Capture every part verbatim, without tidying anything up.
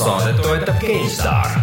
Saadet toetab GameStar.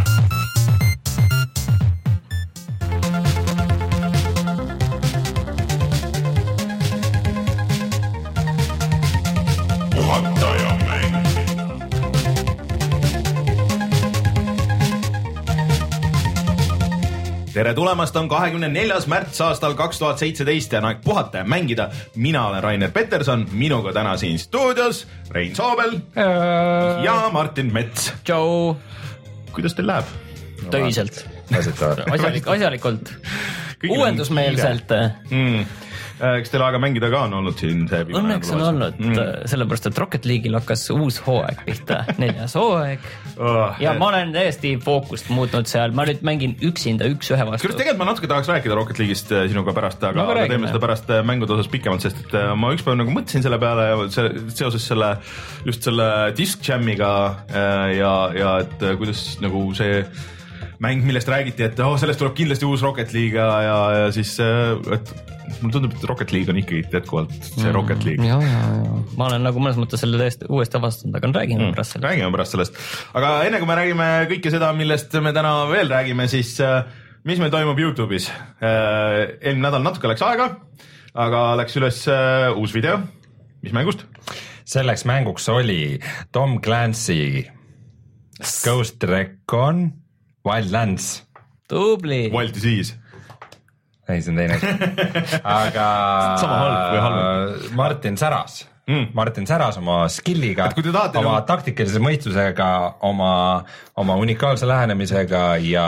Tere tulemast, on kahekümne neljas märts aastal kaks tuhat seitseteist ja on aeg puhata ja mängida. Mina olen Rainer Peterson, minuga täna siin stuudios Rein Soobel äh... ja Martin Mets. Tšau. Kuidas teil läheb? Töiselt. Asjalik, asjalikult. Uuendusmeelselt. Mm. Eks teil aega mängida ka on olnud siin see õnneks on olnud, mm. sellepärast et Rocket League'il hakkas uus hooaeg pihta, neljas hooaeg oh, ja et... ma olen täiesti fookust muutnud seal, ma nüüd mängin üksinda üks ühe vastu. Tegelikult ma natuke tahaks rääkida Rocket League'ist sinuga pärast, aga no, teeme seda pärast mängude osas pikemalt, sest et ma ükspäev nagu mõtlesin selle peale ja seoses selle, just selle Disc Jamiga ja, ja et kuidas nagu see mäng, millest räägiti, et oh, sellest tuleb kindlasti uus Rocket League ja, ja, ja siis et mulle tundub, et Rocket League on ikkagi jätkuvalt see mm, Rocket League. Ja, ja, ja. Ma olen nagu mõnes mõttes selle täiesti uuesti avastanud, aga räägime mm, pärast sellest. Räägime pärast sellest. Aga enne kui me räägime kõike seda, millest me täna veel räägime, siis mis meil toimub YouTube'is? Eelmine nädal natuke läks aega, aga läks üles uus video. Mis mängust? Selleks mänguks oli Tom Clancy Ghost Recon Wildlands. Tubli. Wild Disease. Ei, see on teine. Aga sama halb või halb. Martin Säras. Mm. Martin Säras oma skilliga, tahate, oma no... taktikalise mõistusega, oma, oma unikaalse lähenemisega ja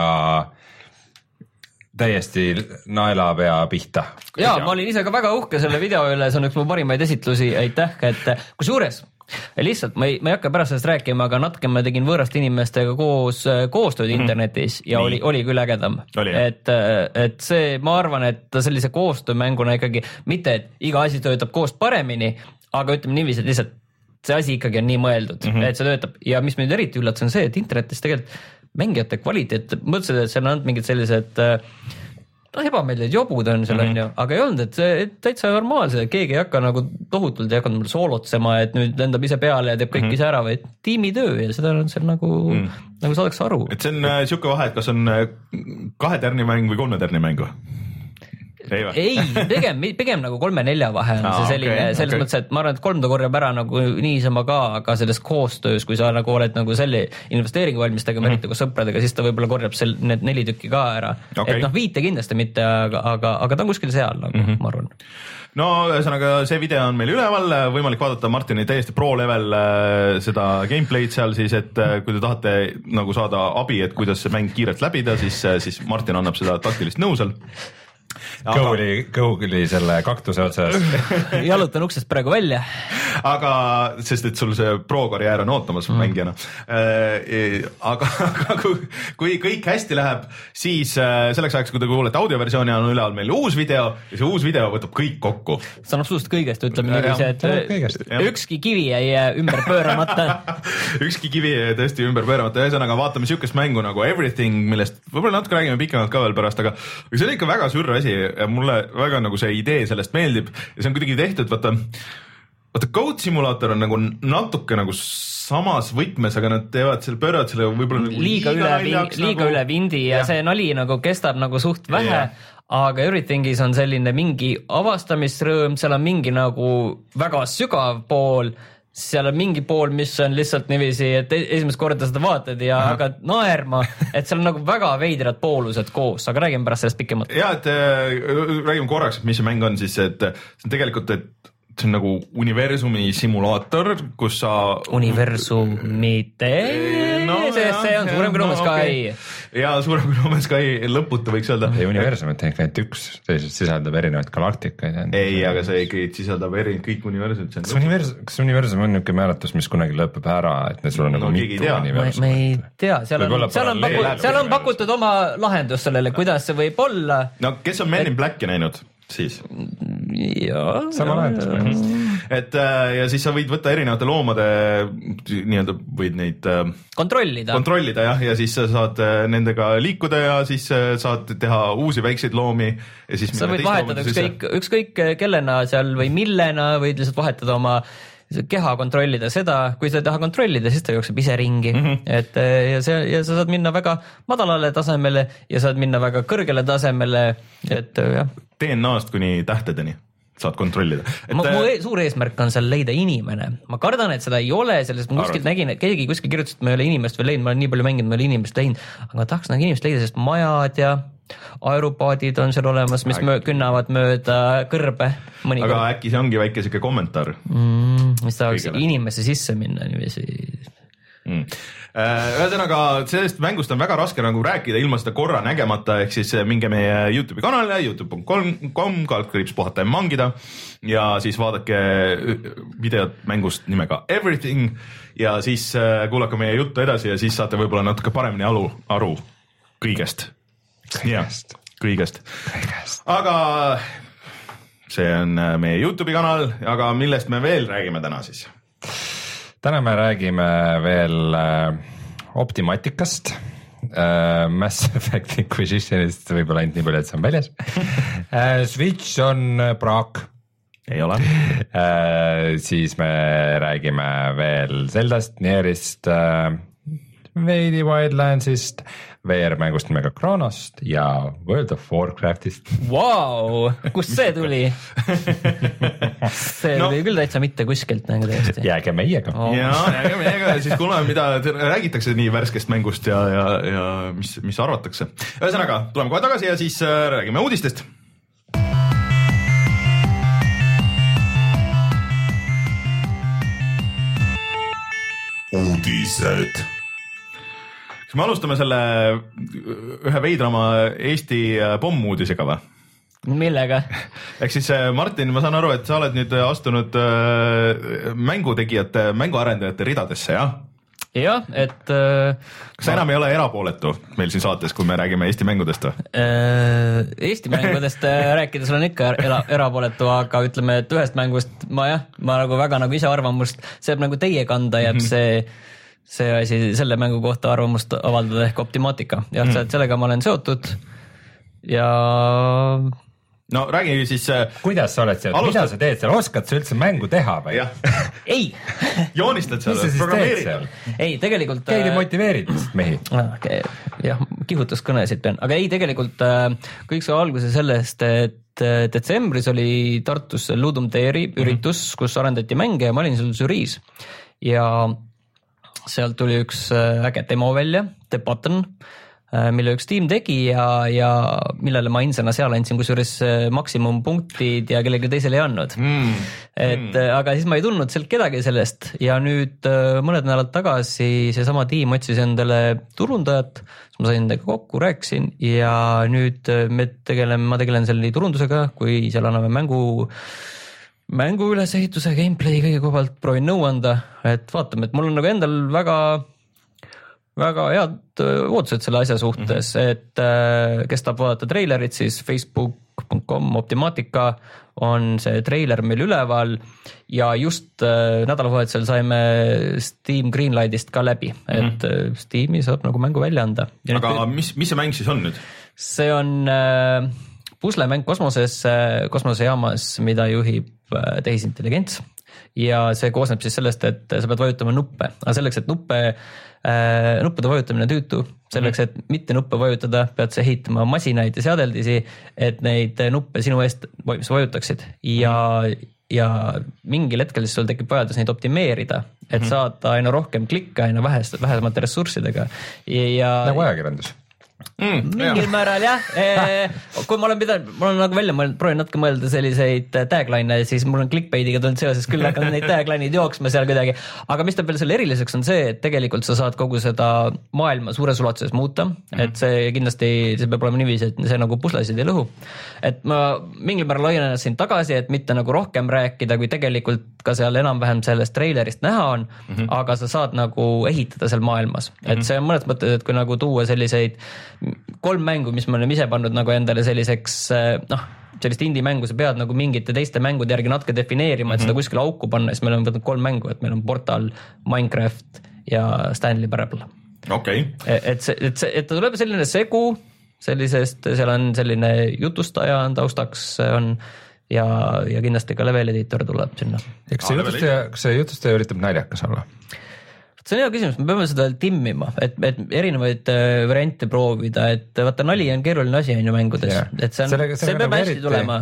täiesti naelapea pihta. Jaa, ma olin ise ka väga uhke selle video üle, see on üks mu parimaid esitlusi, aitäh, et kusjuures lihtsalt ma ei, ma ei hakka pärast sellest rääkima, aga natuke ma tegin võõraste inimestega koos koostööd internetis ja Nii. oli, oli küll ägedam. Oli, et, et see, ma arvan, et sellise koostöömänguna ikkagi mitte, et iga asi töötab koos paremini, aga ütleme niiviisi, et lihtsalt see asi ikkagi on nii mõeldud, mm-hmm. et see töötab. Ja mis mind eriti üllatas on see, et internetis tegelikult mängijate kvaliteet, mõtlesid, et seal on mingid sellised no ebameeldivad jobud on seal mm-hmm. on ju, aga ei olnud, et see täitsa normaalse, keegi ei hakka nagu tohutult ei hakanud soolotsema, et nüüd lendab ise peale ja teeb kõik mm-hmm. ise ära, vaid tiimitöö ja seda on seal nagu, mm. nagu saadakse aru. Et see on äh, siuke vahe, et kas on äh, kahe tärni mäng või kolme tärni mängu? Ei, ei pigem, pigem nagu kolme-nelja vahe on ah, see selline, okay, selles okay. mõttes, et ma arvan, et kolm ta korjab ära nagu niisama ka, aga selles koostöös, kui sa nagu oled nagu selle investeeringu valmis tegema mm. eriti koos sõpradega, siis ta võib-olla korjab sel, need neli tükki ka ära. Okay. Et noh, viite kindlasti mitte, aga, aga, aga ta on kuskil seal, nagu, mm-hmm. ma arvan. No ühesõnaga see video on meil üleval, võimalik vaadata Martini täiesti pro-level seda gameplay'd seal siis, et kui te tahate nagu saada abi, et kuidas see mäng kiirelt läbida, siis, siis Martin annab seda taktilist nõu seal. Kõhuli, kõhuli selle kaktuse otsas. Jalutan uksest praegu välja. Aga, sest et sul see pro-karjäär on ootamas mm. mängijana. Äh, aga, aga kui, kui kõik hästi läheb, siis selleks ajaks, kui te kuulete audioversiooni, on üleval meil uus video ja see uus video võtab kõik kokku. See on absoluutselt kõigest, ütleme niiviisi, et kõigest. Ükski kivi jäi ümber pööramata. Ükski kivi jäi tõesti ümber pööramata. Ühesõnaga vaatame siukest mängu nagu Everything, millest võib-olla natuke räägime pikemalt ka veel pärast, aga see on ikka väga sürr asi ja mulle väga nagu see idee sellest meeldib ja see on kuidagi tehtud, vaata, vaata Goat Simulator on nagu natuke nagu samas võtmes, aga nad teevad selle, pööravad selle võib-olla nagu liiga, liiga, üle, vindi, liiga nagu... üle vindi ja, ja see nali nagu kestab nagu suht vähe, yeah. aga Everythingis on selline mingi avastamisrõõm, seal on mingi nagu väga sügav pool, seal on mingi pool, mis on lihtsalt niiviisi, et esimest korda seda vaatad ja Aha. hakkad naerma, et seal on nagu väga veidrad poolused koos, aga räägime pärast sellest pikemalt. Ja, et äh, räägime korraks, et mis see mäng on siis, et see on tegelikult, et see on nagu universumi simulaator, kus sa... Universumite... No, see, ja, see on ja, suurem kui No Man's Sky. Okay. Ja suurem kui No Man's Sky lõputu võiks öelda. Ei universumit ehk ainult üks, teisest sisaldab erinevaid galaktikaid. Ei, aga see ikkagi sisaldab eri, kõik universumid. Kas universum, kas universum on niuke määratus, mis kunagi lõpeb ära, et need sul on no, nagu mitu universumit? Ma ei tea, seal on, seal on, paku, seal on pakutud oma lahendus sellele, kuidas see võib olla. No kes on Men in Blacki näinud? Siis. Ja, sama lahendus. Et ja siis sa võid võtta erinevate loomade nii-öelda võid neid kontrollida. Kontrollida jah, ja siis sa saad nendega liikuda ja siis saad teha uusi väikseid loomi ja siis sa võid vahetada ükskõik, ükskõik kellena seal või millena võid lihtsalt vahetada oma keha kontrollida seda, kui sa ei taha kontrollida, siis ta jookseb ise ringi mm, -hmm. et ja see ja sa saad minna väga madalale tasemele ja saad minna väga kõrgele tasemele, et jah. D N A-st kuni tähtedeni saad kontrollida. Et... mu suur eesmärk on seal leida inimene, ma kardan, et seda ei ole, sellest ma kuskilt nägin, et keegi kuskil kirjutas, et ma ei ole inimest veel leidnud, ma olen nii palju mänginud, ma ei ole inimest leidnud, aga ma tahaks nagu inimest leida, sest majad ja aeropaadid on seal olemas, mis möö, künnavad mööda kõrbe. Aga kõrbe. Äkki see ongi väike siuke kommentaar mm,? Mis tahaks inimesse sisse minna niiviisi mm. Ühesõnaga, sellest mängust on väga raske nagu rääkida ilma seda korra nägemata, ehk siis minge meie YouTube'i kanalile youtube punkt com kaldkriips puhata ja mangida ja siis vaadake videot mängust nimega Everything ja siis kuulake meie juttu edasi ja siis saate võib-olla natuke paremini aru, aru kõigest. Kõigest. Kõigest. Aga see on meie YouTube'i kanal, aga millest me veel räägime täna siis? Täna me räägime veel Optimaticast, Mass Effect Inquisitionist, võib-olla ainult nii palju, et see on väljas. Switch on praak. Ei ole. Siis me räägime veel Zeldast, Nierist, veidi Wildlandsist, V R-mängust nimega Chronost ja World of Warcraftist. Vau, wow, kust see tuli? See no. tuli küll täitsa mitte kuskilt nagu täiesti. Jääge meiega. Oh. Jaa, jääge meiega ja siis kuuleme, mida räägitakse nii värskest mängust ja, ja, ja mis, mis arvatakse. Ühesõnaga, tuleme kohe tagasi ja siis räägime uudistest. Uudised. Me alustame selle ühe veidrama Eesti pommuudisega või? Millega? Ehk siis Martin, ma saan aru, et sa oled nüüd astunud mängutegijate, mänguarendajate ridadesse, jah? Jah, et... Kas sa enam ei ole erapooletu meil siin saates, kui me räägime Eesti mängudest või? Eesti mängudest rääkides olen ikka era, erapooletu, aga ütleme, et ühest mängust ma jah, ma nagu väga nagu ise arvamust, see jääb nagu teie kanda, jääb see... see asi selle mängu kohta arvamust avaldada ehk Optimatica. Jah, mm. sellega ma olen seotud ja... No räägi siis... Kuidas sa oled seotud? Alustab... Mida sa teed seal? Oskad sa üldse mängu teha või? Ei! Joonistad seal? Mis sa siis teed seal? Ei, tegelikult... Keegi motiveerid mehi? Okay. Jah, kihutuskõnesid pean. Aga ei, tegelikult kõik see alguse sellest, et detsembris oli Tartus Ludum Dare üritus, mm-hmm. kus arendati mänge ja ma olin seal žüriis. Ja... sealt tuli üks äge demo välja, The Button, mille üks tiim tegi ja, ja millele ma insana seal andsin, kusjuures maksimumpunktid ja kellegi teisele ei andnud. Mm. Et, mm. Aga siis ma ei tundnud sealt kedagi sellest ja nüüd mõned nädalad tagasi seesama tiim otsis endale turundajat, ma sain nendega kokku, rääkisin ja nüüd me tegeleme, ma tegelen selle nii turundusega, kui seal anname mängu mängu ülesehituse, gameplay kõige kohalt proovin nõu anda, et vaatame, et mul on nagu endal väga, väga head ootused selle asja suhtes, mm-hmm. et kes tahab vaadata treilerit, siis facebook punkt com Optimatica on see treiler meil üleval ja just nädalavahetusel saime Steam Greenlightist ka läbi, mm-hmm. et Steam'i saab nagu mängu välja anda. Ja aga nüüd, mis, mis see mäng siis on nüüd? See on puslemäng kosmoses, kosmosejaamas, mida juhib tehisintelligents ja see koosneb siis sellest, et sa pead vajutama nuppe, aga selleks, et nuppe, nuppude vajutamine tüütu, selleks, et mitte nuppe vajutada, pead sa ehitama masinaid ja seadeldisi, et neid nuppe sinu eest vajutaksid ja, ja mingil hetkel siis sul tekib vajadus neid optimeerida, et saada aina rohkem klikke, aina vähest, vähemate ressurssidega ja nagu ajakirjandus. Mm, mingil jah. määral jah e, kui ma olen pidanud, ma olen nagu välja mõelnud, proovin natuke mõelda selliseid tagline, siis mul on clickbaitiga tulnud seoses küll hakanud neid tagline'id jooksma seal kuidagi, aga mis ta veel selle eriliseks on see, et tegelikult sa saad kogu seda maailma suures ulatuses muuta, mm-hmm. et see kindlasti, see peab olema niiviisi, et see nagu puslesid ei lõhu, et ma mingil määral hoian ennast siin tagasi, et mitte nagu rohkem rääkida, kui tegelikult ka seal enam-vähem sellest treilerist näha on, mm-hmm. aga sa saad nagu ehitada seal maailmas, et mm-hmm. see on mõnes mõttes, et kui nagu tuua selliseid kolm mängu, mis me oleme ise pannud nagu endale selliseks, noh, sellist indie-mängu, sa pead nagu mingite teiste mängude järgi natuke defineerima, et mm-hmm. seda kuskile auku panna, siis me oleme võtnud kolm mängu, et meil on Portal, Minecraft ja Stanley Parable. Okay. Et, see, et, see, et ta tuleb selline segu sellisest, seal on selline jutustaja on taustaks on ja, ja kindlasti ka level editor tuleb sinna. Kas see jutustaja, kas see jutustaja üritab naljakas olla? See on hea küsimus, me peame seda timmima, et, et erinevaid variante proovida, et vaata nali on keeruline asi on ju mängudes, yeah. et see, on, sellega, see peab nagu hästi eriti, tulema.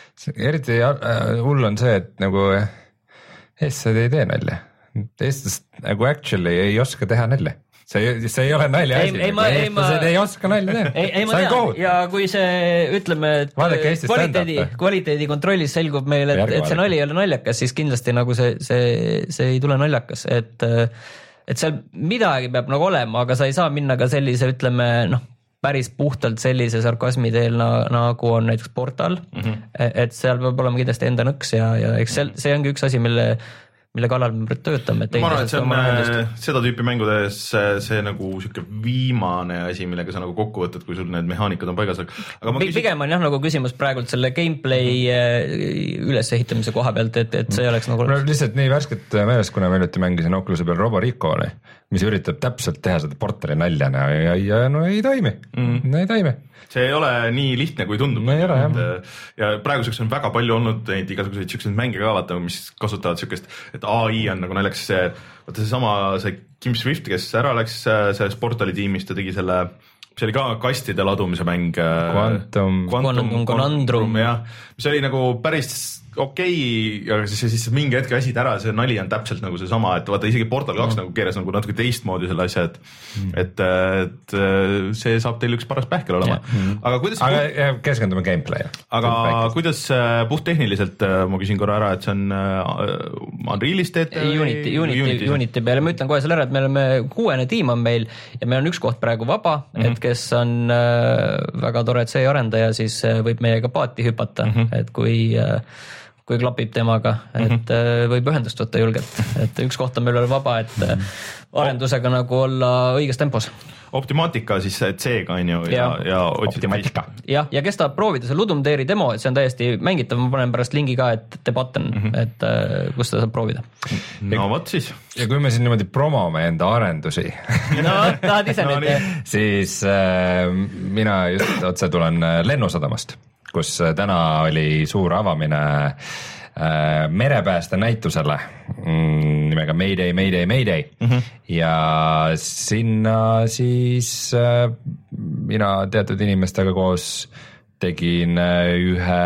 Eriti hull on see, et nagu eestlased ei tee nalja. Eestlased nagu actually ei oska teha nalja. See, see ei ole nalja asi, ei, nagu eestlased ma... ei oska nalja teha. Ei, ei ma tean, ja kui see ütleme, et kvaliteedi, kvaliteedi kontrollis selgub meil, et, et see nali ei ole naljakas, siis kindlasti nagu see, see, see ei tule naljakas, et et seal midagi peab nagu olema, aga sa ei saa minna ka sellise, ütleme, noh, päris puhtalt sellise sarkasmi teel nagu on näiteks Portal, mm-hmm. et seal peab olema kindlasti enda nõks ja, ja eks see, see ongi üks asi, mille mille kallal me töötame. Ma arvan, et see on seda tüüpi mängudes see nagu siuke viimane asi, millega sa nagu kokku võtad, kui sul need mehaanikad on paigas. Aga ma küsin... Pigem on jah nagu küsimus praegult selle gameplay ülesehitamise koha pealt, et, et see oleks nagu... No, lihtsalt nii värsket meeles, kuna me nüüd mängisin Oculus'i peal Robo Rico oli, mis üritab täpselt teha seda Portali naljana ja, ja no ei toimi, mm. no ei toimi. See ei ole nii lihtne, kui tundub. No ei ole, et, ja praeguseks on väga palju olnud neid igasuguseid siukseid mänge ka vaata, mis kasutavad siukest, et A I on nagu näiteks see, vaata see sama, see Kim Swift, kes ära läks sellest Portali tiimist ja tegi selle, see oli ka kastide ladumise mäng. Quantum, Quantum, Quantum Conundrum. Ja, mis oli nagu päris okei, aga siis, siis mingi hetk äsid ära, see nali on täpselt nagu see sama, et vaata isegi Portal kaks mm. nagu keeres nagu natuke teistmoodi selle asja, et, mm. et, et see saab teil üks paras pähkel olema. Yeah. Aga kuidas... Aga puht... keskendume gameplay. Aga gameplay. Kuidas puhttehniliselt, ma küsin korra ära, et see on Unreal'is teete? Unity, Unity, Unity, Unity peale, ma ütlen kohe selle ära, et me oleme kuuene tiim on meil ja meil on üks koht praegu vaba, mm-hmm. et kes on väga tore C arendaja, siis võib meiega paati hüpata, mm-hmm. et kui kui klapib temaga, et mm-hmm. võib ühendust võtta julgelt, et üks koht on meil veel vaba, et arendusega nagu olla õiges tempos. Optimaatika siis C-ga on ju ja, ja Optimaatika. Jah, ja kes tahab proovida see Ludum Dare demo, et see on täiesti mängitav, ma panen pärast lingi ka, et The Button, mm-hmm. et kus ta saab proovida. No vot siis. Ja kui me siin niimoodi promome enda arendusi, no tahad ise no, nüüd, siis äh, mina just otse tulen Lennusadamast, kus täna oli suur avamine äh, merepääste näitusele mm, nimega Mayday, Mayday, Mayday mm-hmm. ja sinna siis äh, mina teatud inimestega koos tegin äh, ühe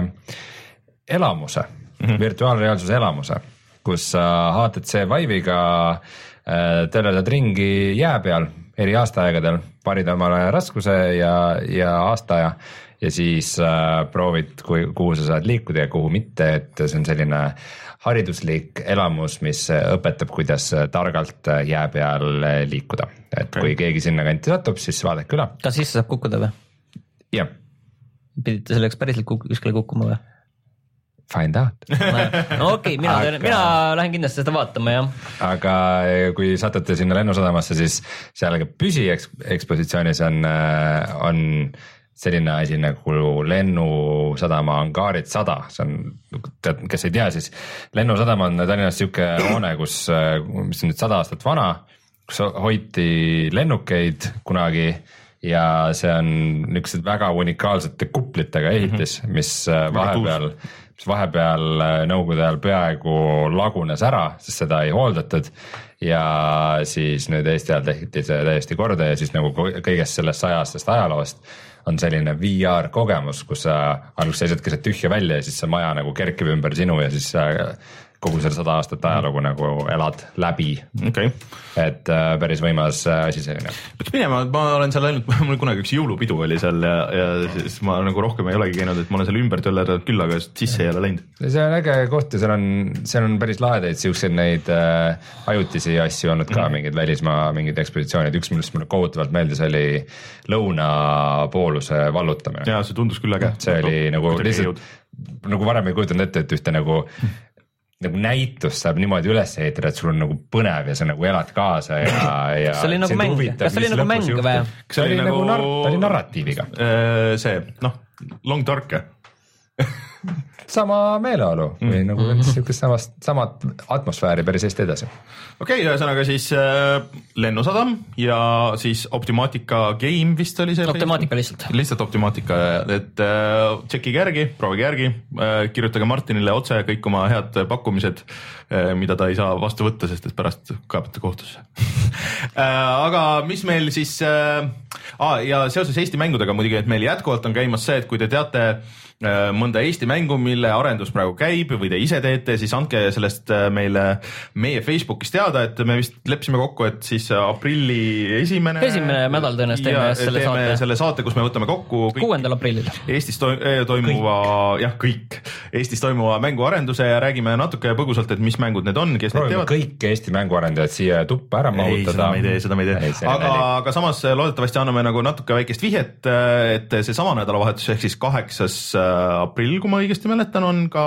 elamuse, mm-hmm. virtuaalreaalsuse elamuse, kus sa äh, H T C Vive'iga äh, tõleled ringi jää peal eri aastaaegadel, parid omale raskuse ja, ja aastaaja ja siis äh, proovid, kui, kuhu sa saad liikuda ja kuhu mitte, et see on selline hariduslik elamus, mis õpetab, kuidas targalt jää peal liikuda. Et okay. Kui keegi sinna kanti satub, siis vaadake üle. Kas sisse saab kukkuda või? Jah. Pidite selleks päriselt kuskile kukkuma või? Find out. No okei, okay, mina, aga... mina lähen kindlasti seda vaatama, jah. Aga kui satute sinna lennusadamasse, siis seal püsiekspositsioonis on, on selline asi nagu lennusadama Angaarid sada, see on, kes ei tea, siis lennusadama on Tallinnas siuke hoone, kus, mis on nüüd sada aastat vana, kus hoiti lennukeid kunagi ja see on niisugused väga unikaalsete kuplitega ehitis, mis vahepeal, mis vahepeal nõukogude ajal peaaegu lagunes ära, sest seda ei hooldatud ja siis nüüd Eesti ajal tehti see täiesti korda ja siis nagu kõigest sellest sajastest ajaloost on selline V R kogemus, kus sa alguses seisad keset tühja välja ja siis see maja nagu kerkib ümber sinu ja siis kogu selle sada aastat ajalugu nagu elad läbi. Okay. Et äh, päris võimas asi selline. Peaks minema, ma olen seal ainult, mul kunagi üks jõulupidu oli seal ja, ja siis ma nagu rohkem ei olegi käinud, et ma olen seal ümber töllerdanud küll, aga sisse ei ole läinud. See on äge koht ja seal on, seal on päris lahedaid siukseid neid äh, ajutisi asju olnud ka, mm. mingid välismaa, mingid ekspositsioonid. Üks, millest mulle kohutavalt meeldis, oli lõunapooluse vallutamine. Ja see tundus küll äge. See oli nagu lihtsalt, nagu varem ei kujutanud ette, et ühte nagu nagu näitus saab niimoodi üles ehitada, et sul on nagu põnev ja sa nagu elad kaasa ja, ja see oli nagu mäng, kas see oli nagu mäng või? See oli nagu nar- oli narratiiviga. See, noh, Long Dark. sama meeleolu mm. või nagu mm. niisugust samast, samat atmosfääri päris hästi edasi. Okei okay,, ühesõnaga siis äh, Lennusadam ja siis Optimatica Game vist oli see. Optimatica lihtsalt. Lihtsalt Optimatica, et äh, tšekkige järgi, proovige järgi, äh, kirjutage Martinile otse kõik oma head pakkumised, äh, mida ta ei saa vastu võtta, sest et pärast kaebate kohtusse äh, aga mis meil siis äh, ah, ja seoses Eesti mängudega muidugi, et meil jätkuvalt on käimas see, et kui te teate mõnda Eesti mängu, mille arendus praegu käib või te ise teete, siis andke sellest meile meie Facebookis teada, et me vist leppisime kokku, et siis aprilli esimene esimene nädal tõenäoliselt teeme selle teeme saate. selle saate, kus me võtame kokku kuuendal aprillil Eestis to toimuva, jah kõik, Eestis toimuva mänguarenduse ja räägime natuke põgusalt, et mis mängud need on, kes Proovime need teevad. Kõik Eesti mänguarendajad siia tuppa ära mahutada. Ei, seda me ei tee, seda me ei tee. Ei, aga, aga samas loodetavasti anname nagu natuke väikest vihjet, et see sama nädalavahetus ehk siis kaheksas aprill, kui ma õigesti mäletan, on ka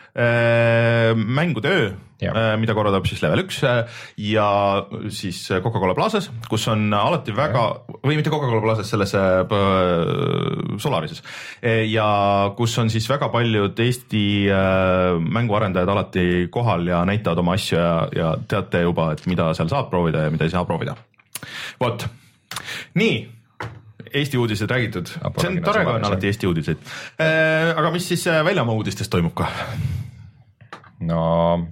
äh, mängutöö, äh, mida korraldab siis level üks äh, ja siis Coca-Cola Plazas, kus on alati väga, või mitte Coca-Cola Plazas, selles äh, Solarises äh, ja kus on siis väga paljud Eesti äh, mänguarendajad alati kohal ja näitavad oma asju ja, ja teate juba, et mida seal saab proovida ja mida ei saa proovida. Vot, nii Eesti uudised räägitud, see on tore, kui on alati Eesti uudised. Aga mis siis väljamaa uudistest toimub ka? No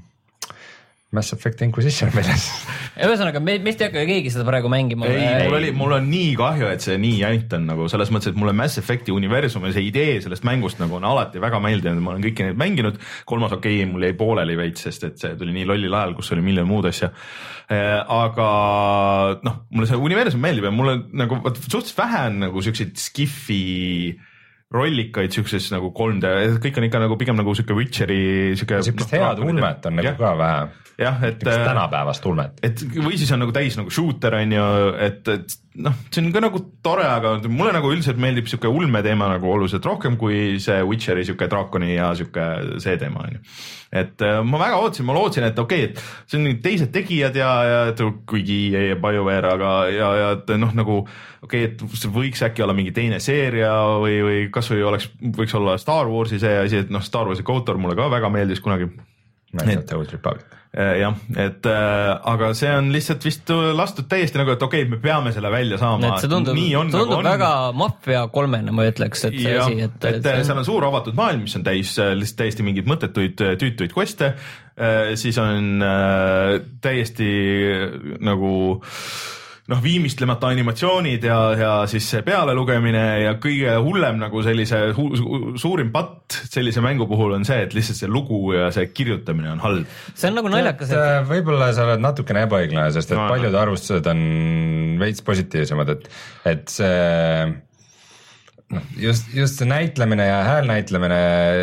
Mass Effect Inquisition meeles. Ühesõnaga, me vist ei hakka keegi seda praegu mängima. Ei, mul, oli, mul on nii kahju, et see nii jant on nagu selles mõttes, et mulle Mass Effecti universum ja see idee sellest mängust nagu on alati väga meeldinud, ma olen kõiki neid mänginud, kolmas okei, mul jäi pooleli veits, sest et see tuli nii lollil ajal, kus oli miljon muud asja. Aga noh, mulle see universum meeldib ja mulle nagu suhteliselt vähe on nagu siukseid skiffi rollikaid siukses nagu kolm D, kõik on ikka nagu pigem nagu siuke Witcheri siuke siukest head ulmet on nagu ka vähe. Jah, et tänapäevast ulmet. Et või siis on nagu täis nagu shooter on ju, et, et noh, see on ka nagu tore, aga mulle nagu üldiselt meeldib siuke ulme teema nagu oluliselt rohkem kui see Witcheri siuke draakoni ja siuke see teema on ju. Et ma väga ootsin, ma lootsin, et okei, okay, et see on teised tegijad ja, ja kuigi ei BioWare, aga ja, ja noh, nagu okei okay,, et see võiks äkki olla mingi teine seeria või, või kas või oleks, võiks olla Star Warsi see asi, et noh, Star Warsi Kotor mulle ka väga meeldis kunagi. Näidata Old Republic. Jah, et äh, aga see on lihtsalt vist lastud täiesti nagu, et okei okay,, me peame selle välja saama. See tundub, on, tundub nagu väga Mafia kolmene, ma ütleks, et see ja, asi. Et, et, et seal on suur avatud maailm, mis on täis lihtsalt täiesti mingeid mõttetuid tüütuid queste, siis on äh, täiesti nagu noh, viimistlemata animatsioonid ja, ja siis see pealelugemine ja kõige hullem nagu sellise hu suurim patt sellise mängu puhul on see, et lihtsalt see lugu ja see kirjutamine on halb. See on nagu naljakas, et, et võib-olla sa oled natukene ebaõiglane, sest et no, paljud arvustused on veits positiivsemad, et, et see noh, just, just see näitlemine ja häälnäitlemine,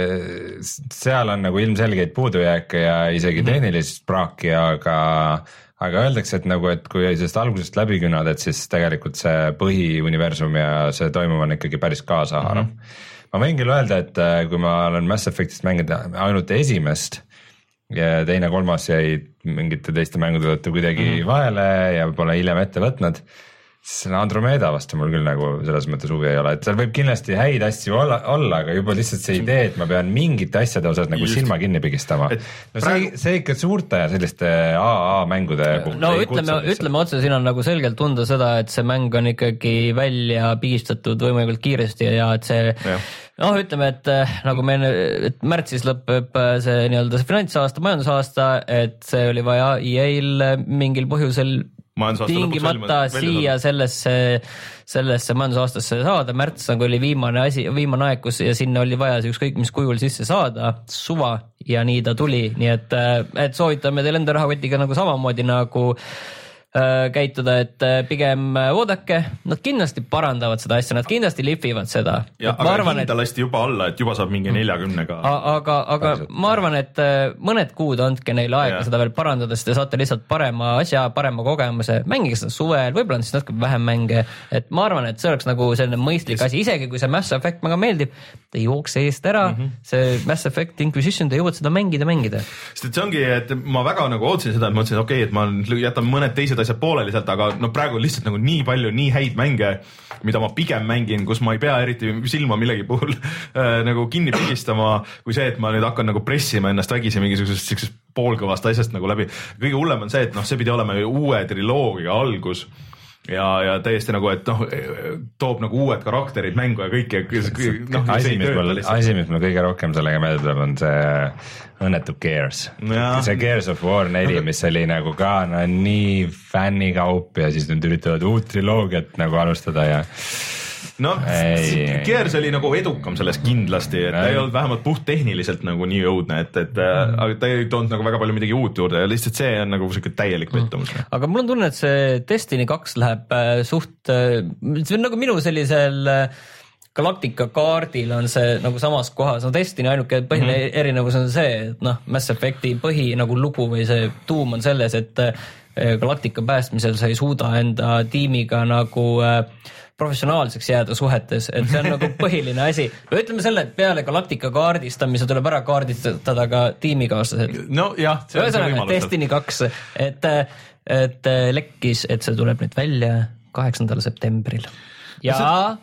seal on nagu ilmselgeid puudujääke ja isegi tehnilist praaki, aga aga öeldakse, et nagu, et kui sellest algusest läbi künnad, et siis tegelikult see põhiuniversum ja see toimub on ikkagi päris kaasahaarav. Mm -hmm. Ma võin küll öelda, et kui ma olen Mass Effectist mänginud ainult esimest ja teine kolmas jäid mingite teiste mängude tõttu kuidagi mm -hmm. vahele ja pole hiljem ette võtnud, siis Andromeda vastu mul küll nagu selles mõttes huvi ei ole, et seal võib kindlasti häid asju olla, olla, aga juba lihtsalt see idee, et ma pean mingite asjade osas nagu Just. silma kinni pigistama. No praegu... see, see ikka suurte ja selliste A A mängude puhul. No ütleme, ütleme otse, siin on nagu selgelt tunda seda, et see mäng on ikkagi välja pigistatud võimalikult kiiresti ja et see ja. noh, ütleme, et nagu me, et märtsis lõpeb see nii-öelda see finantsaasta, majandusaasta, et see oli vaja E A-l mingil põhjusel tingimata siia sellesse, sellesse majandusaastasse saada, märts nagu oli viimane asi, viimane aeg, kus ja sinna oli vaja see ükskõik mis kujul sisse saada, suva ja nii ta tuli, nii et, et soovitame teil enda rahakotiga nagu samamoodi nagu käituda, et pigem oodake, nad kindlasti parandavad seda asja, nad kindlasti lihvivad seda. Ja, aga arvan, hinda et... lasti juba alla, et juba saab mingi neljakümnega. Aga, aga ma arvan, et mõned kuud andke neile aega ja. Seda veel parandada, sest te saate lihtsalt parema asja, parema kogemuse, mängige seda suvel, võib-olla on siis natuke vähem mänge, et ma arvan, et see oleks nagu selline mõistlik asi, isegi kui see Mass Effect väga meeldib, te jookse eest ära, mm -hmm. see Mass Effect Inquisition, te jõuad seda mängida, mängida. Sest et see ongi, et ma väga nagu ootsin seda, et ma ütlesin, okei, okay, et ma jätan mõned teised asjad pooleli sealt, aga no praegu on lihtsalt nagu nii palju nii häid mänge, mida ma pigem mängin, kus ma ei pea eriti silma millegi puhul äh, nagu kinni pigistama, kui see, et ma nüüd hakkan nagu pressima ennast vägisi mingisugusest siuksest poolkõvast asjast nagu läbi. Kõige hullem on see, et noh, see pidi olema uue triloogia algus ja, ja täiesti nagu, et noh, toob nagu uued karakterid mängu ja kõik ja noh, asi, mis mul, asi, mis mul kõige rohkem sellega meelde tuleb, on see õnnetu Gears. See Gears of War neli, mis oli nagu ka no, nii fännikaup ja siis nüüd üritavad uut triloogiat nagu alustada ja no, Gears oli nagu edukam selles kindlasti, et ta ei olnud vähemalt puht tehniliselt nagu nii õudne, et, et mm. aga ta ei toonud nagu väga palju midagi uut juurde ja lihtsalt see on nagu siuke täielik pettumus. Mm. Aga mul on tunne, et see Destiny kaks läheb suht, see on nagu minu sellisel Galactica kaardil on see nagu samas kohas, no Destiny ainuke põhiline mm. erinevus on see, et noh, Mass Effecti põhi nagu lugu või see tuum on selles, et Galactica päästmisel sa ei suuda enda tiimiga nagu professionaalseks jääda suhetes, et see on nagu põhiline asi. Või ütleme selle, et peale Galactica kaardistamise tuleb ära kaardistada ka tiimikaaslased. No jah, see on see võimalus. Destiny kaks, et, et lekkis, et see tuleb nüüd välja kaheksandal septembril. Ja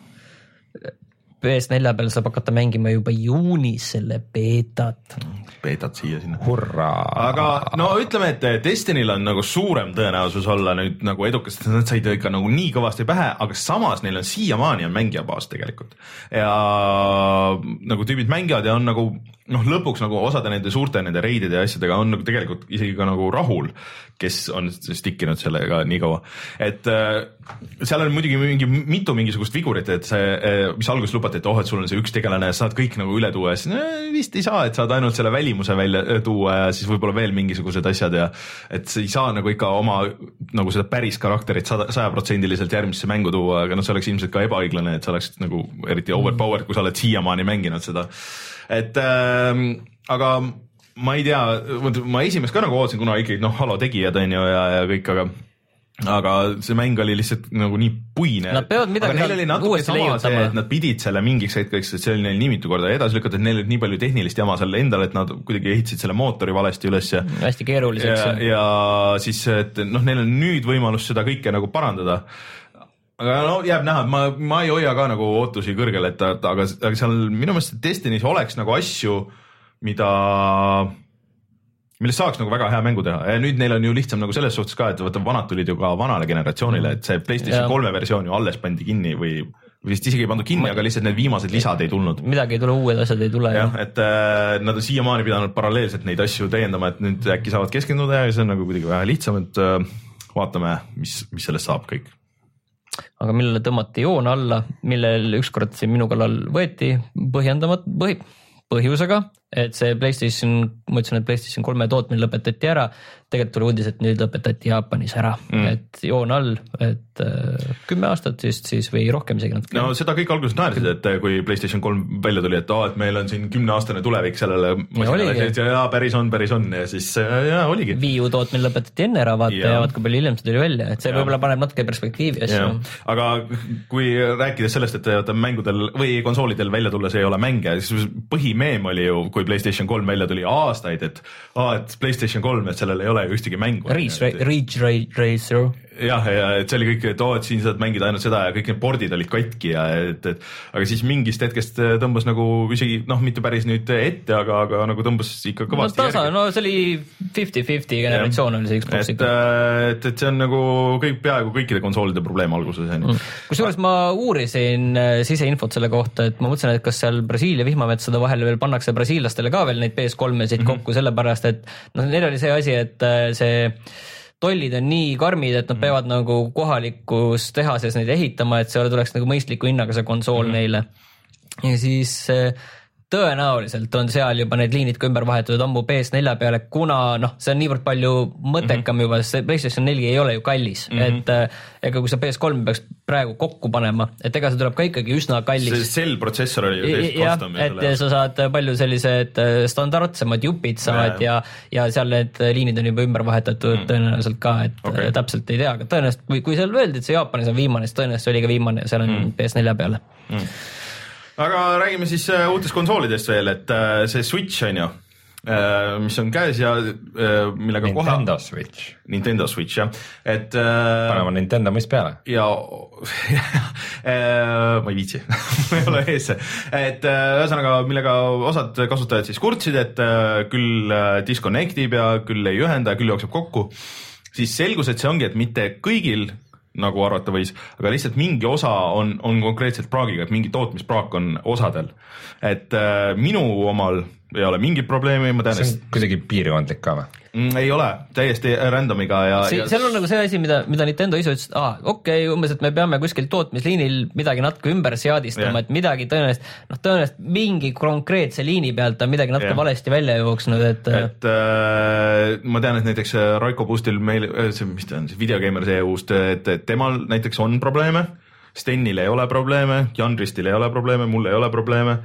P S neli peal saab hakata mängima juba juunis selle beetat. Beetat siia sinna. Hurraa! Aga no ütleme, et Destinyl on nagu suurem tõenäosus olla nüüd nagu edukas, et nad said ikka nagu nii kõvasti pähe, aga samas neil on siiamaani on mängijabaas tegelikult. Ja nagu tüübid mängivad ja on nagu noh, lõpuks nagu osade nende suurte nende reidide ja asjadega on nagu tegelikult isegi ka nagu rahul, kes on stikkinud sellega nii kaua. Et äh, seal on muidugi mingi, mitu mingisugust vigurit, et see, mis alguses lubati, et oh, et sul on see üks tegelane ja saad kõik nagu üle tuua ja siis no, vist ei saa, et saad ainult selle välimuse välja tuua ja siis võib-olla veel mingisugused asjad ja et sa ei saa nagu ikka oma nagu seda päris karakterit sajaprotsendiliselt järgmisse mängu tuua, aga noh, see oleks ilmselt ka ebaõiglane, et sa oleks nagu eriti overpowered, kui sa oled siiamaani mänginud seda. Et äh, aga ma ei tea, ma esimest ka nagu ootasin, kuna ikkagi noh, Halo tegijad on ju ja, ja kõik, aga aga see mäng oli lihtsalt nagu nii puine. Nad peavad midagi aga neil oli natuke sama see, et nad pidid selle mingiks hetkeks, et see oli neil nii mitu korda edasi lükata, et neil oli nii palju tehnilist jama seal endal, et nad kuidagi ehitasid selle mootori valesti üles ja hästi keeruliseks. Ja, ja siis, et noh, neil on nüüd võimalus seda kõike nagu parandada. Aga no jääb näha, ma, ma ei hoia ka nagu ootusi kõrgel, et aga, aga seal minu meelest Destiny's oleks nagu asju, mida millest saaks nagu väga hea mängu teha ja nüüd neil on ju lihtsam nagu selles suhtes ka, et võtta vanad tulid ju ka vanale generatsioonile, et see PlayStation kolme versioon ju alles pandi kinni või vist isegi ei pandud kinni, aga lihtsalt need viimased lisad ei tulnud. Midagi ei tule, uued asjad ei tule. Jah, et äh, nad on siiamaani pidanud paralleelselt neid asju täiendama, et nüüd äkki saavad keskenduda ja see on nagu kuidagi vähe lihtsam, et äh, vaatame, mis, mis sellest saab kõik. Aga millele tõmmati joon alla, millel ükskord siin minu kallal võeti põhjendamat, põhi, põhjusega, et see PlayStation, ma ütlesin, et PlayStation kolme tootmine lõpetati ära, tegelikult tuli uudis, et nüüd lõpetati Jaapanis ära, mm. et joon all, et äh, kümme aastat vist siis või rohkem isegi natuke. No seda kõik alguses naersid, et kui PlayStation kolm välja tuli, et, oh, et meil on siin kümneaastane tulevik sellele masinale, ja, ja päris on, päris on ja siis ja, oligi. Wii U tootmine lõpetati enne ära, vaata ja, ja vaat kui palju hiljem see tuli välja, et see võib-olla paneb natuke perspektiivi asju. Aga kui rääkides sellest, et mängudel või konsoolidel välja tulla, see ei ole mänge, siis põhimeem oli ju, kui PlayStation kolm välja tuli aastaid, et, ah, et PlayStation kolm, et sellel ei ole ühtegi mängu. Ridge Racer. Jah, ja et see oli kõik, et, oh, et siin saad mängida ainult seda ja kõik need bordid olid katki ja et, et aga siis mingist hetkest tõmbas nagu isegi, noh, mitte päris nüüd ette, aga, aga nagu tõmbas ikka kõvasti no, tasa, järgi. No see oli fifty fifty generatsioon oli see Xbox. Et, et, et see on nagu kõik, peaaegu kõikide konsoolide probleem alguses. Mm. Kusjuures ma uurisin siseinfot selle kohta, et ma mõtlesin, et kas seal Brasiilia vihmametsade vahele veel pannakse brasiillastele ka veel neid P S kolmesid mm-hmm. kokku, sellepärast et noh, neil oli see asi, et see tollid on nii karmid, et nad peavad nagu kohalikus tehases neid ehitama, et see tuleks nagu mõistliku hinnaga see konsool mm-hmm. neile. Ja siis tõenäoliselt on seal juba need liinid ka ümber vahetatud ammu P S neli peale, kuna noh, see on niivõrd palju mõttekam mm-hmm. juba, sest PlayStation neli ei ole ju kallis, mm-hmm. et ega kui sa P S kolm peaks praegu kokku panema, et ega see tuleb ka ikkagi üsna kallis. See cell protsessor oli ju teist kostum. Et selle. Sa saad palju sellised standardsemad jupid saad ja, ja seal need liinid on juba ümber vahetatud mm. tõenäoliselt ka, et okay. täpselt ei tea, aga tõenäoliselt kui, kui seal öeldi, et see Jaapanis on viimane, siis tõenäoliselt oli ka viimane ja seal on mm. P S neli peale. Mm. Aga räägime siis uutest konsoolidest veel, et see Switch on ju, mis on käes ja millega Nintendo kohe Nintendo Switch. Nintendo Switch, jah. Et paneme Nintendo mõist peale. Ja ma ei viitsi ma ei ole ees. Et ühesõnaga, millega osad kasutajad siis kurtsid, et küll disconnectib ja küll ei ühenda, küll jookseb kokku. Siis selgus, et see ongi, et mitte kõigil, nagu arvata võis, aga lihtsalt mingi osa on, on konkreetselt praagiga, et mingi tootmispraak on osadel. Et minu omal ei ole mingit probleemi, ma tean, see on kuidagi piirkondlik ka või? Ei ole, täiesti randomiga ja, see, ja... seal on nagu see asi, mida, mida Nintendo isu ütles, et ah, okei, okay, umbes, et me peame kuskil tootmisliinil midagi natuke ümber seadistama, yeah. et midagi tõenäoliselt, noh tõenäoliselt mingi konkreetse liini pealt on midagi natuke yeah. valesti välja jooksnud, et et äh, ma tean, et näiteks Raiko Boostil meil, see, mis ta on, see Videogamer see uust, et temal näiteks on probleeme, Stenil ei ole probleeme, Janristil ei ole probleeme, mul ei ole probleeme.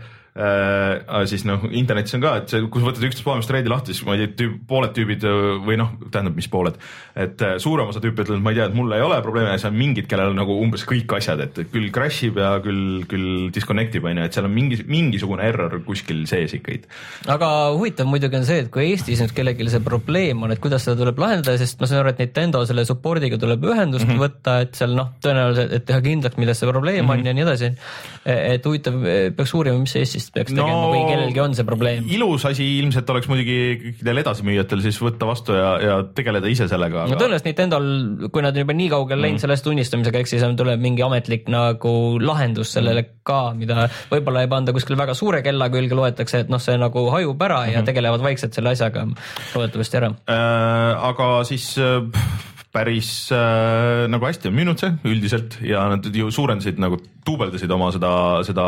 Äh, siis noh, internetis on ka, et see, kui sa võtad üksteist poolmist reidi lahti, siis ma ei tea, tüüb, pooled tüübid või noh, tähendab, mis pooled, et suurem osa tüüpi ütleb, et ma ei tea, et mul ei ole probleeme ja see on mingid, kellel nagu umbes kõik asjad, et küll crashib ja küll, küll disconnectib, on ju, et seal on mingi, mingisugune error kuskil sees ikkagi. Aga huvitav muidugi on see, et kui Eestis nüüd kellelgi see probleem on, et kuidas seda tuleb lahendada, sest ma saan aru, et Nintendo selle supportiga tuleb ühendust mm -hmm. võtta, et seal noh, tõenäoliselt, et teha kindlaks, milles see probleem mm -hmm. on ja nii edasi. Et huvitav, peaks uurima, mis Eestis peaks tegema no, või kellelgi on see probleem. Ilus asi ilmselt oleks muidugi kõikidel edasimüüjatel siis võtta vastu ja, ja tegeleda ise sellega. No tõenäoliselt Nintendol, kui nad on juba nii kaugel läinud mm. sellest tunnistamisega, eks siis tuleb mingi ametlik nagu lahendus sellele mm. ka, mida võib-olla ei panda kuskil väga suure kella külge, loetakse, et noh, see nagu hajub ära mm. ja tegelevad vaikselt selle asjaga loodetavasti ära. Äh, aga siis... Äh, päris äh, nagu hästi on müünud see üldiselt ja nad ju suurendasid nagu duubeldasid oma seda, seda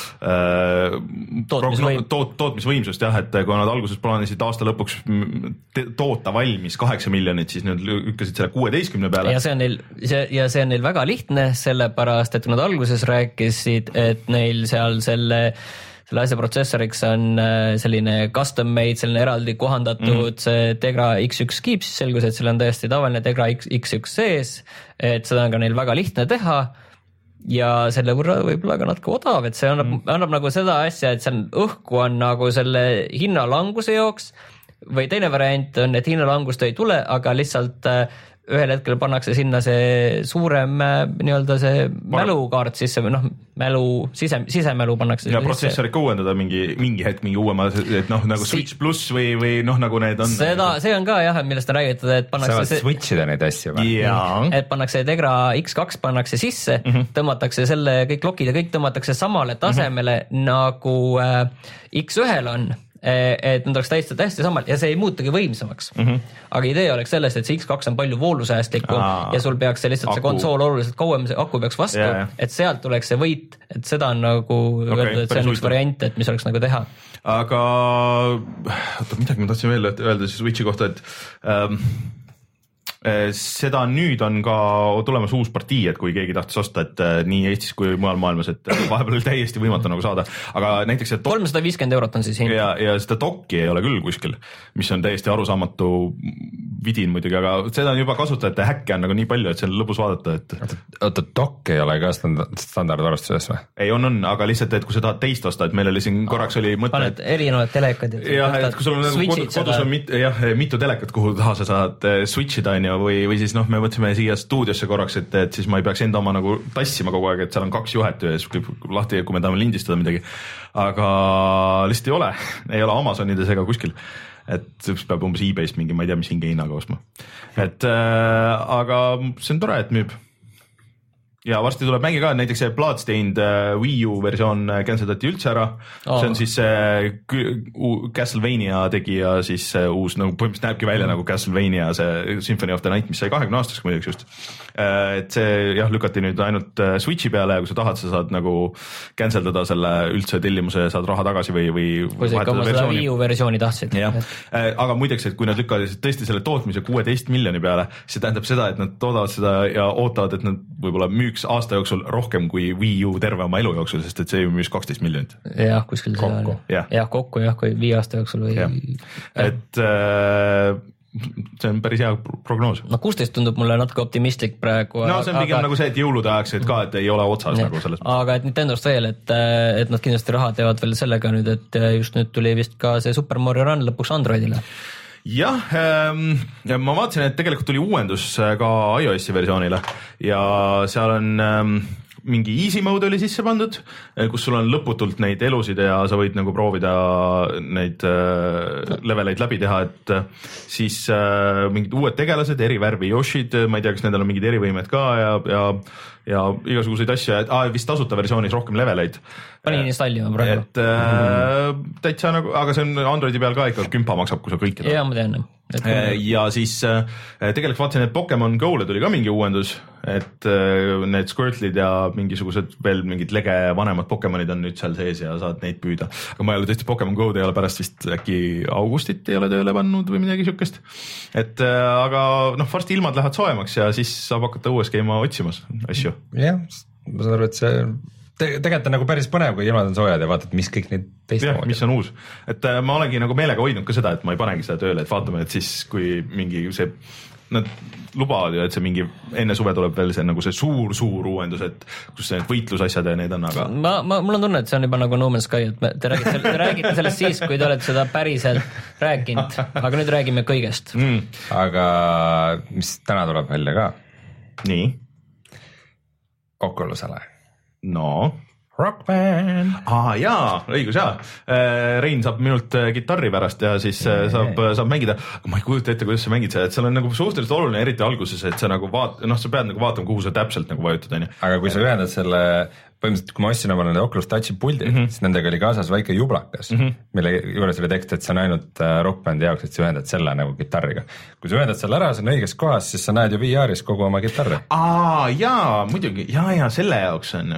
äh, tootmisvõim. toot, tootmisvõimsust jah, et kui nad alguses plaanisid aasta lõpuks toota valmis kaheksa miljonit, siis nad lükkasid selle kuueteistkümne peale. Ja see on neil, see, ja see on neil väga lihtne, sellepärast, et nad alguses rääkisid, et neil seal selle selle asja protsessoriks on selline custom made, selline eraldi kohandatud mm. see Tegra X üks kiip, siis selgus, et seal on täiesti tavaline Tegra X üks sees, et seda on ka neil väga lihtne teha ja selle võrra võib-olla ka natuke odav, et see annab, mm. annab nagu seda asja, et seal õhku on nagu selle hinnalanguse jooks või teine variant on, et hinnalangust ei tule, aga lihtsalt ühel hetkel pannakse sinna see suurem nii-öelda see mälukaart sisse või noh, mälu, sise, sisemälu pannakse. Ja protsessorit ka uuendada mingi, mingi hetk mingi uuema, et noh, nagu Switch pluss või, või noh, nagu need on. Seda, see on ka jah, millest on räägitud, et pannakse saavad see... switchida neid asju või? Et pannakse Tegra X kaks pannakse sisse, mm -hmm. tõmmatakse selle, kõik lokid ja kõik tõmmatakse samale tasemele mm -hmm. nagu äh, X ühel on. Et nad oleks täiesti, täiesti samal ja see ei muutugi võimsamaks. Mm -hmm. Aga idee oleks sellest, et see X kaks on palju voolusäästlikum Aa, ja sul peaks see lihtsalt aku. see konsool oluliselt kauem, see aku peaks vastu, yeah. et sealt tuleks see võit, et seda on nagu okay, öelda, et see on üks variant, et mis oleks nagu teha. Aga oota, midagi ma tahtsin veel öelda siis Switchi kohta, et ähm, seda nüüd on ka tulemas uus partii, et kui keegi tahtis osta, et nii Eestis kui mujal maailmas, et vahepeal oli täiesti võimatu nagu saada, aga näiteks see kolmsada viiskümmend eurot on siis hind. Ja, ja seda dokki ei ole küll kuskil, mis on täiesti arusaamatu vidin muidugi, aga seda on juba kasutajate häkke on nagu nii palju, et see on lõbus vaadata, et oota, dokk ei ole ka standardarvestuses või? Ei, on, on, aga lihtsalt, et kui sa tahad teist osta, et meil oli siin korraks oli mõte, paned erinevad telekad jah, et kui sul on nagu kodus, kodus on mit, jah, mitu telekat, kuhu taha sa saad switchida on või, või siis noh, me mõtlesime siia stuudiosse korraks, et, et siis ma ei peaks enda oma nagu tassima kogu aeg, et seal on kaks juhet ja siis lahti, kui me tahame lindistada midagi, aga lihtsalt ei ole, ei ole Amazonides ega kuskil, et see peab umbes eBayst mingi, ma ei tea, mis hinge hinnaga ostma, et äh, aga see on tore, et müüb. Ja varsti tuleb mängi ka, näiteks see Bloodstained uh, Wii U versioon canceldati üldse ära oh. see on siis uh, Castlevania tegija siis uh, uus, nagu põhimõtteliselt näebki välja mm. nagu Castlevania see Symphony of the Night, mis sai kahekümne aastaseks muidugi just uh, et see jah, lükati nüüd ainult uh, Switchi peale ja kui sa tahad, sa saad nagu canceldada selle üldse tellimuse ja saad raha tagasi või, või kui sa ikka oma seda Wii U versiooni tahtsid jah, uh, aga muideks, et kui nad lükkasid tõesti selle tootmise kuueteist miljoni peale, see tähendab seda, et nad toodavad seda ja ootavad, et nad võib-olla müüks aasta jooksul rohkem kui Wii U terve oma elu jooksul, sest et see ju müüs kaksteist miljonit. Jah, kuskil kokku. Jah, jah, kokku jah, kui viie aasta jooksul või... Ja. Et äh, see on päris hea prognoos. no kuusteist tundub mulle natuke optimistlik praegu. no see on pigem aga... nagu see, et jõulude ajaks, et ka, et ei ole otsas ja. nagu selles. aga et Nintendost veel, et, et nad kindlasti raha teevad veel sellega nüüd, et just nüüd tuli vist ka see Super Mario Run lõpuks Androidile. jah ähm,, ma vaatasin, et tegelikult tuli uuendus ka iOS-i versioonile ja seal on ähm, mingi easy mode oli sisse pandud, kus sul on lõputult neid elusid ja sa võid nagu proovida neid äh, leveleid läbi teha, et siis äh, mingid uued tegelased, eri värvi Yoshid, ma ei tea, kas nendel on mingid erivõimed ka ja, ja, ja igasuguseid asju, et ah, vist tasuta versioonis rohkem leveleid. Panin installima praegu. Et äh, täitsa nagu, aga see on Androidi peal ka ikka kümpa maksab, kui sa kõiki tahad. Jaa, ma tean. Et... ja siis tegelikult vaatasin, et Pokemon Go'le tuli ka mingi uuendus, et need Squirtlid ja mingisugused veel mingid lege vanemad Pokemonid on nüüd seal sees ja saad neid püüda. Aga ma ei ole tõesti Pokemon Go'd ei ole pärast vist äkki augustit ei ole tööle pannud või midagi siukest. Et aga noh, varsti ilmad lähevad soojemaks ja siis saab hakata uues käima otsimas asju. Jah, ma saan aru, et see Te, tegelikult on nagu päris põnev, kui ilmad on soojad ja vaatad, mis kõik neid teistmoodi. Mis on uus. Et ma olengi nagu meelega hoidnud ka seda, et ma ei panegi seda tööle, et vaatame, et siis kui mingi see, nad lubavad ju, et see mingi enne suve tuleb veel see nagu see suur-suur uuendus, et kus see võitlusasjad ja need on, aga... Ma, ma, mul on tunne, et see on juba nagu No Man's Sky, et me, te, räägite, te räägite sellest siis, kui te olete seda päriselt rääkinud, aga nüüd räägime kõigest. Mm. Aga mis täna tuleb välja ka? Nii? Oculusele. No Rock Band. Ah, jaa, õigus jaa. Rein saab minult kitarri pärast ja siis yeah. saab, saab mängida. Aga ma ei kujuta ette, kuidas sa mängid seda, et seal on nagu suhteliselt oluline, eriti alguses, et sa nagu vaat-, noh, sa pead nagu vaatama, kuhu sa täpselt nagu vajutad, on ju. Aga kui sa ühendad selle, põhimõtteliselt kui ma ostsin oma nende Oculus Touchi puldi, mm -hmm. siis nendega oli kaasas väike jublakas, mm -hmm. mille juures oli tekst, et see on ainult Rock Bandi jaoks, et sa ühendad selle nagu kitarriga. Kui sa ühendad selle ära, see on õiges kohas, siis sa näed ju V R-is kogu oma kitarri. Aa, jaa, muidugi, jaa, jaa, selle jaoks on,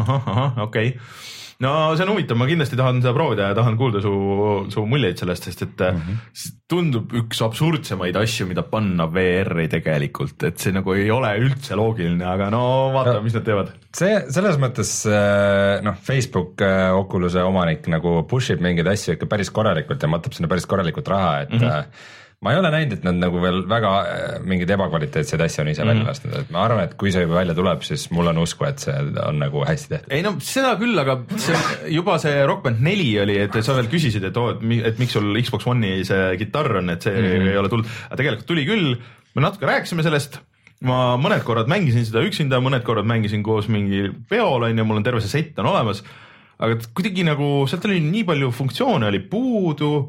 okei okay. No see on huvitav, ma kindlasti tahan seda proovida ja tahan kuulda su, su muljeid sellest, sest et mm -hmm. tundub üks absurdsemaid asju, mida panna V R-i tegelikult, et see nagu ei ole üldse loogiline, aga no vaatame, mis nad teevad. See selles mõttes, noh, Facebook Oculus'e omanik nagu pushib mingeid asju ikka päris korralikult ja matab sinna päris korralikult raha, et mm -hmm. ma ei ole näinud, et nad nagu veel väga mingeid ebakvaliteetseid asju on ise mm -hmm. välja lasnud, et ma arvan, et kui see juba välja tuleb, siis mul on usku, et see on nagu hästi tehtud. Ei no seda küll, aga see, juba see Rock Band neli oli, et sa veel küsisid, et, oh, et, et miks sul Xbox One'i see kitarr on, et see mm -hmm. ei ole tulnud, aga tegelikult tuli küll, me natuke rääkisime sellest, ma mõned korrad mängisin seda üksinda, mõned korrad mängisin koos mingi peol, on ju, mul on terve see sett on olemas, aga kuidagi nagu sealt oli nii palju funktsioone oli puudu,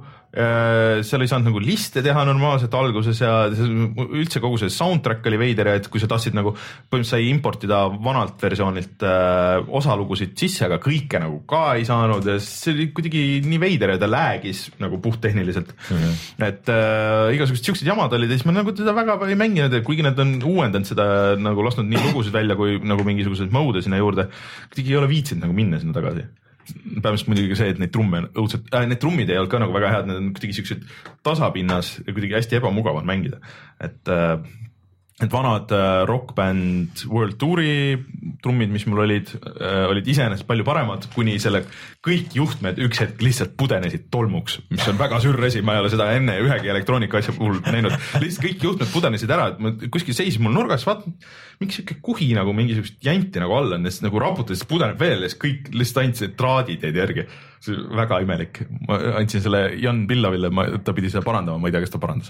seal ei saanud nagu liste teha normaalselt alguses ja üldse kogu see soundtrack oli veider, et kui sa tahtsid nagu, põhimõtteliselt sai importida vanalt versioonilt äh, osalugusid sisse, aga kõike nagu ka ei saanud ja see oli kuidagi nii veider ja ta läägis nagu puhttehniliselt mm. -hmm. et äh, igasugused siuksed jamad olid ja siis ma nagu teda väga ei mänginud, kuigi nad on uuendanud seda nagu lasknud nii lugusid välja kui nagu mingisuguseid mode sinna juurde, kuidagi ei ole viitsinud nagu minna sinna tagasi. Päevast muidugi see, et neid trumme on õudselt, äh, need trummid ei olnud ka nagu väga head, need on kuidagi siuksed tasapinnas ja kuidagi hästi ebamugav on mängida, et äh, et vanad äh, Rock Band World Touri trummid, mis mul olid, äh, olid iseenesest palju paremad, kuni selle kõik juhtmed üks hetk lihtsalt pudenesid tolmuks, mis on väga sürr asi, ma ei ole seda enne ühegi elektroonika asja puhul näinud, lihtsalt kõik juhtmed pudenesid ära, et ma kuskil seisin mul nurgas, vaatan, miks siuke kuhi nagu mingisugust janti nagu all on, siis nagu raputades pudeneb veel ja siis kõik lihtsalt andsid traadid jäid järgi. See väga imelik, ma andsin selle Jan Pillaville, ma, ta pidi seda parandama, ma ei tea, kas ta parandas.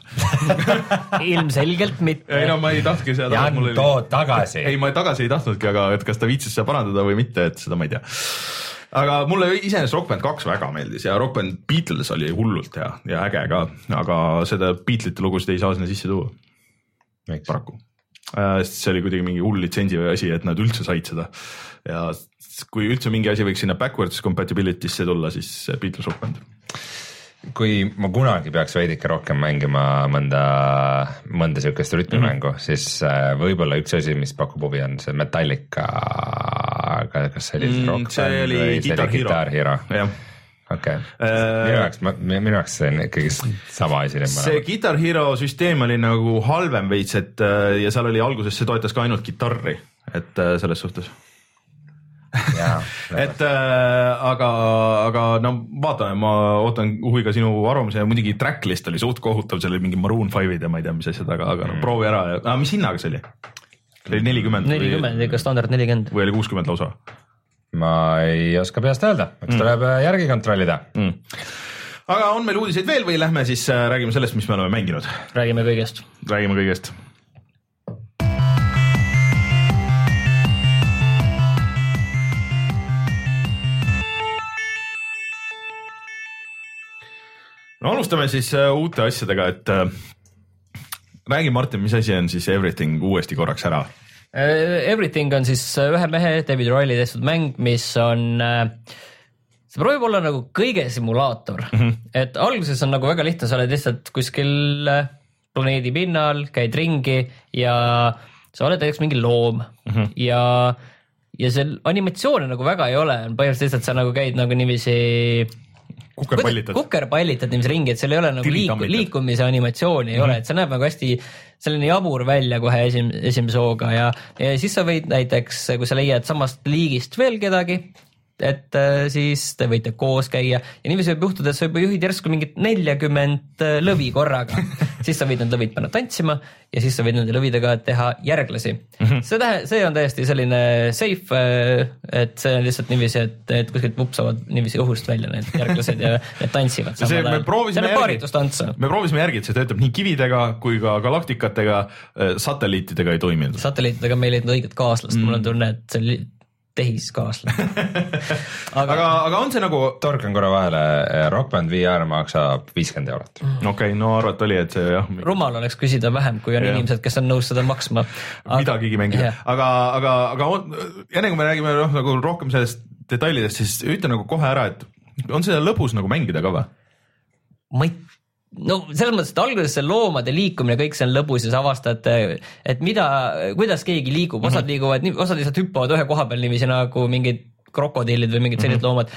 Ilmselgelt mitte. Ei no ma ei tahtki seda. Jan, oli... too tagasi. Ei, ma tagasi ei tahtnudki, aga et kas ta viitsis seda parandada või mitte, et seda ma ei tea. Aga mulle iseenesest Rock Band kaks väga meeldis ja Rock Band Beatles oli hullult hea ja äge ka, aga seda Beatlesite lugusid ei saa sinna sisse tuua. Paraku. See oli kuidagi mingi hull litsentsi või asi, et nad üldse said seda ja kui üldse mingi asi võiks sinna backwards compatibility'sse tulla, siis Beatles Rock Band. Kui ma kunagi peaks veidike rohkem mängima mõnda, mõnda siukest rütmimängu, mm -hmm. siis võib-olla üks asi, mis pakub huvi on see Metallica, kas see oli mm, Rock see Band oli või see oli Guitar Hero? Jah. okei okay. uh,, minu jaoks, minu jaoks see on ikkagi sama asi. See Guitar Hero süsteem oli nagu halvem veits, et ja seal oli alguses, see toetas ka ainult kitarri, et selles suhtes. et äh, aga, aga no vaatame, ma ootan huviga sinu arvamuse ja muidugi tracklist oli suht kohutav, see oli mingi Maroon five'id ja ma ei tea, mis asjad, aga, aga no proovi ära ja ah, mis hinnaga see oli? oli nelikümmend nelikümmend, ikka standard nelikümmend või oli kuuskümmend lausa? Ma ei oska peast öelda, eks mm. tuleb järgi kontrollida mm. Aga on meil uudiseid veel või lähme siis räägime sellest, mis me oleme mänginud? Räägime kõigest Räägime kõigest No alustame siis uute asjadega, et äh, räägi Martin, mis asi on siis Everything uuesti korraks ära? Everything on siis ühe mehe David Riley tehtud mäng, mis on, see proovib olla nagu kõige simulaator, mm-hmm. et alguses on nagu väga lihtne, sa oled lihtsalt kuskil planeedi pinnal, käid ringi ja sa oled näiteks mingi loom mm-hmm. ja, ja see animatsioone nagu väga ei ole, põhimõtteliselt lihtsalt sa nagu käid nagu niiviisi kukerpallitad. Kukerpallitad niiviisi ringi, et seal ei ole nagu liik, liikumise animatsiooni ei mm-hmm. ole, et see näeb nagu hästi selline jabur välja kohe esim, esimese hooga ja, ja siis sa võid näiteks, kui sa leiad samast liigist veel kedagi, et siis te võite koos käia ja niiviisi võib juhtuda, et sa juba juhid järsku mingit neljakümmend lõvi korraga, siis sa võid need lõvid panna tantsima ja siis sa võid nende lõvidega teha järglasi. Mm-hmm. See, tähe, see on täiesti selline safe, et see on lihtsalt niiviisi, et, et kuskilt vupsavad niiviisi õhust välja need järglased ja need tantsivad. See, me, proovisime järgi, me proovisime järgi, et see töötab nii kividega kui ka galaktikatega, satelliitidega ei toiminud. Satelliitidega me ei leidnud õiget kaaslast, mm. mul on tunne, et see tehiskaaslane. aga, aga, aga on see nagu... Torkan korra vahele, Rock Band V R maksab viiskümmend eurot. Mm. Okei, okay, no arvat oli, et see jah... Rumal oleks küsida vähem, kui on ja. Inimesed, kes on nõus seda maksma. Aga... Midagigi mängida. Aga, aga, aga on, enne kui me räägime no, nagu rohkem sellest detailidest, siis ütle nagu kohe ära, et on seda lõbus nagu mängida ka või? Ma ei no selles mõttes, et alguses see loomade liikumine, kõik see on lõbus ja sa avastad, et mida, kuidas keegi liigub, osad liiguvad, osad lihtsalt hüppavad ühe koha peal niiviisi nagu mingid krokodillid või mingid sellised loomad.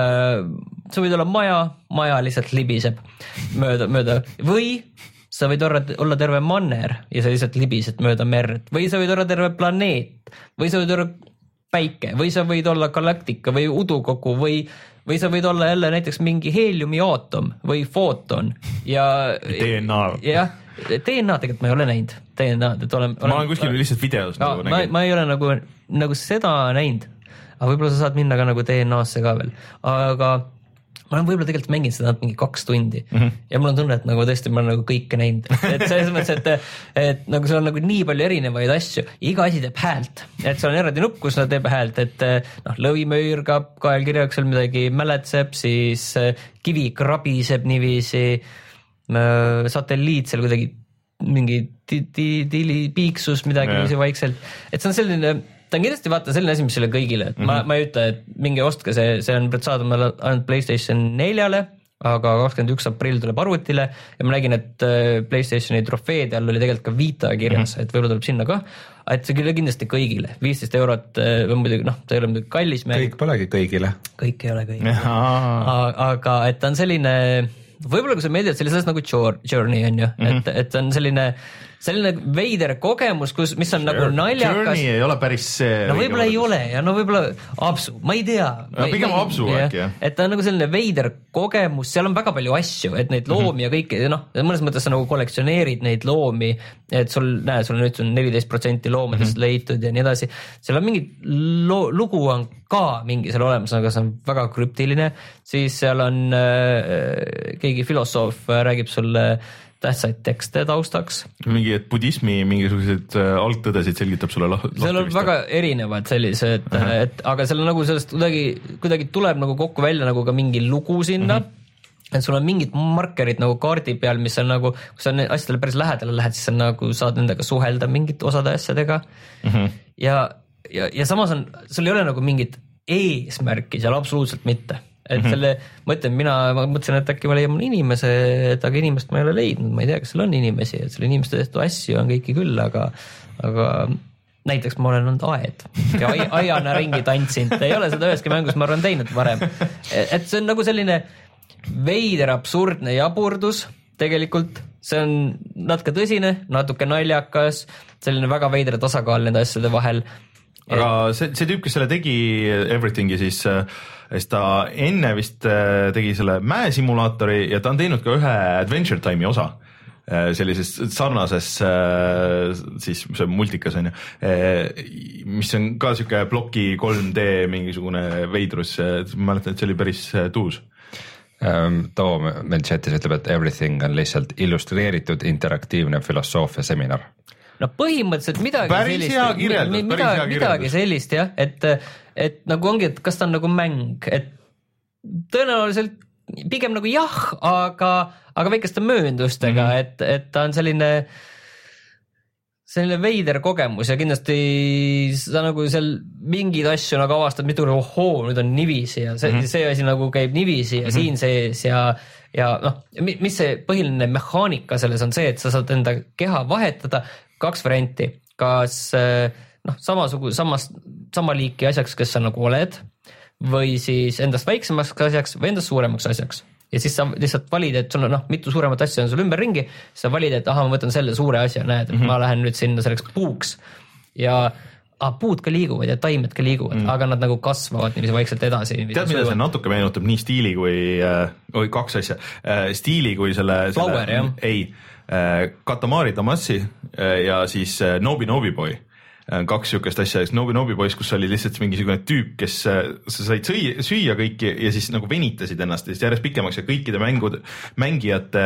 Sa võid olla maja, maja lihtsalt libiseb mööda, mööda või sa võid olla terve manner ja sa lihtsalt libised mööda merd või sa võid olla terve planeet või sa võid olla päike või sa võid olla galaktika või udukogu või või sa võid olla jälle näiteks mingi heeliumi aatom või footon ja D N A. jah, D N A tegelikult ma ei ole näinud. D N A, et olen, ma olen kuskil lihtsalt videos no, nagu ma, ma ei ole nagu, nagu seda näinud, aga võib-olla sa saad minna ka nagu D N A-sse ka veel, aga ma olen võib-olla tegelikult mänginud seda mingi kaks tundi mm-hmm. ja mul on tunne, et nagu tõesti ma olen nagu kõike näinud, et selles mõttes, et, et nagu sul on nagu nii palju erinevaid asju, iga asi teeb häält, et seal on eraldi nupp, kus nad teeb häält, et noh, lõvi möörgab, kaelkirjaks seal midagi mäletseb, siis kivi krabiseb niiviisi, satelliit seal kuidagi mingi tili piiksus midagi niiviisi vaikselt, et see on selline ta on kindlasti vaata selline asi, mis selle kõigile, et mm-hmm. ma, ma ei ütle, et mingi ostke see, see on saadamine ainult PlayStation neljale, aga kakskümmend üks aprill tuleb arvutile ja ma nägin, et PlayStationi trofeede all oli tegelikult ka Vita kirjas, mm-hmm. et võib-olla tuleb sinna ka, et see küll kindlasti kõigile, viisteist eurot või muidugi, noh, ta ei ole muidugi kallis mäng. Kõik polegi kõigile. Kõik ei ole kõigile. Aga et ta on selline, võib-olla kui sa meeldid, see oli sellest nagu Journey on ju, mm-hmm. et, et on selline selline veider kogemus, kus, mis on sure. nagu naljakas. Journey ei ole päris see. No võib-olla ei ole ja no võib-olla apsu, ma ei tea. No pigem apsu äkki jah. Et ta on nagu selline veider kogemus, seal on väga palju asju, et neid loomi mm-hmm. ja kõike, noh, mõnes mõttes sa nagu kollektsioneerid neid loomi, et sul, näe, sul on nüüd neliteist protsenti loomadest mm-hmm. leitud ja nii edasi. Seal on mingi lo- lugu on ka mingi seal olemas, aga see on väga krüptiline, siis seal on äh, keegi filosoof äh, räägib sulle tähtsaid tekste taustaks. Mingi, et budismi mingisugused alttõdesid selgitab sulle lahti. Seal on väga erinevad sellised, uh-huh. et, aga seal on nagu sellest kuidagi, kuidagi tuleb nagu kokku välja nagu ka mingi lugu sinna, uh-huh. et sul on mingid markerid nagu kaardi peal, mis on nagu, kui sa asjadele päris lähedale lähed, siis on nagu saad nendega suhelda mingit osade asjadega uh-huh. ja, ja, ja samas on, sul ei ole nagu mingit eesmärki seal absoluutselt mitte. Et mm-hmm. selle, ma ütlen, mina ma mõtlesin, et äkki ma leian inimese, et aga inimest ma ei ole leidnud, ma ei tea, kas seal on inimesi, et selle inimeste tehtud asju on kõiki küll, aga, aga näiteks ma olen olnud aed ja ai, aiana ringi tantsinud, ei ole seda üheski mängus, ma arvan, teinud varem. Et see on nagu selline veider, absurdne jaburdus tegelikult, see on natuke tõsine, natuke naljakas, selline väga veider tasakaal nende asjade vahel aga see, see tüüp, kes selle tegi Everythingi, siis, siis ta enne vist tegi selle mäesimulaatori ja ta on teinud ka ühe Adventure Time'i osa sellises sarnases siis see multikas on ju, mis on ka siuke ploki kolm D mingisugune veidrus, ma mäletan, et see oli päris tuus. Too meil chatis ütleb, et Everything on lihtsalt illustreeritud interaktiivne filosoofia seminar. No põhimõtteliselt midagi päris sellist, hea kirjeldus, midagi, päris hea midagi sellist jah, et, et nagu ongi, et kas ta on nagu mäng, et tõenäoliselt pigem nagu jah, aga, aga väikeste mööndustega, mm-hmm. et, et ta on selline, selline veider kogemus ja kindlasti sa nagu seal mingid asju nagu avastad, mitu nagu ohoo, nüüd on nivisi ja see, mm-hmm. see asi nagu käib nivisi ja mm-hmm. siin sees ja, ja noh, mis see põhiline mehaanika selles on see, et sa saad enda keha vahetada kaks varianti, kas noh, samasugu, samas, sama liiki asjaks, kes sa nagu oled, või siis endast väiksemaks asjaks või endast suuremaks asjaks. Ja siis sa lihtsalt valid, et sul on noh, mitu suuremat asja on sul ümber ringi, sa valid, et aha, ma võtan selle suure asja, näed, et mm-hmm. ma lähen nüüd sinna selleks puuks ja ah, puud ka liiguvad ja taimed ka liiguvad, mm. aga nad nagu kasvavad niiviisi vaikselt edasi. Tead, mida see natuke meenutab nii stiili kui, oi kaks asja, stiili kui selle, Flower, selle ei, Katamari Damacy ja siis Nobi Nobi Boy. Kaks siukest asja, Nobi Nobi Boys, kus oli lihtsalt mingisugune tüüp, kes sa said süüa, süüa kõiki ja siis nagu venitasid ennast ja siis järjest pikemaks ja kõikide mängud, mängijate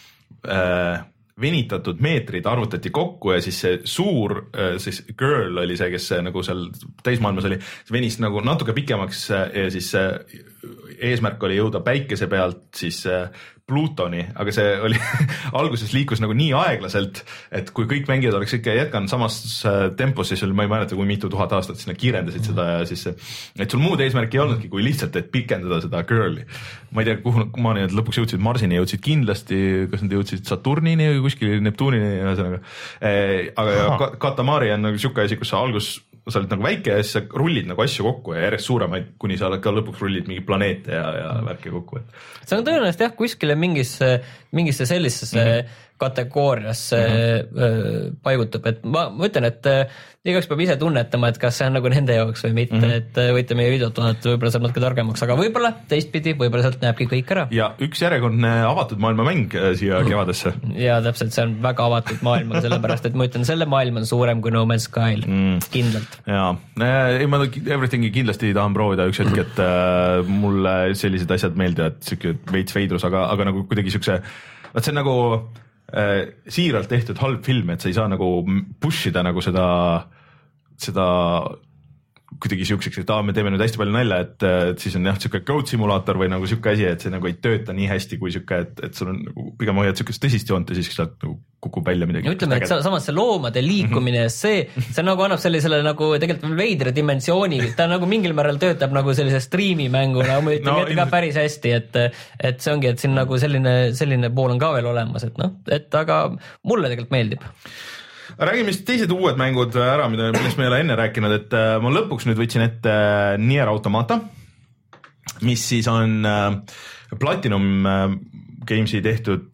äh, venitatud meetrid arvutati kokku ja siis see suur äh, siis girl oli see, kes nagu seal täismaailmas oli, venis nagu natuke pikemaks ja siis äh, eesmärk oli jõuda päikese pealt siis äh, Plutoni, aga see oli alguses liikus nagu nii aeglaselt, et kui kõik mängijad oleks ikka jätkanud samas tempos, siis ma ei mäleta, kui mitu tuhat aastat sinna kiirendasid seda ja siis, et sul muud eesmärki ei olnudki, kui lihtsalt, et pikendada seda girl'i. Ma ei tea, kuhu maani nad lõpuks jõudsid, Marsini jõudsid kindlasti, kas nad jõudsid Saturnini või kuskil Neptuunini ja ühesõnaga. Aga Katamari on nagu siuke asi, kus sa algus sa oled nagu väike ja siis sa rullid nagu asju kokku ja järjest suuremaid, kuni sa ka lõpuks rullid mingi planeete ja, ja värke kokku. See on tõenäoliselt jah, kuskile mingisse, mingisse sellisesse mm-hmm. kategooriasse mm-hmm. paigutub, et ma, ma ütlen, et igaks peab ise tunnetama, et kas see on nagu nende jaoks või mitte, mm-hmm. et võite meie videot vaadata, võib-olla saab natuke targemaks, aga võib-olla teistpidi, võib-olla sealt näebki kõik ära. Ja üks järjekordne avatud maailma mäng siia kevadesse. Ja täpselt, see on väga avatud maailm, sellepärast, et ma ütlen, selle maailm on suurem kui No Man's Skyl, mm. kindlalt. Jaa, ei, ma Everythingi kindlasti tahan proovida üks hetk, et äh, mulle sellised asjad meeldivad, siuke veits veidrus, aga, aga nagu kuidagi siukse, vaat see on nagu äh, siiralt tehtud halb film, et sa ei saa nagu push ida nagu seda, seda kuidagi siukseks, et aa, me teeme nüüd hästi palju nalja, et, et siis on jah, siuke code simulaator või nagu siuke asi, et see nagu ei tööta nii hästi kui siuke, et, et sul on nagu pigem hoiad siukest tõsist joont ja siis sealt nagu kukub välja midagi. Ja ütleme, et samas see loomade liikumine ja see, see nagu annab sellisele nagu tegelikult veidra dimensiooni, ta nagu mingil määral töötab nagu sellise striimimänguna, ma ütlen no, ka päris hästi, et, et see ongi, et siin nagu selline, selline pool on ka veel olemas, et noh, et aga mulle tegelikult meeldib. Räägime siis teised uued mängud ära, mida, millest me ei ole enne rääkinud, et ma lõpuks nüüd võtsin ette Nier Automata, mis siis on Platinum Gamesi tehtud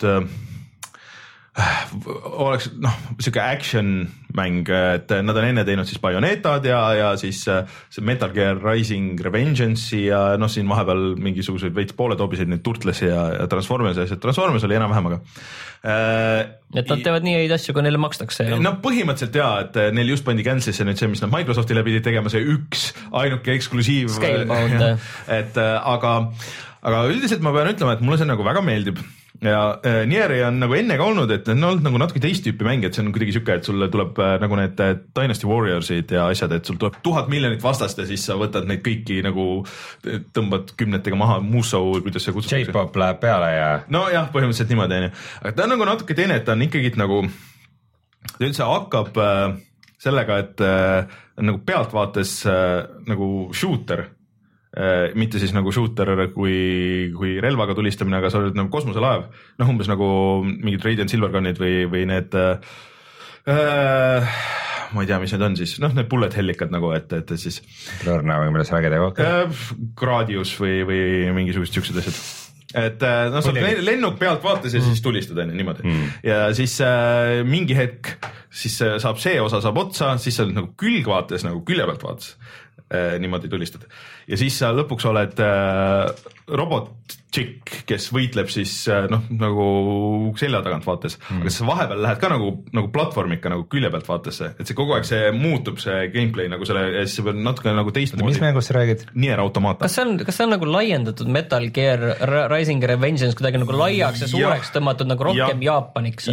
oleks noh, siuke action mäng, et nad on enne teinud siis Bayonetad ja, ja siis see Metal Gear Rising Revengeance'i ja noh, siin vahepeal mingisuguseid veits pooletoobiseid neid Turtlesi ja, ja Transformers ja Transformers oli enam-vähem, aga äh, et nad teevad nii häid asju, kui neile makstakse. No põhimõtteliselt jaa, et neil just pandi cancel'isse nüüd see, mis nad Microsoftile pidid tegema, see üks ainuke eksklusiiv. Scalebound. et aga, aga üldiselt ma pean ütlema, et mulle see nagu väga meeldib. Ja äh, Nieri on nagu enne ka olnud, et need on olnud nagu natuke teist tüüpi mäng, et see on kuidagi siuke, et sulle tuleb äh, nagu need Dynasty Warriorsid ja asjad, et sul tuleb tuhat miljonit vastast ja siis sa võtad neid kõiki nagu tõmbad kümnetega maha, Musou, kuidas see kutsutakse. J-pop läheb peale ja no jah, põhimõtteliselt niimoodi on ju, aga ta on nagu natuke teine, et ta on ikkagi nagu ta üldse hakkab äh, sellega, et äh, nagu pealtvaates äh, nagu shooter, mitte siis nagu shooter kui, kui relvaga tulistamine, aga sa oled nagu kosmoselaev, noh umbes nagu mingid Radiant Silvergunid või, või need äh, ma ei tea, mis need on siis, noh need bullet hellikad nagu, et, et siis Lörna või milles vägede kohta äh, Gradius või, või mingisugused siuksed asjad, et noh, sa oled lennuk pealt vaates ja siis tulistad enne niimoodi mm. ja siis äh, mingi hetk siis saab see osa saab otsa, siis sa oled nagu külgvaates, nagu külje pealt vaates eh, niimoodi tulistad. Ja siis sa lõpuks oled eh, robot-tšikk, kes võitleb siis eh, noh, nagu selja tagant vaates, mm. aga siis vahepeal lähed ka nagu, nagu platvormika nagu külje pealt vaatesse, et see kogu aeg see muutub, see gameplay nagu selle, ja siis see peab natuke nagu teistmoodi. Mis mängust sa räägid? Nier Automata. Kas see on, kas see on nagu laiendatud Metal Gear Rising Revengeance kuidagi nagu laiaks ja suureks ja, tõmmatud nagu rohkem ja, Jaapaniks?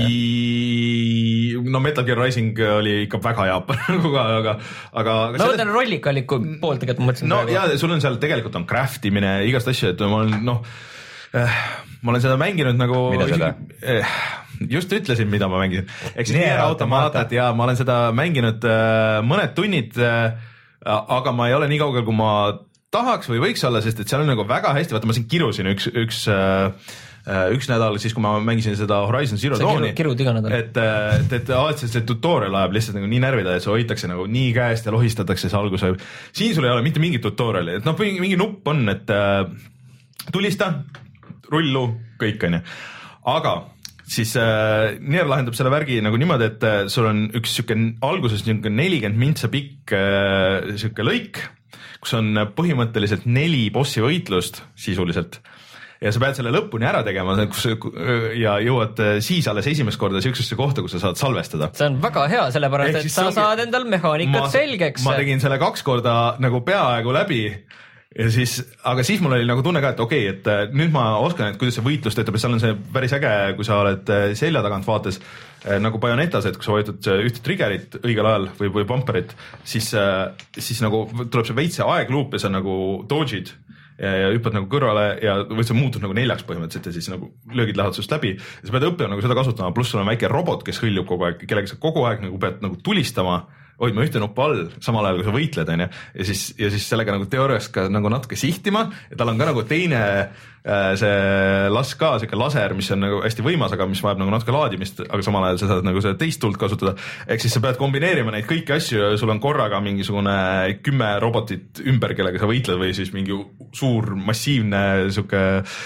I... No Metal Gear Rising oli ikka väga Jaapan nagu ka, aga, aga no võtan selles... rollikaliku pool tegelikult, ma mõtlesin no praegu. Ja sul on seal tegelikult on craftimine, igast asju, et ma olen noh eh, ma olen seda mänginud nagu mida seda? Eh, just ütlesin, mida ma mängisin. Ehk siis Nier Automatat ja ma olen seda mänginud äh, mõned tunnid äh, aga ma ei ole nii kaugel, kui ma tahaks või võiks olla, sest et seal on nagu väga hästi, vaata ma siin kirusin üks, üks äh, üks nädal, siis kui ma mängisin seda Horizon Zero Dawni, et, et, et alati see tutorial ajab lihtsalt nagu nii närvida, et see hoitakse nagu nii käest ja lohistatakse see alguse. Siin sul ei ole mitte mingit tutoriali, et noh, mingi nupp on, et äh, tulista, rullu, kõik on ju. Aga siis äh, Nier lahendab selle värgi nagu niimoodi, et äh, sul on üks siuke alguses niuke nelikümmend mintsa pikk äh, siuke lõik, kus on põhimõtteliselt neli bossi võitlust sisuliselt. Ja sa pead selle lõpuni ära tegema kus, ja jõuad siis alles esimest korda siuksesse kohta, kus sa saad salvestada. See on väga hea, sellepärast et sa saad endal mehaanikat ma, selgeks. Ma tegin selle kaks korda nagu peaaegu läbi ja siis, aga siis mul oli nagu tunne ka, et okei, okay, et nüüd ma oskan, et kuidas see võitlus töötab ja seal on see päris äge, kui sa oled selja tagant vaates nagu Bayonetas, et kui sa vajutad ühte triggerit õigel ajal või, või bumperit, siis, siis nagu tuleb see veitse aegluup ja sa nagu dodge'id ja, ja hüppad nagu kõrvale ja või see muutub nagu neljaks põhimõtteliselt ja siis nagu löögid lähevad sust läbi ja sa pead õppima nagu seda kasutama, pluss sul on väike robot, kes hõljub kogu aeg, kellega sa kogu aeg nagu pead nagu tulistama, hoidma ühte nuppu all, samal ajal kui sa võitled, on ju, ja siis, ja siis sellega nagu teoorias ka nagu natuke sihtima ja tal on ka nagu teine see las ka, siuke laser, mis on nagu hästi võimas, aga mis vajab nagu natuke laadimist, aga samal ajal sa saad nagu seda teist tuld kasutada, ehk siis sa pead kombineerima neid kõiki asju ja sul on korraga mingisugune kümme robotit ümber, kellega sa võitled või siis mingi suur massiivne siuke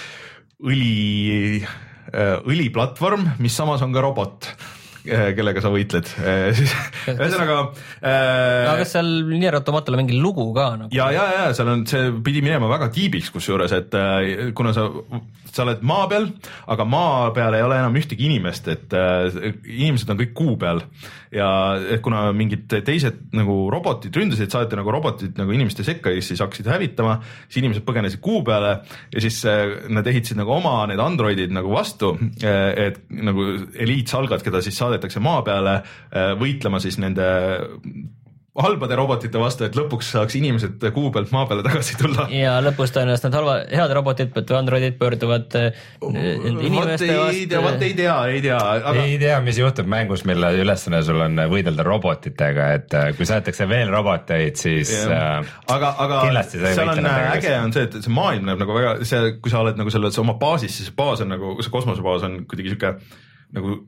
õli, õliplatvorm, mis samas on ka robot, kellega sa võitled. Ühesõnaga äh, aga kas seal Nier Automatale mingi lugu ka nagu? Ja, ja, ja, seal on, see pidi minema väga tiibiks kusjuures, et äh, kuna sa, sa oled maa peal, aga maa peal ei ole enam ühtegi inimest, et äh, inimesed on kõik kuu peal ja et kuna mingid teised nagu robotid ründasid, saadeti nagu robotid nagu inimeste sekka ja siis hakkasid hävitama, siis inimesed põgenesid kuu peale ja siis äh, nad ehitasid nagu oma need androidid nagu vastu, äh, et nagu eliitsalgad, keda siis saadetakse maa peale äh, võitlema siis nende halbade robotite vastu, et lõpuks saaks inimesed kuu pealt maa peale tagasi tulla. Ja lõpus tõenäoliselt need halva, head robotid või androidid pöörduvad inimeste vastu. Vat ei tea, ei tea. Aga... Ei tea, mis juhtub mängus, mille ülesanne sul on võidelda robotitega, et kui saadetakse veel roboteid, siis yeah. aga, aga kindlasti see seal on äge on see, et see maailm näeb nagu väga, see, kui sa oled nagu selles oma baasis, siis baas on nagu, see kosmosebaas on kuidagi siuke nagu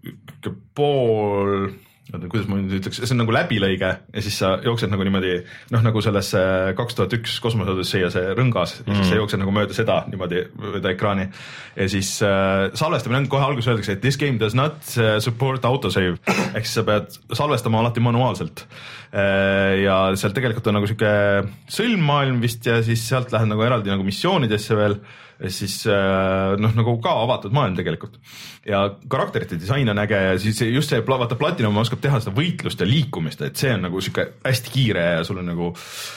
pool... kuidas ma nüüd ütleks, see on nagu läbilõige ja siis sa jooksed nagu niimoodi, noh nagu selles kaks tuhat üks kosmoseodusse ja see rõngas mm. ja siis sa jooksed nagu mööda seda niimoodi mööda ekraani ja siis äh, salvestamine on kohe alguses öeldakse, et this game does not support autosave, ehk siis sa pead salvestama alati manuaalselt äh, ja seal tegelikult on nagu siuke sõlmmaailm vist ja siis sealt lähed nagu eraldi nagu missioonidesse veel ja siis noh, nagu ka avatud maailm tegelikult ja karakterite disain on äge ja siis just see, vaata Platinum oskab teha seda võitlust ja liikumist, et see on nagu siuke hästi kiire ja sul on nagu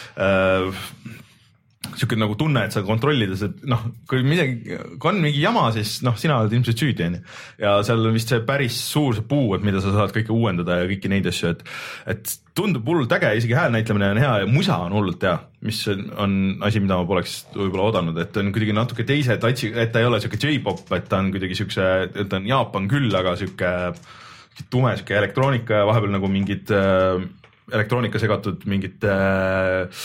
äh, siuke nagu tunne, et sa kontrollides, et noh, kui midagi, kui on mingi jama, siis noh, sina oled ilmselt süüdi on ju. Ja seal on vist see päris suur see puu, et mida sa saad kõike uuendada ja kõiki neid asju, et, et tundub hullult äge, isegi häälnäitlemine on hea ja musa on hullult hea, mis on asi, mida ma poleks võib-olla oodanud, et on kuidagi natuke teise touchi, et ta ei ole siuke J-pop, et ta on kuidagi siukse, et on Jaapan küll, aga siuke tume siuke elektroonika ja vahepeal nagu mingid äh, elektroonika segatud mingid äh,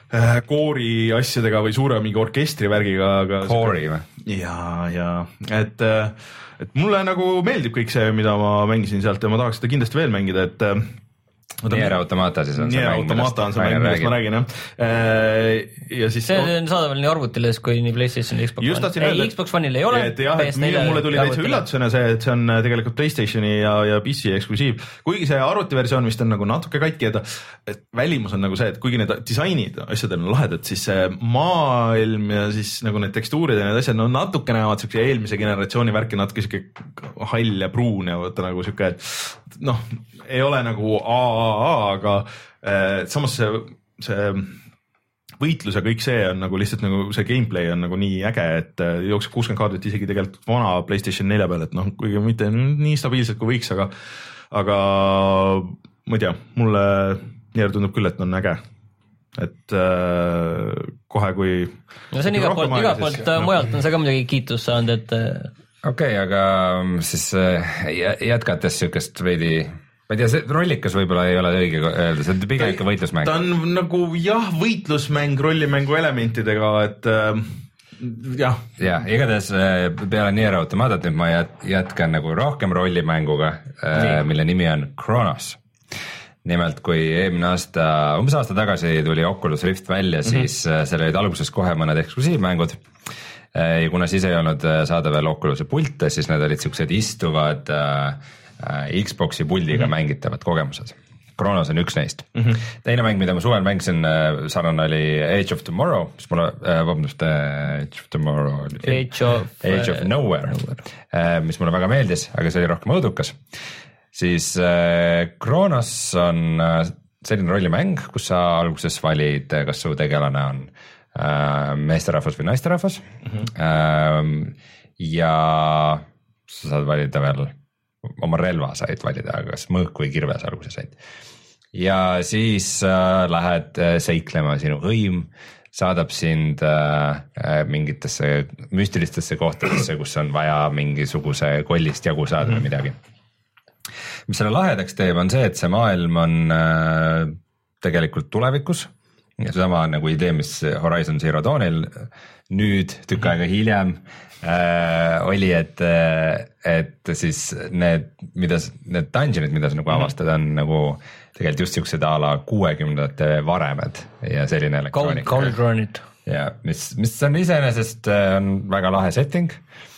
koori asjadega või suure mingi orkestri värgiga. Koori või? Ja, ja, et, et mulle nagu meeldib kõik see, mida ma mängisin sealt ja ma tahaks seda kindlasti veel mängida, et Nier Automata siis on see Nier mäng, Automata on see mäng, millest ma räägin, jah. Ja siis see on saadaval nii arvutiles kui nii PlayStation ja Xbox One. Ei, Xbox One'il ei ole. Et jah, et mulle tuli täitsa üllatusena see, et see on tegelikult PlayStationi ja, ja P C eksklusiiv. Kuigi see arvutiversioon vist on nagu natuke katki, et välimus on nagu see, et kuigi need disainid asjadel on lahedad, siis see maailm ja siis nagu need tekstuurid ja need asjad, no natuke näevad siuke eelmise generatsiooni värki, natuke siuke hall ja pruun ja võtta nagu siuke, et noh, ei ole nagu A A A, aga äh, samas see, see võitlus ja kõik see on nagu lihtsalt nagu see gameplay on nagu nii äge, et äh, jookseb kuuskümmend kaadrit isegi tegelikult vana PlayStation nelja peal, et noh, kuigi mitte nii stabiilselt kui võiks, aga aga ma ei tea, mulle Nier tundub küll, et on äge. Et äh, kohe kui no see on iga poolt, iga poolt no. Mujalt on see ka midagi kiitus saanud, et okei okay,, aga siis jätkates siukest veidi ma ei tea, see rollikas võib-olla ei ole õige öelda, see on pigem ikka võitlusmäng. Ta on nagu jah, võitlusmäng rollimängu elementidega, et äh, jah. jah, igatahes peale Nier Automatat nüüd ma jätkan nagu rohkem rollimänguga, äh, mille nimi on Chronos. Nimelt, kui eelmine aasta, umbes aasta tagasi tuli Oculus Rift välja, siis mm-hmm. seal olid alguses kohe mõned eksklusiivmängud. Ja kuna siis ei olnud saada veel Oculus'e pilte, siis need olid siuksed istuvad äh, Xbox'i puldiga mm-hmm. mängitavad kogemused. Chronos on üks neist. Mm-hmm. Teine mäng, mida ma suvel mängisin, sarnane oli Age of Tomorrow, mis mulle, vabandust, Age of Tomorrow, Age of, Age of Nowhere, nowhere., mis mulle väga meeldis, aga see oli rohkem õudukas. Siis Chronos on selline rollimäng, kus sa alguses valid, kas su tegelane on meesterahvas või naisterahvas mm-hmm. ja sa saad valida veel oma relva said valida, kas mõõk või kirve sa alguses said. Ja siis äh, lähed äh, seiklema, sinu hõim saadab sind äh, mingitesse müstilistesse kohtadesse, kus on vaja mingisuguse kollist jagu saada või midagi. Mis selle lahedaks teeb, on see, et see maailm on äh, tegelikult tulevikus. Ja seesama nagu idee, mis Horizon Zero Dawnil nüüd tükk aega hiljem äh, oli, et, et siis need, mida, need dungeonid, mida sa nagu avastad, on nagu tegelikult just siuksed a la kuuekümnendate varemed ja selline elektroonika. Cauldronid. Ja mis, mis on iseenesest on väga lahe setting,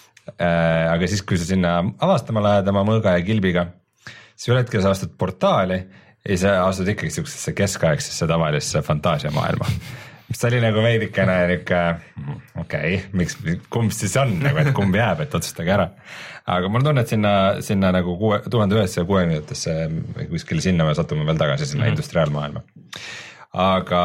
äh, aga siis, kui sa sinna avastama lähed oma mõõga ja kilbiga, siis üle hetkel sa astad portaali ja sa astud ikkagi siuksesse keskaegsesse tavalisse fantaasiamaailma. Mis oli nagu veidikene niuke, okei, okay, miks, kumb siis on, nagu, et kumb jääb, et otsustage ära. Aga mul tunne, et sinna, sinna nagu tuhande üheksasaja kuuekümnendatesse kuskil sinna me satume veel tagasi sinna mm-hmm. industriaalmaailma. Aga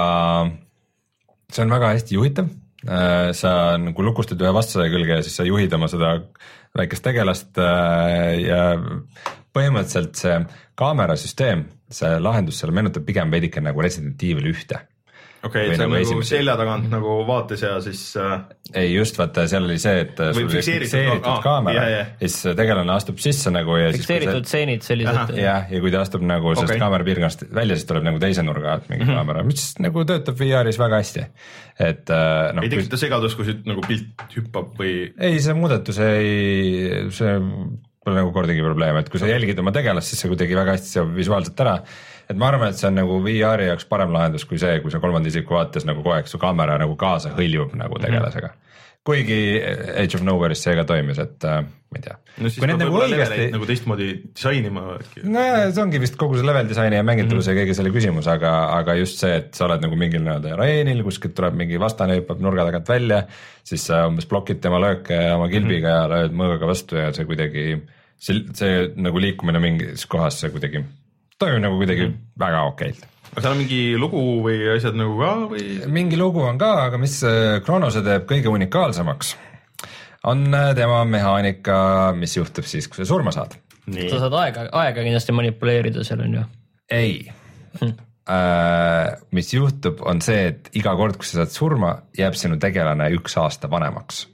see on väga hästi juhitav. Sa nagu lukustad ühe vastasaja külge ja siis sa juhid oma seda väikest tegelast ja põhimõtteliselt see kaamerasüsteem, see lahendus seal meenutab pigem veidike nagu Resident Evil ühte. Okei, okay, see on nagu esimese... selja tagant nagu vaates ja siis äh... ei just, vaata seal oli see, et sul oli fikseeritud ah, kaamera ja, ja. Ja siis tegelane astub sisse nagu ja fikseeritud stseenid see... sellised jah, ja kui ta astub nagu okay. sellest kaamera piirkonnast välja, siis tuleb nagu teise nurga alt mingi mm-hmm. kaamera, mis nagu töötab V R-is väga hästi. Et, no, ei tekita kui... segadus, kui nagu pilt hüppab või ei, see muudatus ei see pole nagu kordagi probleem, et kui sa jälgid oma tegelast, siis see kuidagi väga hästi seob visuaalselt ära. Et ma arvan, et see on nagu V R-i jaoks parem lahendus kui see, kui sa kolmanda isiku vaates nagu kogu aeg su kaamera nagu kaasa hõljub nagu tegelasega. Kuigi Age of Nowhere'is see ka toimis, et äh, ma ei tea. No siis peab võib-olla leveleid nagu teistmoodi disainima. No see ongi vist kogu see level disaini ja mängitavuse mm-hmm. ja kõige selle küsimus, aga, aga just see, et sa oled nagu mingil näoda areenil, kuskilt tuleb mingi vastane hüppab nurga tagant välja, siis sa umbes blokid tema lööke oma kilbiga mm-hmm. ja lööd mõõgaga vastu ja see kuidagi, see, see nagu liikumine mingis kohas, see kuidagi toimib nagu kuidagi mm-hmm. väga okeilt. Aga seal on mingi lugu või asjad nagu ka või? Mingi lugu on ka, aga mis Chronose teeb kõige unikaalsemaks, on tema mehaanika, mis juhtub siis, kui sa surma saad. Nii. Sa saad aega, aega kindlasti manipuleerida seal on ju? Ei. Hm. Äh, mis juhtub, on see, et iga kord, kui sa saad surma, jääb sinu tegelane üks aasta vanemaks.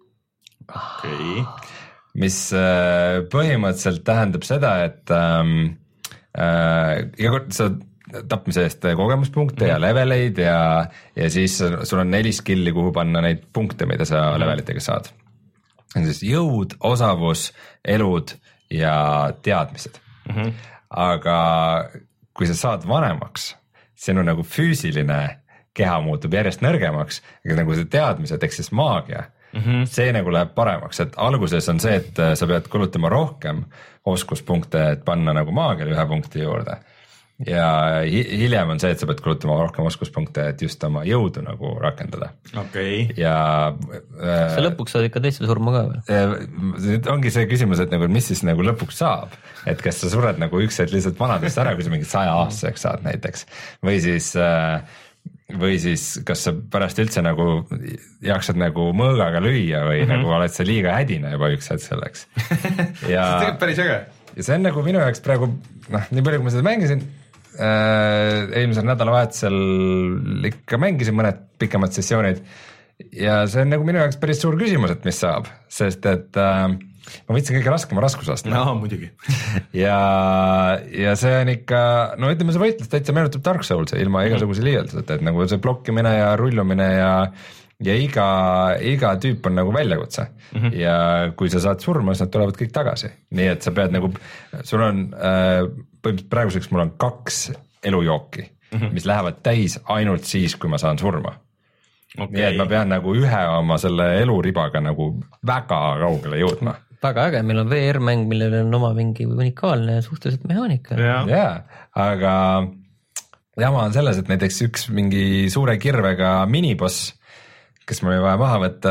Okay. Mis äh, põhimõtteliselt tähendab seda, et ähm, äh, iga kord sa tapmise eest kogemuspunkte mm-hmm. ja leveleid ja, ja siis sul on neli skilli, kuhu panna neid punkte, mida sa mm-hmm. levelitega saad. On siis jõud, osavus, elud ja teadmised. Mm-hmm. Aga kui sa saad vanemaks, sinu nagu füüsiline keha muutub järjest nõrgemaks, aga nagu see teadmised, ehk siis maagia, mm-hmm. see nagu läheb paremaks, et alguses on see, et sa pead kulutama rohkem oskuspunkte, et panna nagu maagiale ühe punkti juurde. Ja hiljem on see, et sa pead kulutama rohkem oskuspunkte, et just oma jõudu nagu rakendada. Okay. Ja sa lõpuks saad ikka teiste surma ka või? Ongi see küsimus, et nagu, mis siis nagu lõpuks saab, et kas sa sured nagu üks hetk lihtsalt vanadest ära, kui sa mingi saja aastaseks saad näiteks, või siis või siis kas sa pärast üldse nagu jaksad nagu mõõgaga lüüa või mm-hmm. nagu oled sa liiga hädine juba üks hetk selleks. Ja see on päris äge. Ja see on nagu minu jaoks praegu, noh, nii palju kui ma seda mängisin, äh, eelmisel nädalavahetusel ikka mängisin mõned pikemad sessioonid ja see on nagu minu jaoks päris suur küsimus, et mis saab, sest et äh, ma võtsin kõige raskema raskusast. No, muidugi. ja, ja see on ikka, no ütleme, see võitlus täitsa meenutab Dark Soulsi ilma igasuguse liialduseta, et nagu see blokkimine ja rullumine ja ja iga, iga tüüp on nagu väljakutse mm-hmm. ja kui sa saad surma, siis nad tulevad kõik tagasi. Nii et sa pead nagu, sul on äh, põhimõtteliselt praeguseks mul on kaks elujooki, mm-hmm. mis lähevad täis ainult siis, kui ma saan surma. Okay. Nii et ma pean nagu ühe oma selle eluribaga nagu väga kaugele jõudma. Väga äge, meil on V R-mäng, millel on oma mingi unikaalne suhteliselt mehaanika. Jaa, ja, aga jama on selles, et näiteks üks mingi suure kirvega miniboss, kes mul ei vaja maha võtta,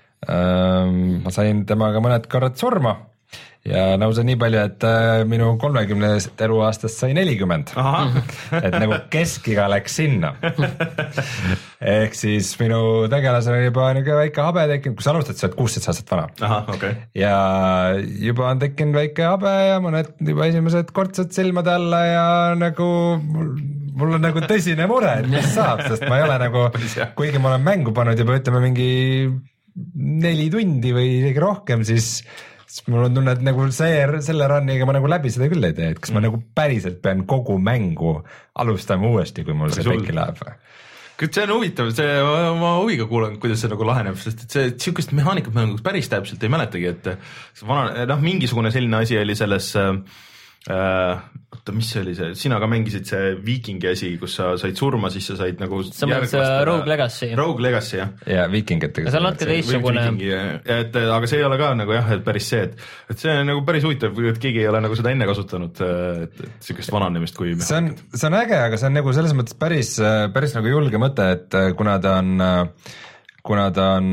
ähm, ma sain temaga mõned korrad surma ja nõusa nii palju, et äh, minu kolmekümnest eluaastast sai nelikümmend. Et nagu keskiga läks sinna. Ehk siis minu tegelasel oli juba nagu väike habe tekkinud, kui sa alustad, sa oled kuusteist aastat vana. Aha, okay. Ja juba on tekkinud väike habe ja mõned juba esimesed kortsad silmade alla ja nagu mul on nagu tõsine mure, et mis saab, sest ma ei ole nagu, kuigi ma olen mängu pannud juba ütleme mingi neli tundi või isegi rohkem, siis, siis mul on tunne, et nagu see, selle runniga ma nagu läbi seda küll ei tee, et kas mm. ma nagu päriselt pean kogu mängu alustama uuesti, kui mul see tekki läheb. See on huvitav, see ma huviga kuulan, kuidas see nagu laheneb, sest et see sihukest mehaanikat ma nagu päris täpselt ei mäletagi, et vana, noh, mingisugune selline asi oli selles Uh, oota, mis see oli see, sina ka mängisid see Viikingi asi, kus sa said surma, siis sa said nagu sa mõtled Rogue Legacy. Rogue Legacy, jah. Ja Viikingitega. See on natuke teistsugune. Et, aga see ei ole ka nagu jah, et päris see, et, et see on nagu päris huvitav, et keegi ei ole nagu seda enne kasutanud, et, et sükest vananemist kui see on, see on äge, aga see on nagu selles mõttes päris, päris nagu julge mõte, et kuna ta on, kuna ta on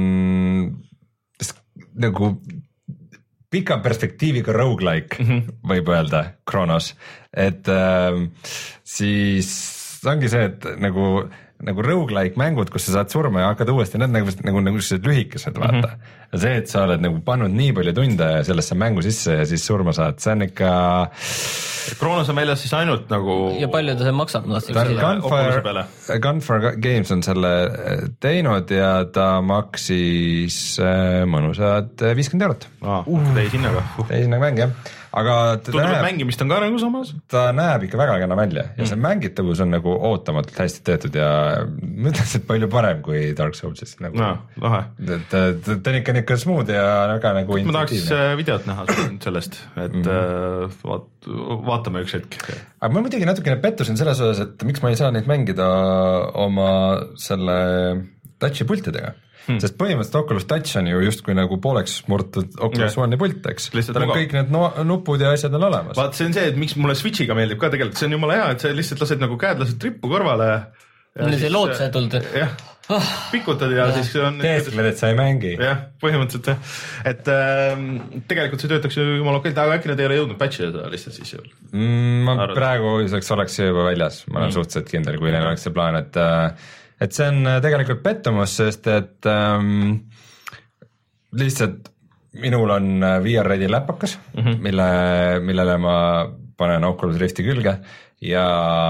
nagu pika perspektiiviga roguelike mm-hmm. võib öelda Kronos, et äh, siis ongi see, et nagu, nagu roguelike mängud, kus sa saad surma ja hakkad uuesti, need nagu, nagu, nagu sellised lühikesed, vaata mm-hmm. ja see, et sa oled nagu pannud nii palju tunde sellesse mängu sisse ja siis surma saad, see on ikka Kronos on väljas siis ainult nagu ja palju ta see maksab? Gunfire, Gunfire Games on selle teinud ja ta maksis mõnusad viiskümmend eurot. Ah, uh, täis hinnaga. Uh. Täis hinnaga mäng, jah. Aga tundub, et mängimist on ka nagu samas? Ta näeb ikka väga kena välja ja see mm. mängitavus on nagu ootamatult hästi tehtud ja ma ütleks, et palju parem kui Dark Soulsis. Nagu, no, lahe. Ta on ikka niisugune smooth ja väga nagu ma tahaks videot näha sellest, et mm. vaat, vaatame üks hetk. Aga ma muidugi natukene pettusin selles osas, et miks ma ei saa neid mängida oma selle touchi pultidega. Hmm. Sest põhimõtteliselt Oculus Touch on ju just kui nagu pooleks murtud Oculus One'i pult, eks. Tal on kõik need no, nupud ja asjad on olemas. Vaat see on see, et miks mulle Switchiga meeldib ka tegelikult, see on jumala hea, et sa lihtsalt lased nagu käed lased trippu kõrvale. Nii see lootsetult. Jah, oh. Pikutad ja, ja siis on... Teeskled, et sa ei mängi. Jah, põhimõtteliselt jah. Et äh, tegelikult see töötaks ju jumala okei, aga äkki nad ei ole jõudnud patch'i seda lihtsalt siis ju. Mm, ma Arvad. Praegu oleks see juba väljas, ma olen mm. suhteliselt kindel, kui neil oleks see plaan, et... Äh, et see on tegelikult pettumus, sest et ähm, lihtsalt minul on V R-ready läpakas, mm-hmm. mille, millele ma panen Oculus Rifti külge ja,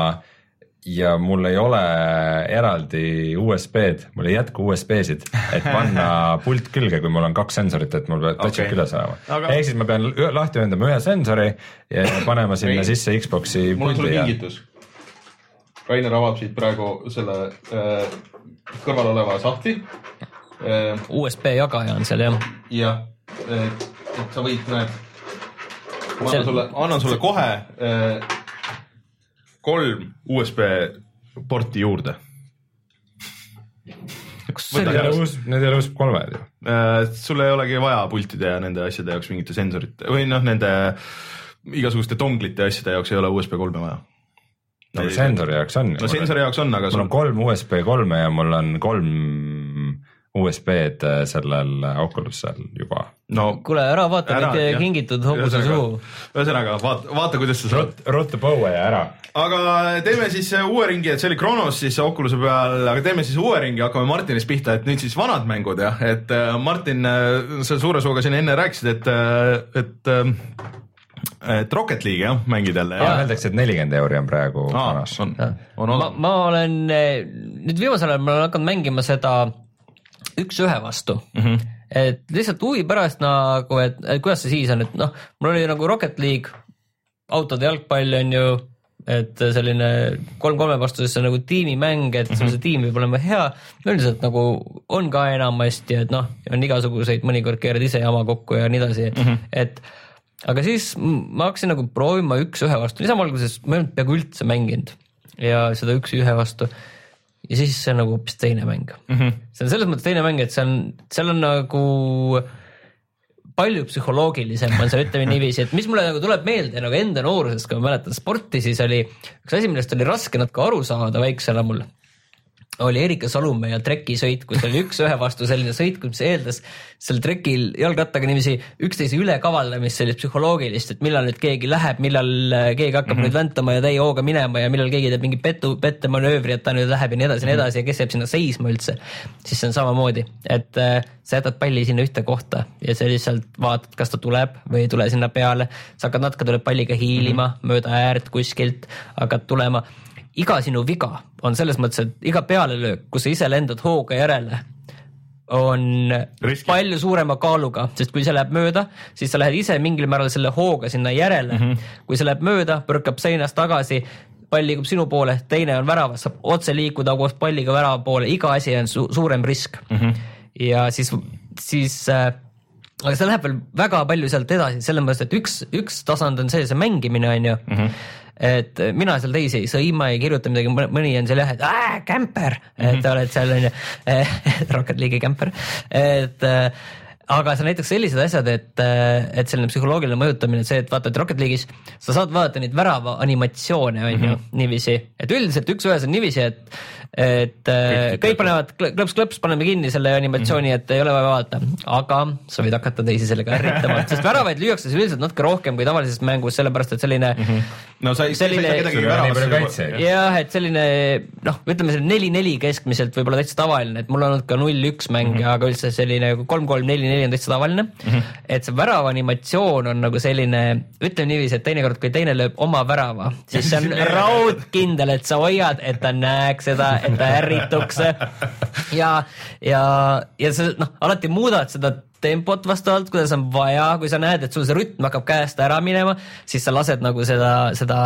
ja mul ei ole eraldi U S B-d, mul ei jätku U S B-sid, et panna pult külge, kui mul on kaks sensorit, et mul peab touch'id okay. külas olema. Aga... Ehk siis ma pean lahti ühendama ühe sensori ja panema sinna sisse Xboxi puldi. Mul on sulle kingitus. Rainer avab siit praegu selle äh, kõrval oleva sahti. Äh, U S B jagaja on seal, jah. Jah, et, et sa võid, näed, ma annan sulle, annan sulle kohe äh, kolm U S B porti juurde. Need ei ole U S B kolmed ju. Sul ei olegi vaja pultide ja nende asjade jaoks mingite sensorite või noh, nende igasuguste donglite asjade jaoks ei ole U S B kolme vaja. No sensori jaoks on. No sensori jaoks on, aga mul on kolm U S B kolme ja mul on kolm U S B-d sellel Oculusel juba. No kuule, ära vaata kõik kingitud hobuse suu. Ühesõnaga, vaata, vaata kuidas sa saad. Ruttu põue ja ära. Aga teeme siis uue ringi, et see oli Kronos siis Oculus'e peal, aga teeme siis uue ringi, hakkame Martinist pihta, et nüüd siis vanad mängud ja, et Martin, sa suure suuga siin enne rääkisid, et, et et Rocket League jah, mängid jälle. Ja öeldakse, et nelikümmend euri on praegu kanas. On, on ma, ma olen, nüüd viimasel ajal ma olen hakanud mängima seda üks ühe vastu. Mm-hmm. Et lihtsalt huvi pärast nagu, et, et kuidas see siis on, et noh, mul oli nagu Rocket League, autode jalgpall on ju, et selline kolm kolme vastu, see on nagu tiimimäng, et mm-hmm. see tiim võib olema hea, üldiselt nagu on ka enamasti, et noh, on igasuguseid, mõnikord keerad ise jama kokku ja nii edasi, mm-hmm. et aga siis ma hakkasin nagu proovima üks ühe vastu, niisama alguses ma ei olnud peaaegu üldse mänginud ja seda üks ühe vastu ja siis see on nagu hoopis teine mäng. Mm-hmm. See on selles mõttes teine mäng, et see on, seal on nagu palju psühholoogilisem on see, ütleme niiviisi, et mis mulle nagu tuleb meelde nagu enda noorusest, kui ma mäletan sporti, siis oli üks asi, millest oli raske natuke aru saada väiksena mul. Oli Erika Salumäe ja trekisõit, kus oli üks ühe vastu selline sõit, kus eeldas seal trekil jalgrattaga niiviisi üksteise üle kavaldamist sellist psühholoogilist, et millal nüüd keegi läheb, millal keegi hakkab mm-hmm. nüüd väntama ja täie hooga minema ja millal keegi teeb mingi petu, pette manöövri, et ta nüüd läheb ja nii edasi, mm-hmm. nii edasi ja kes jääb sinna seisma üldse. Siis see on samamoodi, et äh, sa jätad palli sinna ühte kohta ja sa lihtsalt vaatad, kas ta tuleb või ei tule sinna peale. Sa hakkad natuke tuleb palliga hiilima mm-hmm. mööda äärt kuskilt, hakkad tulema. Iga sinu viga on selles mõttes, et iga pealelöök, kus sa ise lendad hooga järele, on Riski. Palju suurema kaaluga, sest kui see läheb mööda, siis sa lähed ise mingil määral selle hooga sinna järele. Mm-hmm. Kui see läheb mööda, põrkab seinast tagasi, pall liigub sinu poole, teine on väravas, saab otse liikuda koos palliga värava poole, iga asi on su- suurem risk. Mm-hmm. Ja siis, siis äh, aga see läheb veel väga palju sealt edasi, selles mõttes, et üks, üks tasand on see, see mängimine on ju, mm-hmm. et mina seal teisi ei sõima, ei kirjuta midagi, mõni on seal jah, et ää, kämper, mm-hmm. et oled seal on ju, Rocket League'i kämper, et aga see näiteks sellised asjad, et, et selline psühholoogiline mõjutamine, see, et vaata, et Rocket League'is sa saad vaadata neid värava animatsioone on mm-hmm. ju niiviisi, et üldiselt üks ühes on niiviisi, et et kõik, kõik panevad klõps-klõps, paneme kinni selle animatsiooni, et ei ole vaja vaadata, aga sa võid hakata teisi sellega ärritama, sest väravaid lüüakse üldiselt natuke rohkem kui tavalises mängus, sellepärast et selline mm-hmm. no sa ei selline, saa kedagi väravasse jah, et selline noh, ütleme selline neli neli keskmiselt võib-olla täitsa tavaline, et mul on olnud ka null üks mäng mm-hmm. aga üldse selline kolm kolm neli neli on täitsa tavaline mm-hmm. et see värava animatsioon on nagu selline, ütleme niiviisi, et teinekord kui teine lööb oma värava, siis see on raudkindel, et sa hoiad, et ta näeks seda, et ta ärrituks ja, ja, ja sa noh, alati muudad seda tempot vastavalt, kuidas on vaja, kui sa näed, et sul see rütm hakkab käest ära minema, siis sa lased nagu seda, seda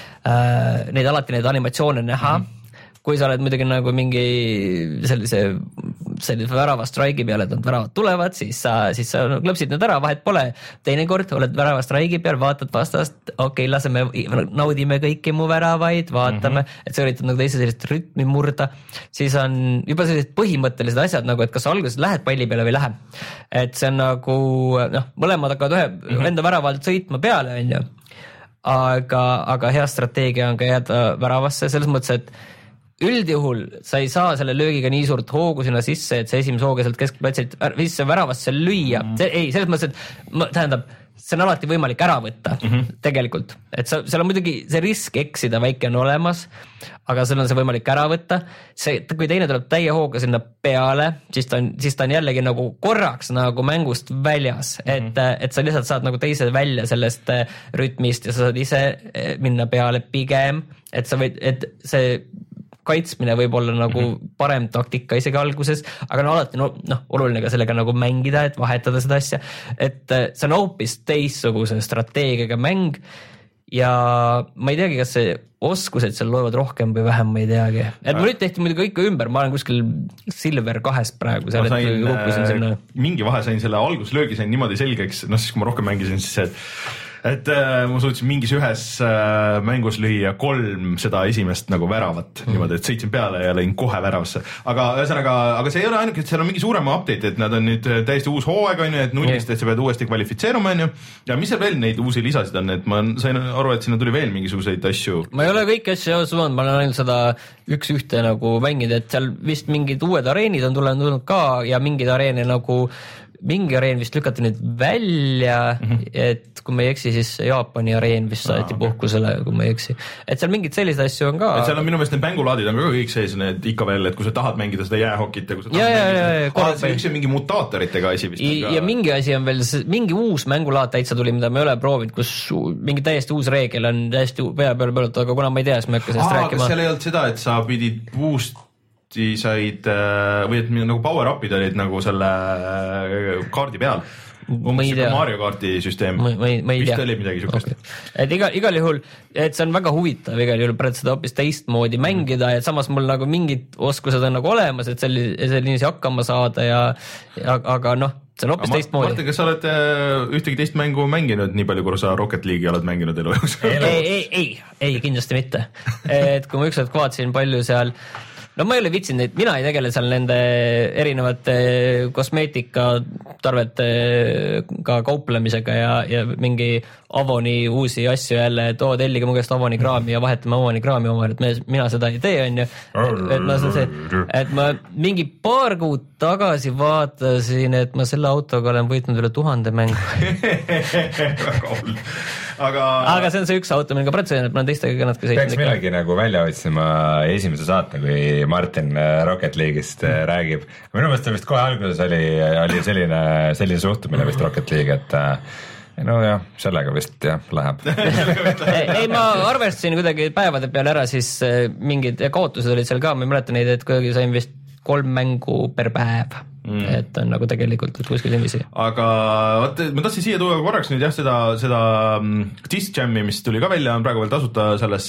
äh, neid alati neid animatsioone näha mm. kui sa oled muidugi nagu mingi sellise, sellise värava straigi peal, et nad väravad tulevad, siis sa, siis sa klõpsid need ära, vahet pole. Teinekord oled värava straigi peal, vaatad vastast, okei, okay, laseme, naudime kõiki mu väravaid, vaatame, mm-hmm. et sa üritad nagu teise sellist rütmi murda, siis on juba sellised põhimõttelised asjad nagu, et kas sa alguses lähed palli peale või lähe. Et see on nagu, noh, mõlemad hakkavad ühe mm-hmm. enda väravalt sõitma peale, on ju. Aga, aga hea strateegia on ka jääda väravasse, selles mõttes, et üldjuhul sa ei saa selle löögiga nii suurt hoogu sinna sisse, et see esimese hooga sealt keskplatsilt sisse väravasse lüüa. See, ei, selles mõttes, et tähendab, see on alati võimalik ära võtta mm-hmm. tegelikult. Et sa, seal on muidugi see risk eksida väike on olemas, aga seal on see võimalik ära võtta. See, kui teine tuleb täie hooga sinna peale, siis ta on, siis ta on jällegi nagu korraks nagu mängust väljas, et, mm-hmm. et sa lihtsalt saad nagu teise välja sellest rütmist ja sa saad ise minna peale pigem, et sa võid, et see kaitsmine võib olla nagu parem taktika isegi alguses, aga no alati no, no, oluline ka sellega nagu mängida, et vahetada seda asja, et see on hoopis teissuguse strateegiaga mäng ja ma ei teagi, kas see oskused seal loevad rohkem või vähem, ma ei teagi. Et mul nüüd tehti muidugi kõik ümber, ma olen kuskil Silver kahest praegu seal, sain, et kukkusin sinna. Mingi vahe sain selle alguslöögi sain niimoodi selgeks, noh siis kui ma rohkem mängisin, siis see et äh, ma suutsin mingis ühes äh, mängus lüüa kolm seda esimest nagu väravat mm. niimoodi, et sõitsin peale ja lõin kohe väravasse. Aga ühesõnaga, aga see ei ole ainuke, et seal on mingi suurema update, et nad on nüüd täiesti uus hooaeg on ju, et nullist, et sa pead uuesti kvalifitseeruma on ju. Ja mis seal veel neid uusi lisasid on, et ma sain aru, et sinna tuli veel mingisuguseid asju. Ma ei ole kõiki asju suund, ma olen ainult seda üks ühte nagu mängida, et seal vist mingid uued areenid on tulenud ka ja mingid areene nagu mingi areen vist lükati nüüd välja mm, -hmm. et kui ma ei eksi, siis Jaapani areen vist saati ah, okay. puhkusele, kui ma ei eksi. Et seal mingid sellised asju on ka. Et seal on minu meelest need mängulaadid on ka kõik sees, need ikka veel, et kui sa tahad mängida seda jäähokit ja kui sa tahad ja, mängida ja, ja, ah, see üks on mingi mutaatoritega asi vist. Ja, ja mingi asi on veel, mingi uus mängulaad täitsa tuli, mida me ei ole proovinud, kus mingi täiesti uus reegel on täiesti pea peale pööratud, aga kuna ma ei tea, siis ma ei hakka sellest ah, rääkima. Kas seal ei olnud seda, et sa pidid boost said või et nagu power up'id olid nagu selle kaardi peal umbes Mario kaardi süsteem ma, ma, ma vist tea. Oli midagi sukast okay. et igal, igal juhul, et see on väga huvitav igal juhul praegu seda hoopis teistmoodi mängida ja samas mul nagu mingid oskused on nagu olemas, et sellise, sellise hakkama saada ja, ja aga noh, see on hoopis teistmoodi. Martin, kas sa oled ühtegi teist mängu mänginud nii palju, kui sa Rocket League'i oled mänginud elu jooksul? ei, ei, ei, ei, kindlasti mitte. Et kui ma ükskord vaatasin palju seal no ma ei ole vitsinud neid, mina ei tegele seal nende erinevate kosmeetika tarvetega kauplemisega ja, ja mingi Avoni uusi asju jälle, et oo, tellige mu käest Avoni kraami ja vahetame Avoni kraami omar, et me, mina seda ei tee, on ju. Et ma, see, et ma mingi paar kuud tagasi vaatasin, et ma selle autoga olen võitnud üle tuhande mängu. aga... aga see on see üks auto, millega praegu sõin, et ma olen teistega ka natuke sõitnud. Peaks midagi nagu välja otsima esimese saate, kui Martin Rocket League'ist mm. räägib. Minu mõttes vist kohe alguses oli, oli selline, selline suhtumine vist Rocket League, et no jah, sellega vist jah, läheb. ei, ma arvestasin kuidagi päevade peale ära, siis mingid kaotused olid seal ka, ma ei mäleta neid, et kuidagi sain vist kolm mängu per päev. Mm. Et on nagu tegelikult kuskil niiviisi. Aga vaat, ma tahtsin siia tuua korraks nüüd jah, seda, seda Disc Jam'i, mis tuli ka välja, on praegu veel tasuta selles,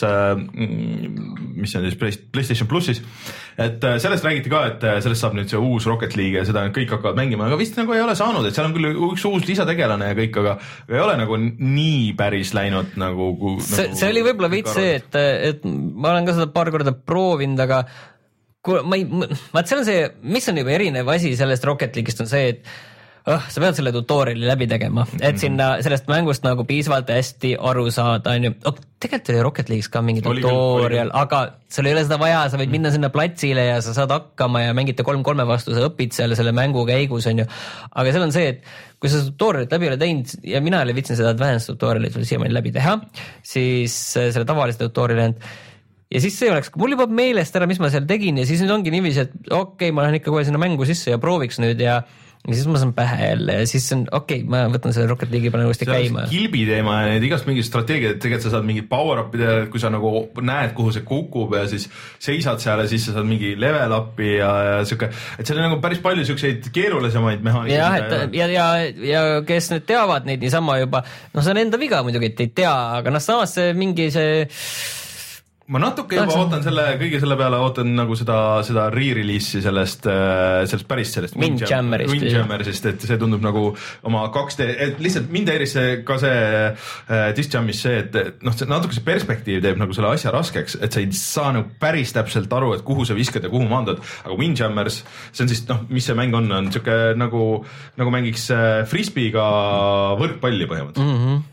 mis on siis PlayStation Plussis, et sellest räägiti ka, et sellest saab nüüd see uus Rocket League ja seda kõik hakkavad mängima, aga vist nagu ei ole saanud, et seal on küll üks uus lisategelane ja kõik, aga ei ole nagu nii päris läinud nagu... See, nagu see oli võib-olla veits see, et, et ma olen ka seda paar korda proovinud, aga kui ma ei, vaat see on see, mis on juba erinev asi sellest Rocket League'ist on see, et oh, sa pead selle tutoriali läbi tegema, et sinna sellest mängust nagu piisavalt hästi aru saada, on ju. Oh, tegelikult oli Rocket League'is ka mingi tutorial, aga sul ei ole seda vaja, sa võid minna sinna platsile ja sa saad hakkama ja mängite kolm kolme vastu, sa õpid seal selle mängu käigus, on ju. Aga seal on see, et kui sa tutorialit läbi ole teinud ja mina ei vitsin seda advanced tutorialit siiamaani läbi teha, siis selle tavalise tutoriali ja siis see oleks, mul juba meelest ära, mis ma seal tegin ja siis nüüd ongi niiviisi, et okei, okay, ma lähen ikka kohe sinna mängu sisse ja prooviks nüüd ja, ja siis ma saan pähe jälle ja siis on okei okay,, ma võtan selle Rocket League'i panen uuesti käima. Kilbi teema ja need igast mingid strateegiad, et tegelikult sa saad mingid power-up'id, kui sa nagu näed, kuhu see kukub ja siis seisad seal ja siis sa saad mingi level up'i ja, ja siuke, et seal on nagu päris palju siukseid keerulisemaid mehhanisme. Jah, et ja, ja, ja kes nüüd teavad neid niisama juba, noh, see on enda viga muidugi, et ei tea, aga noh, samas see mingi see ma natuke juba ootan selle, kõige selle peale ootan nagu seda, seda re-release'i sellest, sellest päris sellest Windjammerist, Windjammerist, et see tundub nagu oma kaks D, et lihtsalt mind häiris ka see äh, Disc Jamis see, et noh, see natuke see perspektiiv teeb nagu selle asja raskeks, et sa ei saa nagu päris täpselt aru, et kuhu sa viskad ja kuhu maandad, aga Windjammers, see on siis noh, mis see mäng on, on siuke nagu, nagu mängiks frisbeega võrkpalli põhimõtteliselt mm, -hmm.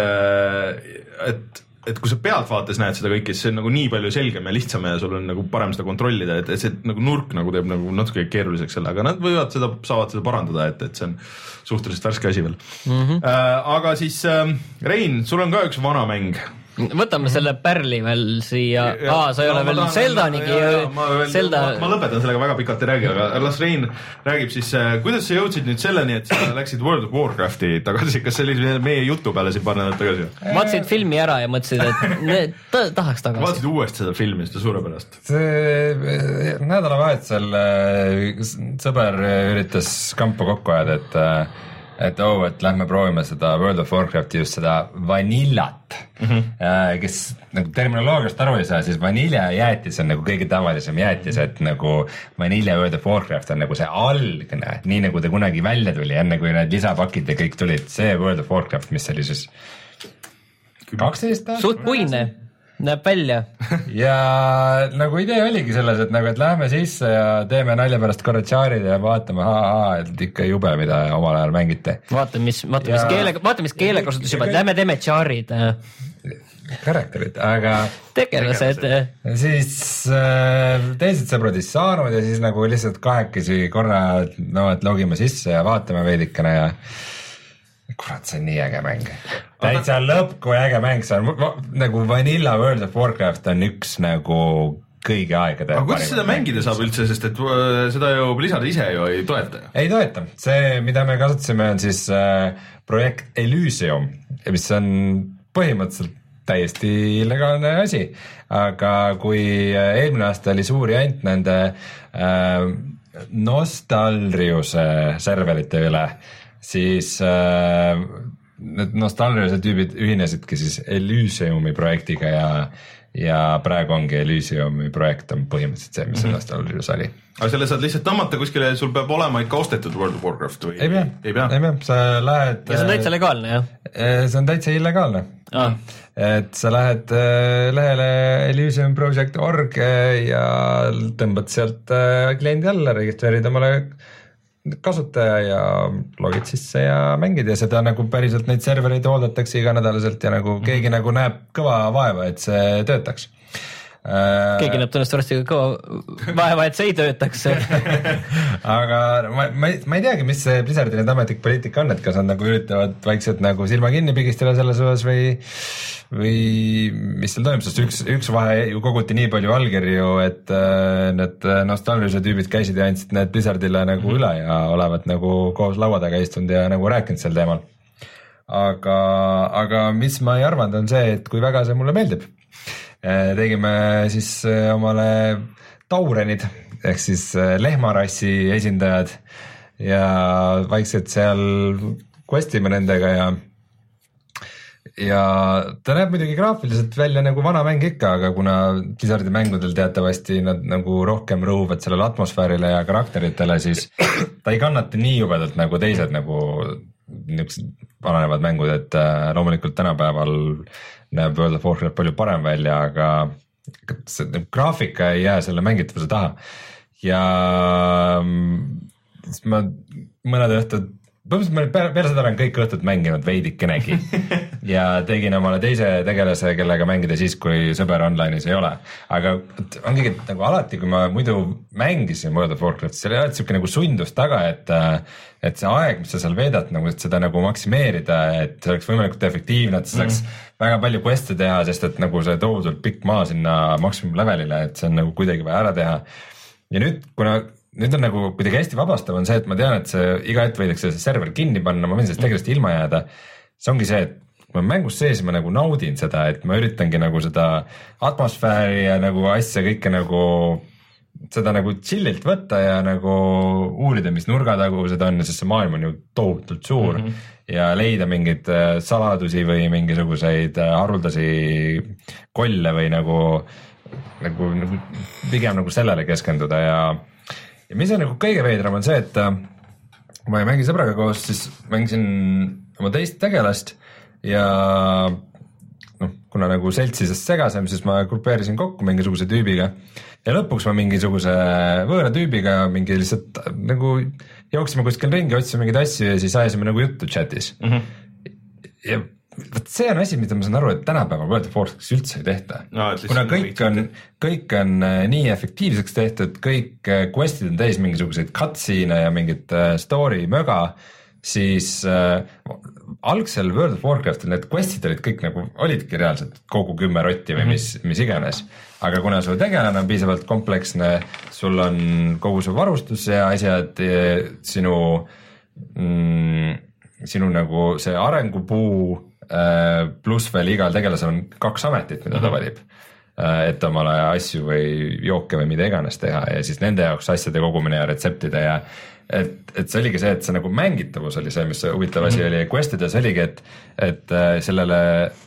et, et et kui sa pealtvaates näed seda kõike, siis see on nagu nii palju selgem ja lihtsam ja sul on nagu parem seda kontrollida, et, et see nagu nurk nagu teeb nagu natuke keeruliseks selle, aga nad võivad seda, saavad seda parandada, et, et see on suhteliselt värske asi veel mm. -hmm. Äh, aga siis äh, Rein, sul on ka üks vana mäng. Võtame selle pärli veel siia, aa, sa ei ole veel Zeldanigi, Zelda. Ma, ma lõpetan sellega väga pikalt ei räägi, aga las Rein räägib siis, kuidas sa jõudsid nüüd selleni, et sa läksid World of Warcrafti tagasi, kas see oli meie jutu peale siin paar nädalat tagasi? Vaatasid filmi ära ja mõtlesid, et ne, ta, tahaks tagasi. Vaatasid uuesti seda filmi, seda suurepärast. See nädalavahetusel sõber üritas kampa kokku ajada, et et oo, oh, et lähme proovime seda World of Warcrafti just seda vanillat mm, -hmm. kes nagu terminoloogiast aru ei saa, siis vaniljajäätis on nagu kõige tavalisem jäätis, et nagu vanilja World of Warcraft on nagu see algne, nii nagu ta kunagi välja tuli, enne kui need lisapakid ja kõik tulid, see World of Warcraft, mis oli siis kaksteist aastat. Suht puine, näeb välja. ja nagu idee oligi selles, et nagu, et lähme sisse ja teeme nalja pärast korra tšaarid ja vaatame, haa, et ikka jube, mida omal ajal mängite. Vaata, mis, vaata, mis keele, vaata, mis keelekasutus juba, lähme teeme tšaarid. Karakterid, aga tegelased. Siis äh, teised sõbrad ei saanud ja siis nagu lihtsalt kahekesi korra, no et logime sisse ja vaatame veidikene ja kurat, see on nii äge mäng. Täitsa lõpku äge mäng, see on nagu Vanilla World of Warcraft on üks nagu kõigi aegade. Aga kuidas seda mängida saab üldse, sest et seda ju Blizzard ise ju ei toeta? Ei toeta. See, mida me kasutasime, on siis äh, projekt Elysium, mis on põhimõtteliselt täiesti illegaalne asi, aga kui eelmine aasta oli suuri jant nende äh, Nostalriuse serverite üle, siis äh, need Nostalriuse tüübid ühinesidki siis Elysiumi projektiga ja, ja praegu ongi Elysiumi projekt on põhimõtteliselt see, mis mm -hmm. Nostalrius oli. Aga selle saad lihtsalt tammata kuskile, sul peab olema ikka ostetud World of Warcraft või? Ei pea, ei pea, ei pea. Sa lähed... Ja see on täitsa legaalne, jah? See on täitsa illegaalne. Ah. Et sa lähed lehele elysium project dot org ja tõmbad sealt kliendi alla, registreerid omale kasutaja ja logid sisse ja mängid ja seda nagu päriselt neid servereid hooldatakse iganädalaselt ja nagu keegi nagu näeb kõva vaeva, et see töötaks. Keegi näeb tõenäoliselt varsti kõva vaeva, et see ei töötaks. aga ma, ma, ei, ma ei teagi, mis see Blizzardi nüüd ametlik poliitika on, et kas nad nagu üritavad vaikselt nagu silma kinni pigistada selles osas või, või mis seal toimub, sest üks, üks vahe ju koguti nii palju allkirju, et äh, need Nostalriuse tüübid käisid ja andsid need Blizzardile nagu üle ja olevat nagu koos laua taga istunud ja nagu rääkinud sel teemal. Aga, aga mis ma ei arvanud, on see, et kui väga see mulle meeldib. Tegime siis omale taurenid ehk siis lehmarassi esindajad ja vaikselt seal questime nendega ja ja ta näeb muidugi graafiliselt välja nagu vana mäng ikka, aga kuna Blizzardi mängudel teatavasti nad nagu rohkem rõhuvad sellele atmosfäärile ja karakteritele, siis ta ei kannata nii jubedalt nagu teised nagu niisugused vananevad mängud, et loomulikult tänapäeval näeb World of Warcraft palju parem välja, aga see graafika ei jää selle mängitavuse taha. Ja siis ma mõned õhtud, põhimõtteliselt ma peale, peale seda olen kõik õhtud mänginud veidikenegi ja tegin omale teise tegelase, kellega mängida siis, kui sõber online'is ei ole. Aga ongi nagu alati, kui ma muidu mängisin World of Warcraft, seal ei ole siuke nagu sundus taga, et et see aeg, mis sa seal veedad, nagu et seda nagu maksimeerida, et see oleks võimalikult efektiivne, et sa saaks mm. väga palju quest'e teha, sest et nagu see tohutult pikk maa sinna maksimum levelile, et see on nagu kuidagi vaja ära teha. Ja nüüd, kuna nüüd on nagu kuidagi hästi vabastav on see, et ma tean, et see iga hetk võidakse see server kinni panna, ma võin sellest tegelast ilma jääda. See ongi see, et kui ma mängus sees, ma nagu naudin seda, et ma üritangi nagu seda atmosfääri ja nagu asja kõike nagu seda nagu chillilt võtta ja nagu uurida, mis nurgatagused on, sest see maailm on ju tohutult suur mm -hmm. ja leida mingeid saladusi või mingisuguseid haruldasi kolle või nagu, nagu, nagu pigem nagu sellele keskenduda ja ja mis on nagu kõige veidram on see, et kui ma ei mängi sõbraga koos, siis mängisin oma teist tegelast ja noh, kuna nagu seltsisest segasem, siis ma grupeerisin kokku mingisuguse tüübiga ja lõpuks ma mingisuguse võõra tüübiga mingi lihtsalt nagu jooksime kuskil ringi, otsime mingeid asju ja siis ajasime nagu juttu chatis mm. -hmm. ja võt see on asi, mida ma saan aru, et tänapäeval World of Warcraftis üldse ei tehta no,. kuna kõik on, kõik on nii efektiivseks tehtud, kõik quest'id on täis mingisuguseid cutscene ja mingit story möga, siis äh, algsel World of Warcraftil need quest'id olid kõik nagu, olidki reaalselt kogu kümme rotti või mis, mis iganes. Aga kuna su tegelane on piisavalt kompleksne, sul on kogu su varustus ja asjad, sinu, mm, sinu nagu see arengupuu pluss veel igal tegelasel on kaks ametit, mida ta valib, et omale asju või jooke või mida iganes teha ja siis nende jaoks asjade kogumine ja retseptide ja et, et see oligi see, et see nagu mängitavus oli see, mis huvitav asi oli questides oligi, et, et sellele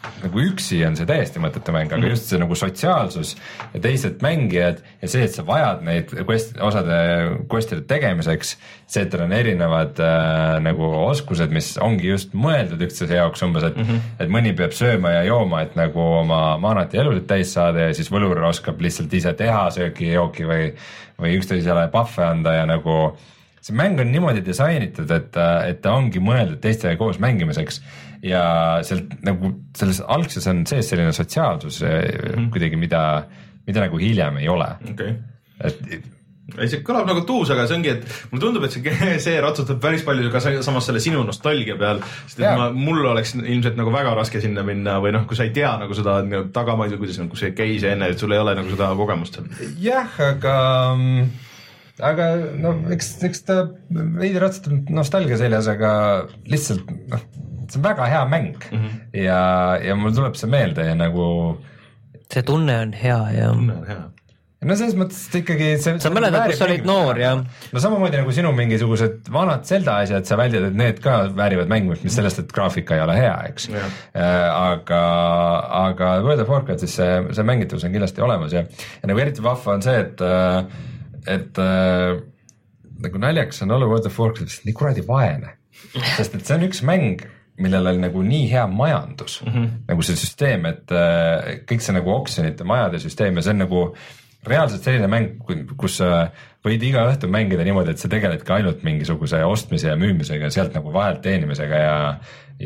nagu üksi on see täiesti mõttetu mäng, aga mm -hmm. just see nagu sotsiaalsus ja teised mängijad ja see, et sa vajad neid quest, osade quest'ide tegemiseks, see, et on erinevad äh, nagu oskused, mis ongi just mõeldud üksteise jaoks umbes, et mm, -hmm. et mõni peab sööma ja jooma, et nagu oma maanat ja elusid täis saada ja siis võlur oskab lihtsalt ise teha sööki ja jooki või, või üksteisele puff'e anda ja nagu see mäng on niimoodi disainitud, et, et ta ongi mõeldud teistega koos mängimiseks ja sealt nagu selles algses on sees selline sotsiaalsus mm -hmm. kuidagi, mida, mida nagu hiljem ei ole okay.. et ei, see kõlab nagu tuus, aga see ongi, et mulle tundub, et see seer otsustab päris palju ka samas selle sinu nostalgia peal, sest et ma, mul oleks ilmselt nagu väga raske sinna minna või noh, kui sa ei tea nagu seda nagu tagamaidu, kuidas nagu see käis enne, et sul ei ole nagu seda kogemust seal. jah, aga aga no eks, eks ta veidi ratsutab nostalgia seljas, aga lihtsalt noh, see on väga hea mäng mm -hmm. ja, ja mul tuleb see meelde ja nagu see tunne on hea ja tunne on hea. no selles mõttes ikkagi see, sa mäletad, kus sa olid noor ja no samamoodi nagu sinu mingisugused vanad Zelda asjad, sa väldid, et need ka väärivad mängimist, mis sellest, et graafika ei ole hea, eks yeah. äh, aga, aga World of Warcraftis see, see mängitavus on kindlasti olemas ja, ja nagu eriti vahva on see, et et äh, nagu naljakas on olla World of Warcraftist nii kuradi vaene, sest et see on üks mäng, millel oli nagu nii hea majandus mm, -hmm. nagu see süsteem, et äh, kõik see nagu oksjonite majade süsteem ja see on nagu reaalselt selline mäng, kus sa võid iga õhtu mängida niimoodi, et sa tegeledki ainult mingisuguse ostmise ja müümisega, sealt nagu vahelt teenimisega ja,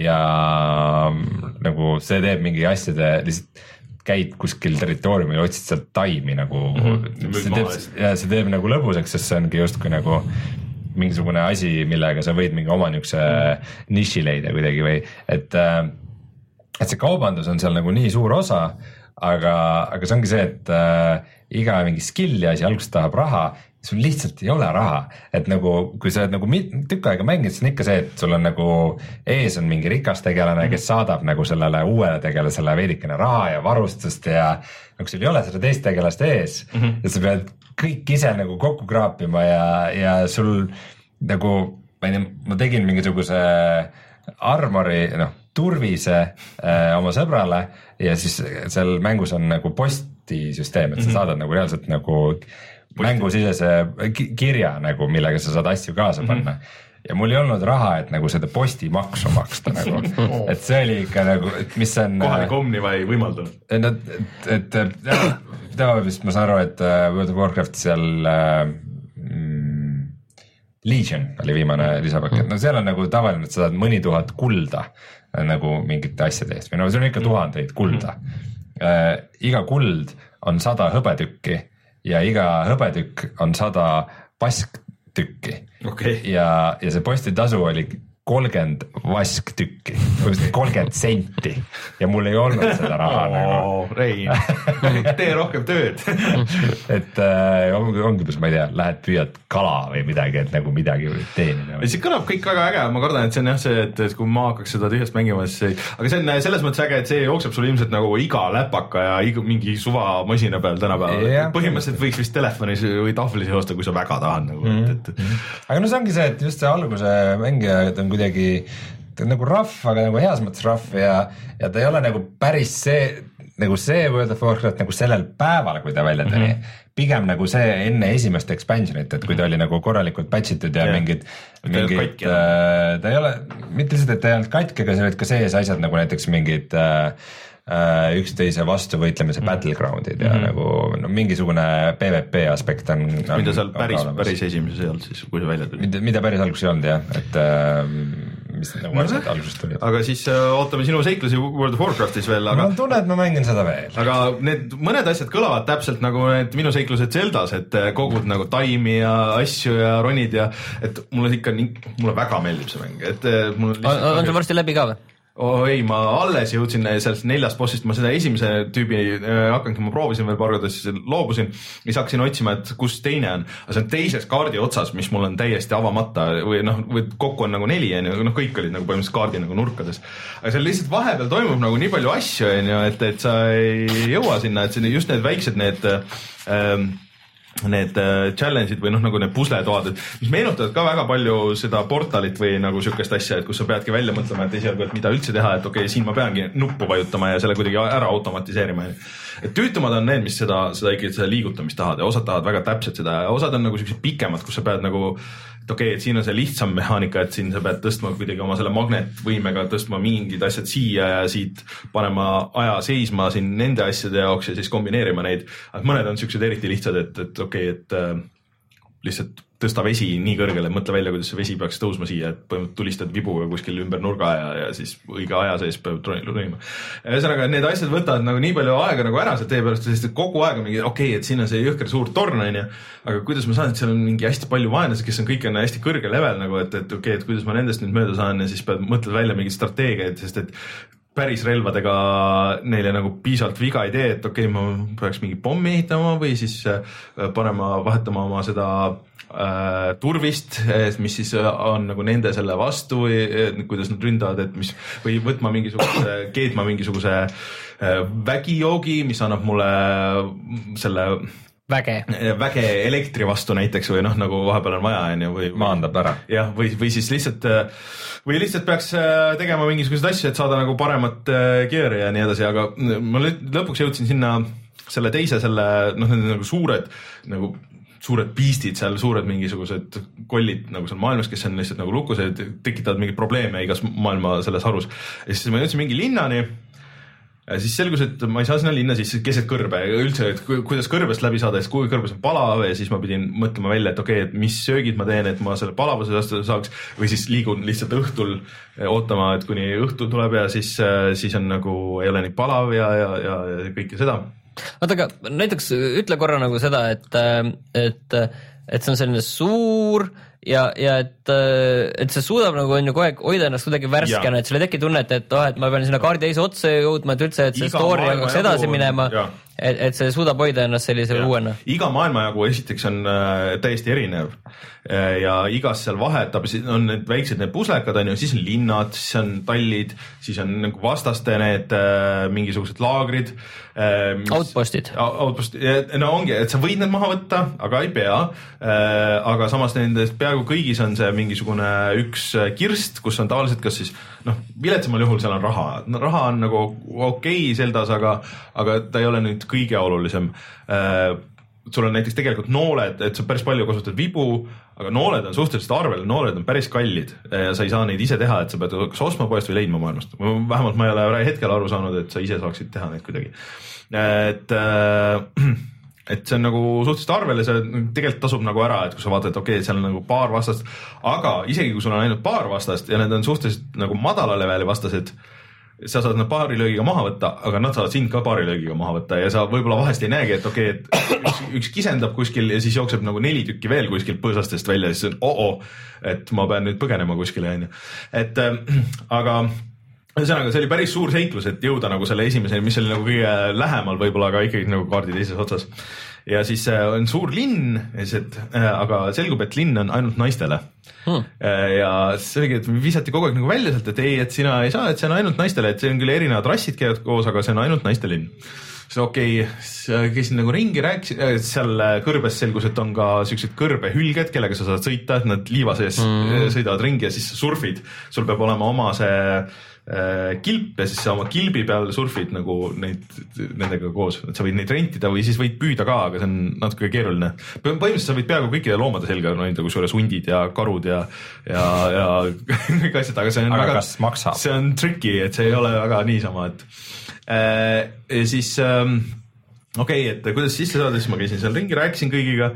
ja nagu see teeb mingi asjade lihtsalt käid kuskil territooriumil ja otsid sealt taimi nagu mm, -hmm. see teeb, ja see teeb nagu lõbusaks, sest see ongi justkui nagu mingisugune asi, millega sa võid mingi oma niisuguse mm. niši leida kuidagi või et, et see kaubandus on seal nagu nii suur osa, aga, aga see ongi see, et äh, iga mingi skill'i asi alguses tahab raha, sul lihtsalt ei ole raha, et nagu kui sa oled nagu tükk aega mängid, siis on ikka see, et sul on nagu ees on mingi rikas tegelane, kes saadab nagu sellele uuele tegelasele veidikene raha ja varustust ja nagu sul ei ole seda teist tegelast ees mm -hmm. ja sa pead kõik ise nagu kokku kraapima ja, ja sul nagu, ma ei tea, ma tegin mingisuguse armori, noh, turvise äh, oma sõbrale ja siis seal mängus on nagu postisüsteem, et sa mm -hmm. saadad nagu reaalselt nagu mängusisese kirja nagu, millega sa saad asju kaasa panna mm -hmm. ja mul ei olnud raha, et nagu seda postimaksu maksta nagu, et see oli ikka nagu, et mis on kohalik Omniva ei võimaldanud. et, et, et tema vist ma saan aru, et World of Warcraft seal mm, Legion oli viimane lisapakett, no seal on nagu tavaline, et sa saad mõni tuhat kulda nagu mingite asjade eest või no see on ikka tuhandeid kulda äh, iga kuld on sada hõbetükki ja iga hõbetükk on sada pasktükki okay. ja, ja see postitasu oli kolmkümmend vasktükki, kolmkümmend senti ja mul ei olnud seda raha oh, nagu. Rein, tee rohkem tööd. et äh, ongi, ongi, ma ei tea, lähed püüad kala või midagi, et nagu midagi teenida. see kõlab kõik väga äge, ma kardan, et see on jah see, et, et kui ma hakkaks seda tühjast mängima, siis see, aga see on selles mõttes äge, et see jookseb sul ilmselt nagu iga läpaka ja iga, mingi suva masina peal tänapäeval. Põhimõtteliselt võiks vist telefonis või tahvlis joosta, kui sa väga tahad nagu. Mm -hmm. et, et... aga no see ongi see, et just see alguse mängija on kuidagi ta on nagu rahv, aga nagu heas mõttes rahv ja, ja ta ei ole nagu päris see, nagu see World of Warcraft nagu sellel päeval, kui ta välja tuli mm. -hmm. pigem nagu see enne esimest expansionit, et kui ta oli nagu korralikult patch itud ja, ja mingid, mingid äh, ta ei ole, mitte lihtsalt, et ta ei olnud katki, aga seal olid ka sees asjad nagu näiteks mingid äh, Uh, üksteise vastu võitlemise mm. battlegroundid ja mm -hmm. nagu no, mingisugune P V P aspekt on, on mida seal päris, päris esimeses ei olnud siis, kui see välja tuli? mida, mida päris alguses ei olnud jah, et uh, mis nagu no, asjad algusest tulid. aga siis uh, ootame sinu seiklusi World of Warcraftis veel, aga ma tunnen, et ma mängin seda veel. aga need mõned asjad kõlavad täpselt nagu need minu seiklused Zeldas, et kogud nagu taimi ja asju ja ronid ja et mulle ikka nii, mulle väga meeldib see mäng, et mul on, on see varsti läbi ka või? oh ei, ma alles jõudsin sellest neljast bossist, ma seda esimese tüübi äh, hakkangi, ma proovisin veel paar korda, siis loobusin, siis hakkasin otsima, et kus teine on, aga see on teises kaardi otsas, mis mul on täiesti avamata või noh, või kokku on nagu neli, noh kõik olid nagu põhimõtteliselt kaardi nagu nurkades, aga seal lihtsalt vahepeal toimub nagu nii palju asju, on ju, et, et sa ei jõua sinna, et just need väiksed need ähm, need challenge'id või noh, nagu need pusletoad, et mis meenutavad ka väga palju seda portalit või nagu sükest asja, et kus sa peadki välja mõtlema, et esialgu, et mida üldse teha, et okei okay,, siin ma peangi nuppu vajutama ja selle kuidagi ära automatiseerima. Et tüütumad on need, mis seda, seda ikkagi seda liigutamist tahavad ja osad tahavad väga täpselt seda ja osad on nagu sellised pikemad, kus sa pead nagu, et okei okay,, et siin on see lihtsam mehaanika, et siin sa pead tõstma kuidagi oma selle magnetvõimega, tõstma mingid asjad siia ja siit panema aja seisma siin nende asjade jaoks ja siis kombineerima neid. Et mõned on sellised eriti lihtsad, et, et okei okay,, et äh, lihtsalt tõsta vesi nii kõrgele, mõtle välja, kuidas see vesi peaks tõusma siia, et põhimõtteliselt tulistad vibuga kuskil ümber nurga ja, ja siis õige aja sees peab trunima. Ühesõnaga, need asjad võtavad nagu nii palju aega nagu ära seal tee pärast, sest kogu aeg on mingi, okei okay,, et siin on see jõhker suur torn, on ju, aga kuidas ma saan, et seal on mingi hästi palju vaenlasi, kes on kõik on hästi kõrge level nagu, et, et okei okay,, et kuidas ma nendest nüüd mööda saan ja siis pead mõtled välja mingid strateegiaid, sest et päris relvadega neile nagu piisavalt viga ei tee, et okei okay,, ma peaks mingi pommi ehitama või siis panema, vahetama oma seda äh, turvist, mis siis on nagu nende selle vastu või kuidas nad ründavad, et mis või võtma mingisuguse, keetma mingisuguse äh, vägijoogi, mis annab mulle selle väge, väge elektri vastu näiteks või noh, nagu vahepeal on vaja, on ju, või maandab ära. jah, või, või siis lihtsalt või lihtsalt peaks tegema mingisuguseid asju, et saada nagu paremat gear'i ja nii edasi, aga ma lõpuks jõudsin sinna selle teise, selle noh, need nagu suured nagu suured piistid seal, suured mingisugused kollid nagu seal maailmas, kes on lihtsalt nagu lukus ja tekitavad mingeid probleeme igas maailma selles harus. Ja siis ma jõudsin mingi linnani ja siis selgus, et ma ei saa sinna linna siis keset kõrbe ja üldse, et kuidas kõrbest läbi saada, siis kui kõrbes on palav ja siis ma pidin mõtlema välja, et okei, okay, et mis söögid ma teen, et ma selle palavuse vastu saaks või siis liigun lihtsalt õhtul ootama, et kuni õhtu tuleb ja siis, siis on nagu, ei ole nii palav ja, ja, ja, ja kõike seda. Oota, aga näiteks ütle korra nagu seda, et, et, et see on selline suur ja, ja et, et see suudab nagu on ju kogu aeg hoida ennast kuidagi värskena, et sul ei teki tunnet, et oh, et ma pean sinna kaardi teise otsa jõudma, et üldse, et see iga story hakkaks edasi jagu, minema, et, et see suudab hoida ennast sellise uuena. Iga maailmajagu esiteks on äh, täiesti erinev äh, ja igas seal vahetab, on need väiksed need puslekad, on ju, siis on linnad, siis on tallid, siis on nagu vastaste need äh, mingisugused laagrid. Äh, mis, outpostid. Outpost, no ongi, et sa võid need maha võtta, aga ei pea, äh, aga samas nendest peaaegu kõigis on see mingisugune üks kirst, kus on tavaliselt kas siis, noh, viletsamal juhul seal on raha. No, raha on nagu okei okay Zeldas, aga, aga ta ei ole nüüd kõige olulisem. Sul on näiteks tegelikult nooled, et sa päris palju kasutad vibu, aga nooled on suhteliselt arvel, nooled on päris kallid ja sa ei saa neid ise teha, et sa pead kas ostma poest või leidma maailmast. Vähemalt ma ei ole hetkel aru saanud, et sa ise saaksid teha neid kuidagi. Et äh, et see on nagu suhteliselt arvel ja see tegelikult tasub nagu ära, et kui sa vaatad, et okei okay,, seal on nagu paar vastast, aga isegi kui sul on ainult paar vastast ja need on suhteliselt nagu madala leveli vastased, sa saad nad paari löögiga maha võtta, aga nad saavad sind ka paari löögiga maha võtta ja sa võib-olla vahest ei näegi, et okei okay,, et üks, üks kisendab kuskil ja siis jookseb nagu neli tükki veel kuskil põõsastest välja ja siis on oh-oh, et ma pean nüüd põgenema kuskile, on ju. Et äh, aga ühesõnaga, see oli päris suur seiklus, et jõuda nagu selle esimese, mis oli nagu kõige lähemal võib-olla, aga ikkagi nagu kaardi teises otsas. Ja siis on suur linn, et, aga selgub, et linn on ainult naistele. Hmm. Ja see oligi, et visati kogu aeg nagu välja sealt, et ei, et sina ei saa, et see on ainult naistele, et see on küll erinevad rassid käivad koos, aga see on ainult naiste linn. siis okei okay,, käisin nagu ringi, rääkisin, seal kõrbes selgus, et on ka siuksed kõrbehülged, kellega sa saad sõita, et nad liiva sees mm. sõidavad ringi ja siis surfid. Sul peab olema oma see äh, kilp ja siis sa oma kilbi peal surfid nagu neid, nendega koos, et sa võid neid rentida või siis võid püüda ka, aga see on natuke keeruline. Põhimõtteliselt sa võid peaaegu kõikide loomade selga noida, kui suures hundid ja karud ja, ja, ja kõik asjad, aga see on aga väga, kas maksab? See on tricky, et see ei ole väga niisama, et äh, ja siis ähm, okei okay,, et kuidas sisse saada, siis ma käisin seal ringi, rääkisin kõigiga.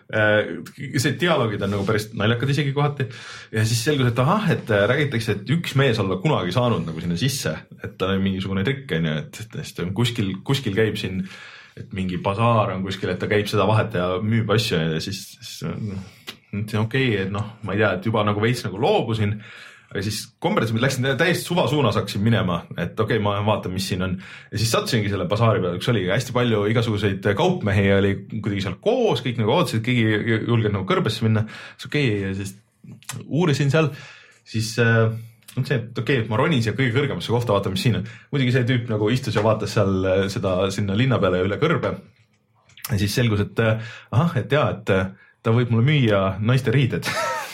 See dialoogid on nagu päris naljakad isegi kohati ja siis selgus, et ahah, et räägitakse, et üks mees olla kunagi saanud nagu sinna sisse, et ta on mingisugune trikk, et, et kuskil, kuskil käib siin, et mingi basaar on kuskil, et ta käib seda vahet ja müüb asju ja siis, siis okei okay,, et noh, ma ei tea, et juba nagu veits nagu loobusin. Aga siis komberdamisel läksin täiesti suva suunas, hakkasin minema, et okei okay,, ma vaatan, mis siin on. Ja siis sattusingi selle basaari peale, kus oli hästi palju igasuguseid kaupmehi oli kuidagi seal koos, kõik nagu ootasid, keegi julgenud nagu kõrbesse minna. Siis okei okay,, ja siis uurisin seal, siis äh, see, et okei okay,, et ma ronin siia kõige kõrgemasse kohta, vaatan, mis siin on. Muidugi see tüüp nagu istus ja vaatas seal seda sinna linna peale üle kõrbe. ja siis selgus, et ahah, et jaa, et ta võib mulle müüa naiste riided.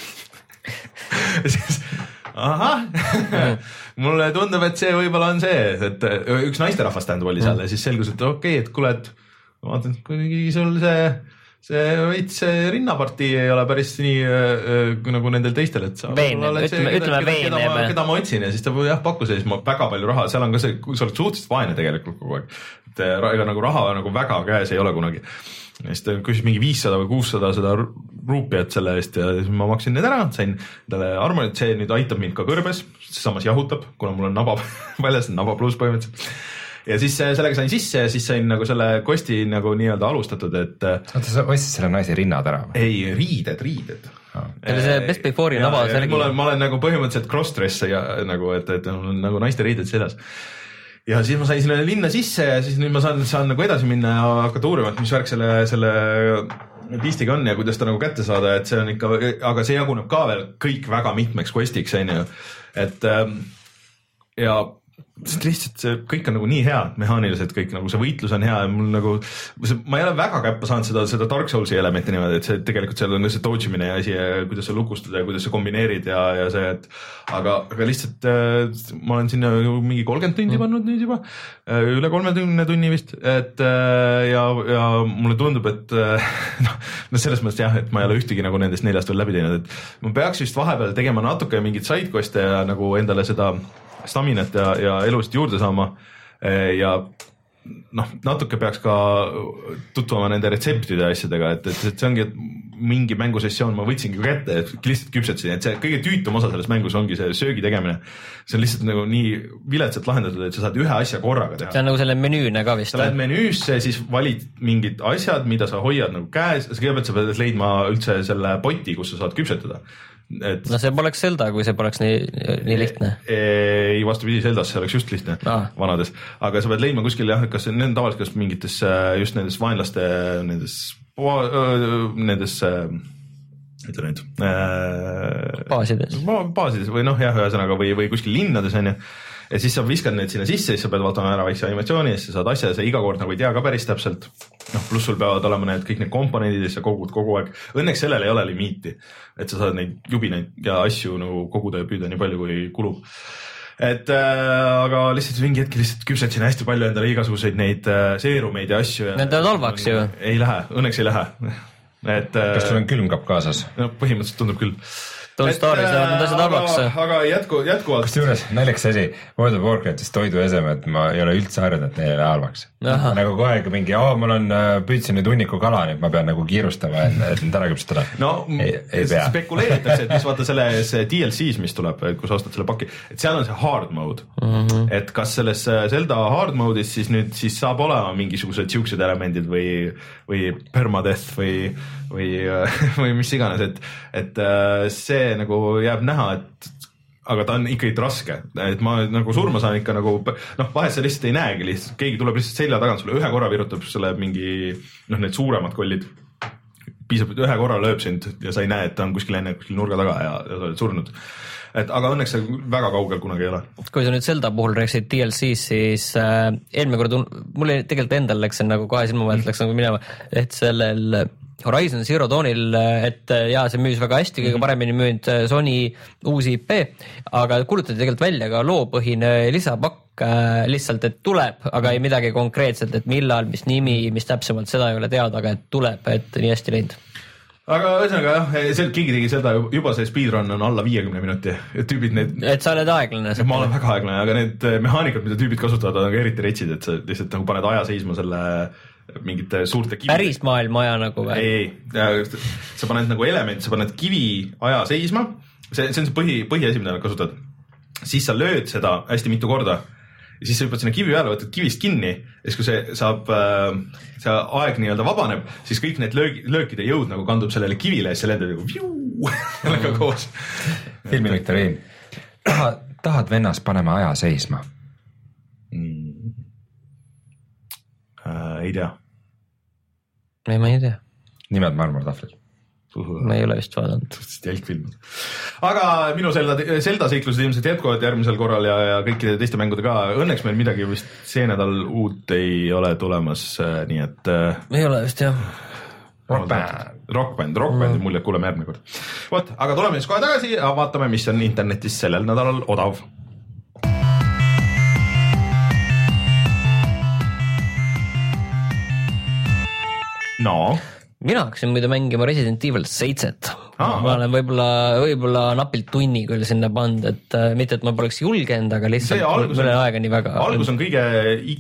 siis ahah, mulle tundub, et see võib-olla on see, et üks naisterahvas tähendab oli seal ja siis selgus, et okei okay,, et kuule, et vaatan, et kuidagi sul see, see veits rinnapartii ei ole päris nii äh, nagu nendel teistel, et sa veeneb, ütleme, ütleme veeneb. Keda, keda ma otsin ja siis ta jah, pakkus ja siis ma väga palju raha, seal on ka see, sa oled suhteliselt vaene tegelikult kogu aeg, et ega nagu raha nagu väga käes ei ole kunagi. Ja siis ta küsis mingi viissada või kuussada seda ruupiat selle eest ja siis ma maksin need ära, sain talle armorit, see nüüd aitab mind ka kõrbes, samas jahutab, kuna mul on naba väljas, naba pluss põhimõtteliselt. Ja siis sellega sain sisse ja siis sain nagu selle kosti nagu nii-öelda alustatud, et oota, sa ostsid selle naise rinnad ära või? Ei, riided, riided. Oh. Ja see Best Before'i naba sellega. Ma olen, ma olen nagu põhimõtteliselt cross-dress ja nagu, et, et on nagu naiste riided seljas. Ja siis ma sain sinna linna sisse ja siis nüüd ma saan, saan nagu edasi minna ja hakata uurima, et mis värk selle, selle pistiga on ja kuidas ta nagu kätte saada, et see on ikka, aga see jaguneb ka veel kõik väga mitmeks questiks, on ju, et ja lihtsalt see kõik on nagu nii hea, mehaaniliselt kõik nagu see võitlus on hea ja mul nagu, ma ei ole väga käppa saanud seda, seda Dark Soulsi elementi niimoodi, et see tegelikult seal on see dodgimine ja asi ja kuidas sa lukustada ja kuidas sa kombineerid ja, ja see, et aga, aga lihtsalt äh, ma olen sinna mingi kolmkümmend tundi pannud nüüd juba, üle kolmekümne tunni vist, et äh, ja, ja mulle tundub, et äh, noh, no selles mõttes jah, et ma ei ole ühtegi nagu nendest neljast veel läbi teinud, et ma peaks vist vahepeal tegema natuke mingit sidequeste ja nagu endale seda staminat ja, ja elust juurde saama ja noh, natuke peaks ka tutvama nende retseptide ja asjadega, et, et, et see ongi, et mingi mängusessioon ma võtsingi kätte, et lihtsalt küpsetasin, et see kõige tüütum osa selles mängus ongi see söögi tegemine. See on lihtsalt nagu nii viletsalt lahendatud, et sa saad ühe asja korraga teha. See on nagu selle menüüne ka vist. Sa lähed menüüsse, siis valid mingid asjad, mida sa hoiad nagu käes, kõigepealt sa pead leidma üldse selle poti, kus sa saad küpsetada. Et no see poleks Zelda, kui see poleks nii, nii lihtne. Ei, vastupidi, Zeldas see oleks just lihtne ah. vanades, aga sa pead leidma kuskil jah, kas need on tavaliselt kas mingites just nendes vaenlaste nendes, nendes ütle nüüd baasides, baasides või noh jah, ühesõnaga või, või kuskil linnades on ju. Ja siis sa viskad need sinna sisse, siis sa pead vaatama ära väikse animatsiooni ja siis sa saad asja ja sa iga kord nagu ei tea ka päris täpselt. noh, pluss sul peavad olema need kõik need komponendid ja sa kogud kogu aeg. Õnneks sellel ei ole limiiti, et sa saad neid jubinaid ja asju nagu koguda ja püüda nii palju kui kulub. Et äh, aga lihtsalt mingi hetk lihtsalt küpsetsin hästi palju endale igasuguseid neid äh, seerumeid ja asju. Need on halvaks ju. Ei lähe, õnneks ei lähe. Et, äh, kas sul on külmkapp kaasas? No põhimõtteliselt tundub küll. Don't Staris lähevad need asjad halvaks. Aga jätku, jätkuvalt. Kas juures naljakas asi, World of Warcraftis toidu esemed, ma ei ole üldse harjunud, et neile halvaks. Aha. Nagu kohe aeg mingi, oo, mul on püüdsin nüüd hunniku kala, nüüd ma pean nagu kiirustama, et nüüd ära küpstada. No ei, ei spekuleeritakse, et mis vaata selles D L C's, mis tuleb, kui sa ostad selle paki, et seal on see hard mode. Mm-hmm. Et kas selles Zelda hard mode'is siis nüüd siis saab olema mingisugused siuksed elemendid või, või permadeath või, või, või mis iganes, et, et see nagu jääb näha, et aga ta on ikkagi raske, et ma nagu surma saan ikka nagu, noh, vahest sa lihtsalt ei näegi lihtsalt, keegi tuleb lihtsalt selja tagant sulle, ühe korra virutab sulle mingi, noh, need suuremad kollid, piisab, et ühe korra lööb sind ja sa ei näe, et ta on kuskil enne kuskil nurga taga ja, ja sa oled surnud. Et aga õnneks see väga kaugel kunagi ei ole. Kui sa nüüd Zelda puhul rääksid D L C's, siis äh, eelmine kord, mul tegelikult endal läks nagu kahe silma vahelt läks nagu minema, et sellel Horizon Zero Dawnil, et jaa, see müüs väga hästi, kõige paremini müünud Sony uusi I P, aga kulutati tegelikult välja ka loopõhine lisapakk lihtsalt, et tuleb, aga ei midagi konkreetselt, et millal, mis nimi, mis täpsemalt, seda ei ole teada, aga et tuleb, et nii hästi läinud. Aga ühesõnaga jah, see keegi tegi seda, juba see speedrun on alla viiekümne minuti, et tüübid need... Et sa oled aeglane. Ma olen väga aeglane, aga need mehaanikad, mida tüübid kasutavad, on eriti retsid, et sa lihtsalt nagu paned aja seisma selle mingite suurte kivi. Päris maailma aja nagu või? Ei, ei, sa paned nagu element, sa paned kivi aja seisma, see, see on see põhi, põhiasi, mida nad kasutavad. Siis sa lööd seda hästi mitu korda ja siis sa hüppad sinna kivi peale, võtad kivist kinni ja siis kui see saab, see aeg nii-öelda vabaneb, siis kõik need löög, löökide jõud nagu kandub sellele kivile ja see lendab nagu viu, nagu koos. Filmi viktoriin. Tahad, tahad vennas panema aja seisma? Mm. Äh, ei tea. Ei, ma ei tea. Nimed marmortahvlil. ma ei ole vist vaadanud. Jälgfilm. Aga minu Zelda, Zelda seiklused ilmselt jätkuvad järgmisel korral ja, ja kõikide teiste mängude ka. Õnneks meil midagi vist see nädal uut ei ole tulemas, nii et... ei ole vist jah. Rockband. Rockband, Rockband, mulje kuuleme järgmine kord. Vot, aga tuleme siis kohe tagasi ja vaatame, mis on internetis sellel nädalal odav. No... mina hakkasin muidu mängima Resident Evil seitset. Ah, ma olen võib-olla, võib-olla napilt tunni küll sinna pand, et äh, mitte, et ma poleks julgenud, aga lihtsalt mõne aega nii väga. Algus on kõige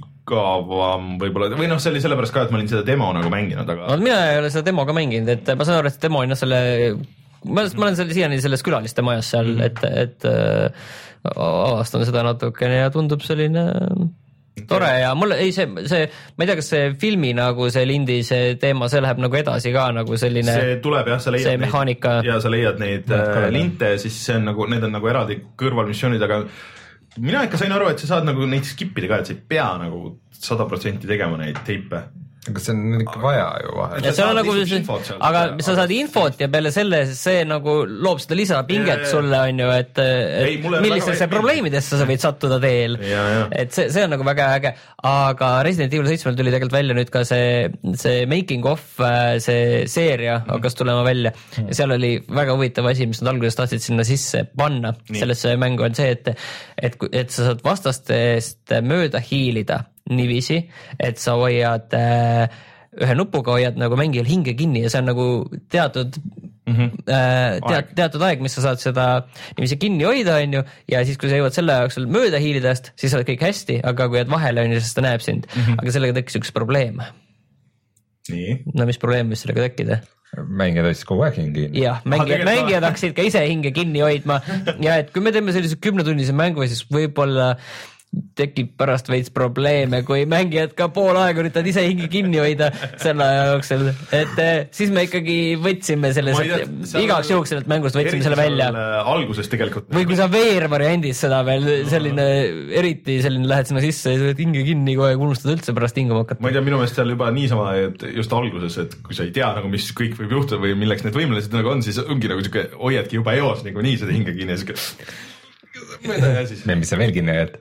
igavam võib-olla, või noh, see oli sellepärast ka, et ma olin seda demo nagu mänginud, aga... No, mina ei ole seda demo ka mänginud, et ma saan aru, et demo on selle... Ma, ma olen selle, siiani selles külaliste majas seal, mm. et, et äh, avastan seda natukene ja tundub selline... tore ja mulle, ei see, see, ma ei tea, kas see filmi nagu see lindi, see teema, see läheb nagu edasi ka nagu selline see tuleb jah, sa leiad neid mehaanika. Ja sa leiad neid äh, linte, siis see on nagu, need on nagu eraldi kõrvalmissioonid, aga mina ikka sain aru, et sa saad nagu neid skipida ka, et sa ei pea nagu sada protsenti tegema neid teipe. Aga see on ikka vaja ju vahel. Ja see on nagu, aga sa saad infot ja peale selle see nagu loob seda lisapinget ja, sulle on ju, et, et ei, millistesse probleemidesse sa võid sattuda teel. Ja, ja. Et see, see on nagu väga äge, aga Resident Evil seitse tuli tegelikult välja nüüd ka see, see making of see seeria hakkas tulema välja ja seal oli väga huvitav asi, mis nad alguses tahtsid sinna sisse panna. Nii. Sellesse mängu on see, et, et, et sa saad vastastest mööda hiilida niiviisi, et sa hoiad äh, ühe nupuga hoiad nagu mängijal hinge kinni ja see on nagu teatud mm-hmm. äh, teat, teatud aeg, mis sa saad seda niiviisi kinni hoida, on ju, ja siis kui sa jõuad selle jaoks mööda hiilidest, siis oled kõik hästi, aga kui jääd vahele, on ju, siis ta näeb sind. Mm-hmm. Aga sellega tekkis üks probleem. Nii? No mis probleem võis sellega tekkida? Mängijad hoidsid kogu aeg hinge kinni. Jah, mängijad, mängijad hakkasid ka ise hinge kinni hoidma ja et kui me teeme sellise kümnetunnise mängu, siis võib-olla tekib pärast veits probleeme, kui mängijad ka pool aega üritavad ise hingi kinni hoida selle jooksul, et siis me ikkagi võtsime selles, igaks juhuks sellelt mängust võtsime selle välja. Alguses tegelikult. Või kui sa veervariandis seda veel selline, eriti selline lähed sinna sisse ja sa hinge kinni kogu aeg unustad üldse pärast hingama hakata. Ma ei tea, minu meelest seal juba niisama, et just alguses, et kui sa ei tea nagu, mis kõik võib juhtuda või milleks need võimelised nagu on, siis ongi nagu siuke, hoiadki juba eos nagu nii seda hinge kinni ja siuke... mis sa veel kinni hoiad?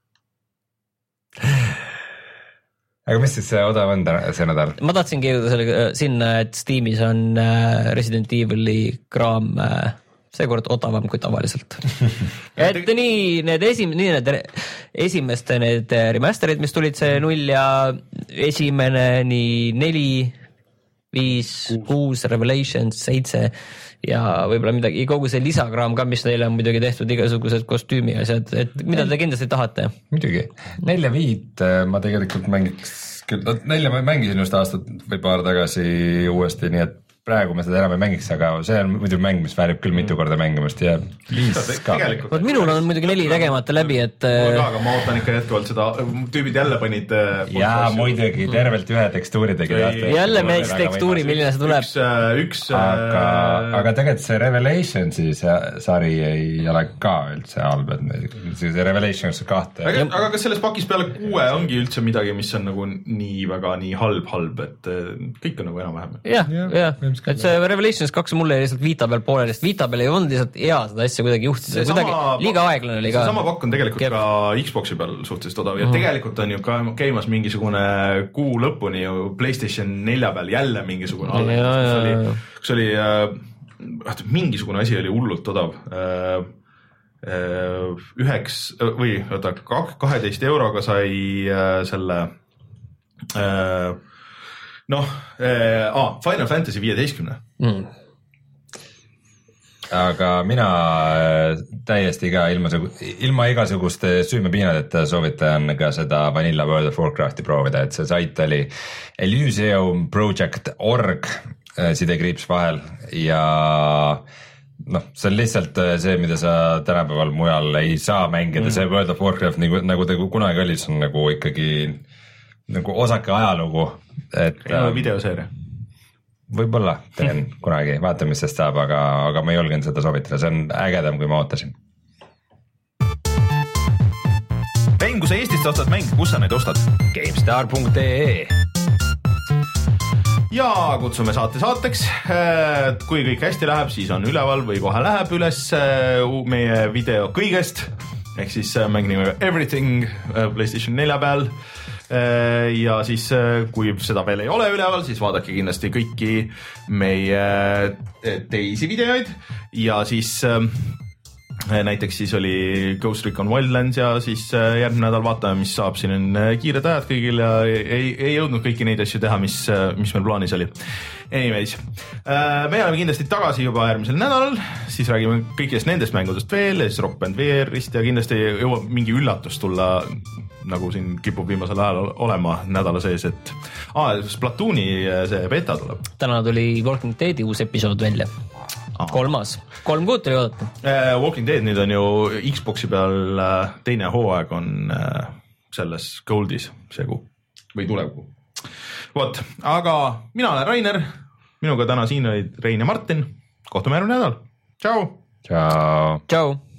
Aga mis siis see odav on see nädal? Ma tahtsingi jõuda selle, sinna, et Steamis on Resident Evil'i kraam seekord odavam kui tavaliselt. Et nii need, esim, nii need esimeste need remasterid, mis tulid see null ja esimene, nii neli, viis, kuus, Revelations, seitse ja võib-olla midagi, kogu see lisakraam ka, mis neile on muidugi tehtud igasugused kostüümi asjad, et mida te kindlasti tahate? Muidugi, nelja viit ma tegelikult mängiks küll, nelja ma mängisin just aastat või paar tagasi uuesti, nii et praegu me seda enam ei mängiks, aga see on muidugi mäng, mis väärib küll mitu korda mängimist ja viis ka. Vot minul on muidugi neli tegemata läbi, et... Mul ka, aga ma ootan ikka jätkuvalt seda, tüübid jälle panid... Jaa, muidugi, tervelt ühe tekstuuri tegi. Jälle mees tekstuuri, milline see tuleb. Üks... üks aga, aga tegelikult see Revelationsi sari ei ole ka üldse halb, et see Revelations kahte... Aga, aga kas selles pakis peale kuue ongi üldse midagi, mis on nagu nii väga nii halb, halb, et kõik on nagu enam-vähem? Jah, jah. Et see Revelations kaks mulle lihtsalt Vita peal poolelist, Vita peal ei olnud lihtsalt hea seda asja kuidagi juhtida, kuidagi sama, liiga aeglane oli ka. See sama pakk on tegelikult Kep. ka Xboxi peal suhteliselt odav ja mm. tegelikult on ju ka käimas mingisugune kuu lõpuni ju PlayStation nelja peal jälle mingisugune alle, kus oli, kus oli äh, mingisugune asi oli hullult odav äh, äh, üheks või oota, kaheteist euroga sai äh, selle äh, noh, äh, ah, Final Fantasy viieteistkümne. Mm. Aga mina täiesti ka ilma, ilma igasuguste süümepiinadeta soovitan ka seda Vanilla World of Warcrafti proovida, et see sait oli Elysium Project org sidekriips vahel ja noh, see on lihtsalt see, mida sa tänapäeval mujal ei saa mängida, mm. see World of Warcraft nagu, nagu ta kunagi oli, see on nagu ikkagi nagu osake ajalugu, et ja videoseeria. Võib-olla teen kunagi, vaata mis sest saab, aga, aga ma ei julgenud seda soovitada, see on ägedam, kui ma ootasin. Mäng, kui sa Eestist ostad mäng, kus sa neid ostad? GameStar punkt ee ja kutsume saate saateks, kui kõik hästi läheb, siis on üleval või kohe läheb üles meie video kõigest, ehk siis mäng nimega Everything PlayStation nelja peal ja siis kui seda veel ei ole üleval, siis vaadake kindlasti kõiki meie teisi videoid ja siis näiteks siis oli Ghost Recon Wildlands ja siis järgmine nädal vaatame, mis saab, siin on kiired ajad kõigil ja ei, ei jõudnud kõiki neid asju teha, mis, mis meil plaanis oli. Anyways, me oleme kindlasti tagasi juba järgmisel nädalal, siis räägime kõikidest nendest mängudest veel ja siis Rock Band V R-ist ja kindlasti jõuab mingi üllatus tulla, nagu siin kipub viimasel ajal olema nädala sees, et ah, Splatooni see beta tuleb. Täna tuli Walking Deadi uus episood välja. Aha. Kolmas, kolm kuud tuli oodata. Uh, Walking Dead nüüd on ju Xboxi peal uh, teine hooaeg on uh, selles Goldis see kuu või tulev kuu. Vot, aga mina olen Rainer, minuga täna siin olid Rein ja Martin, kohtume järgmine nädal. Tšau! Tšau! Tšau!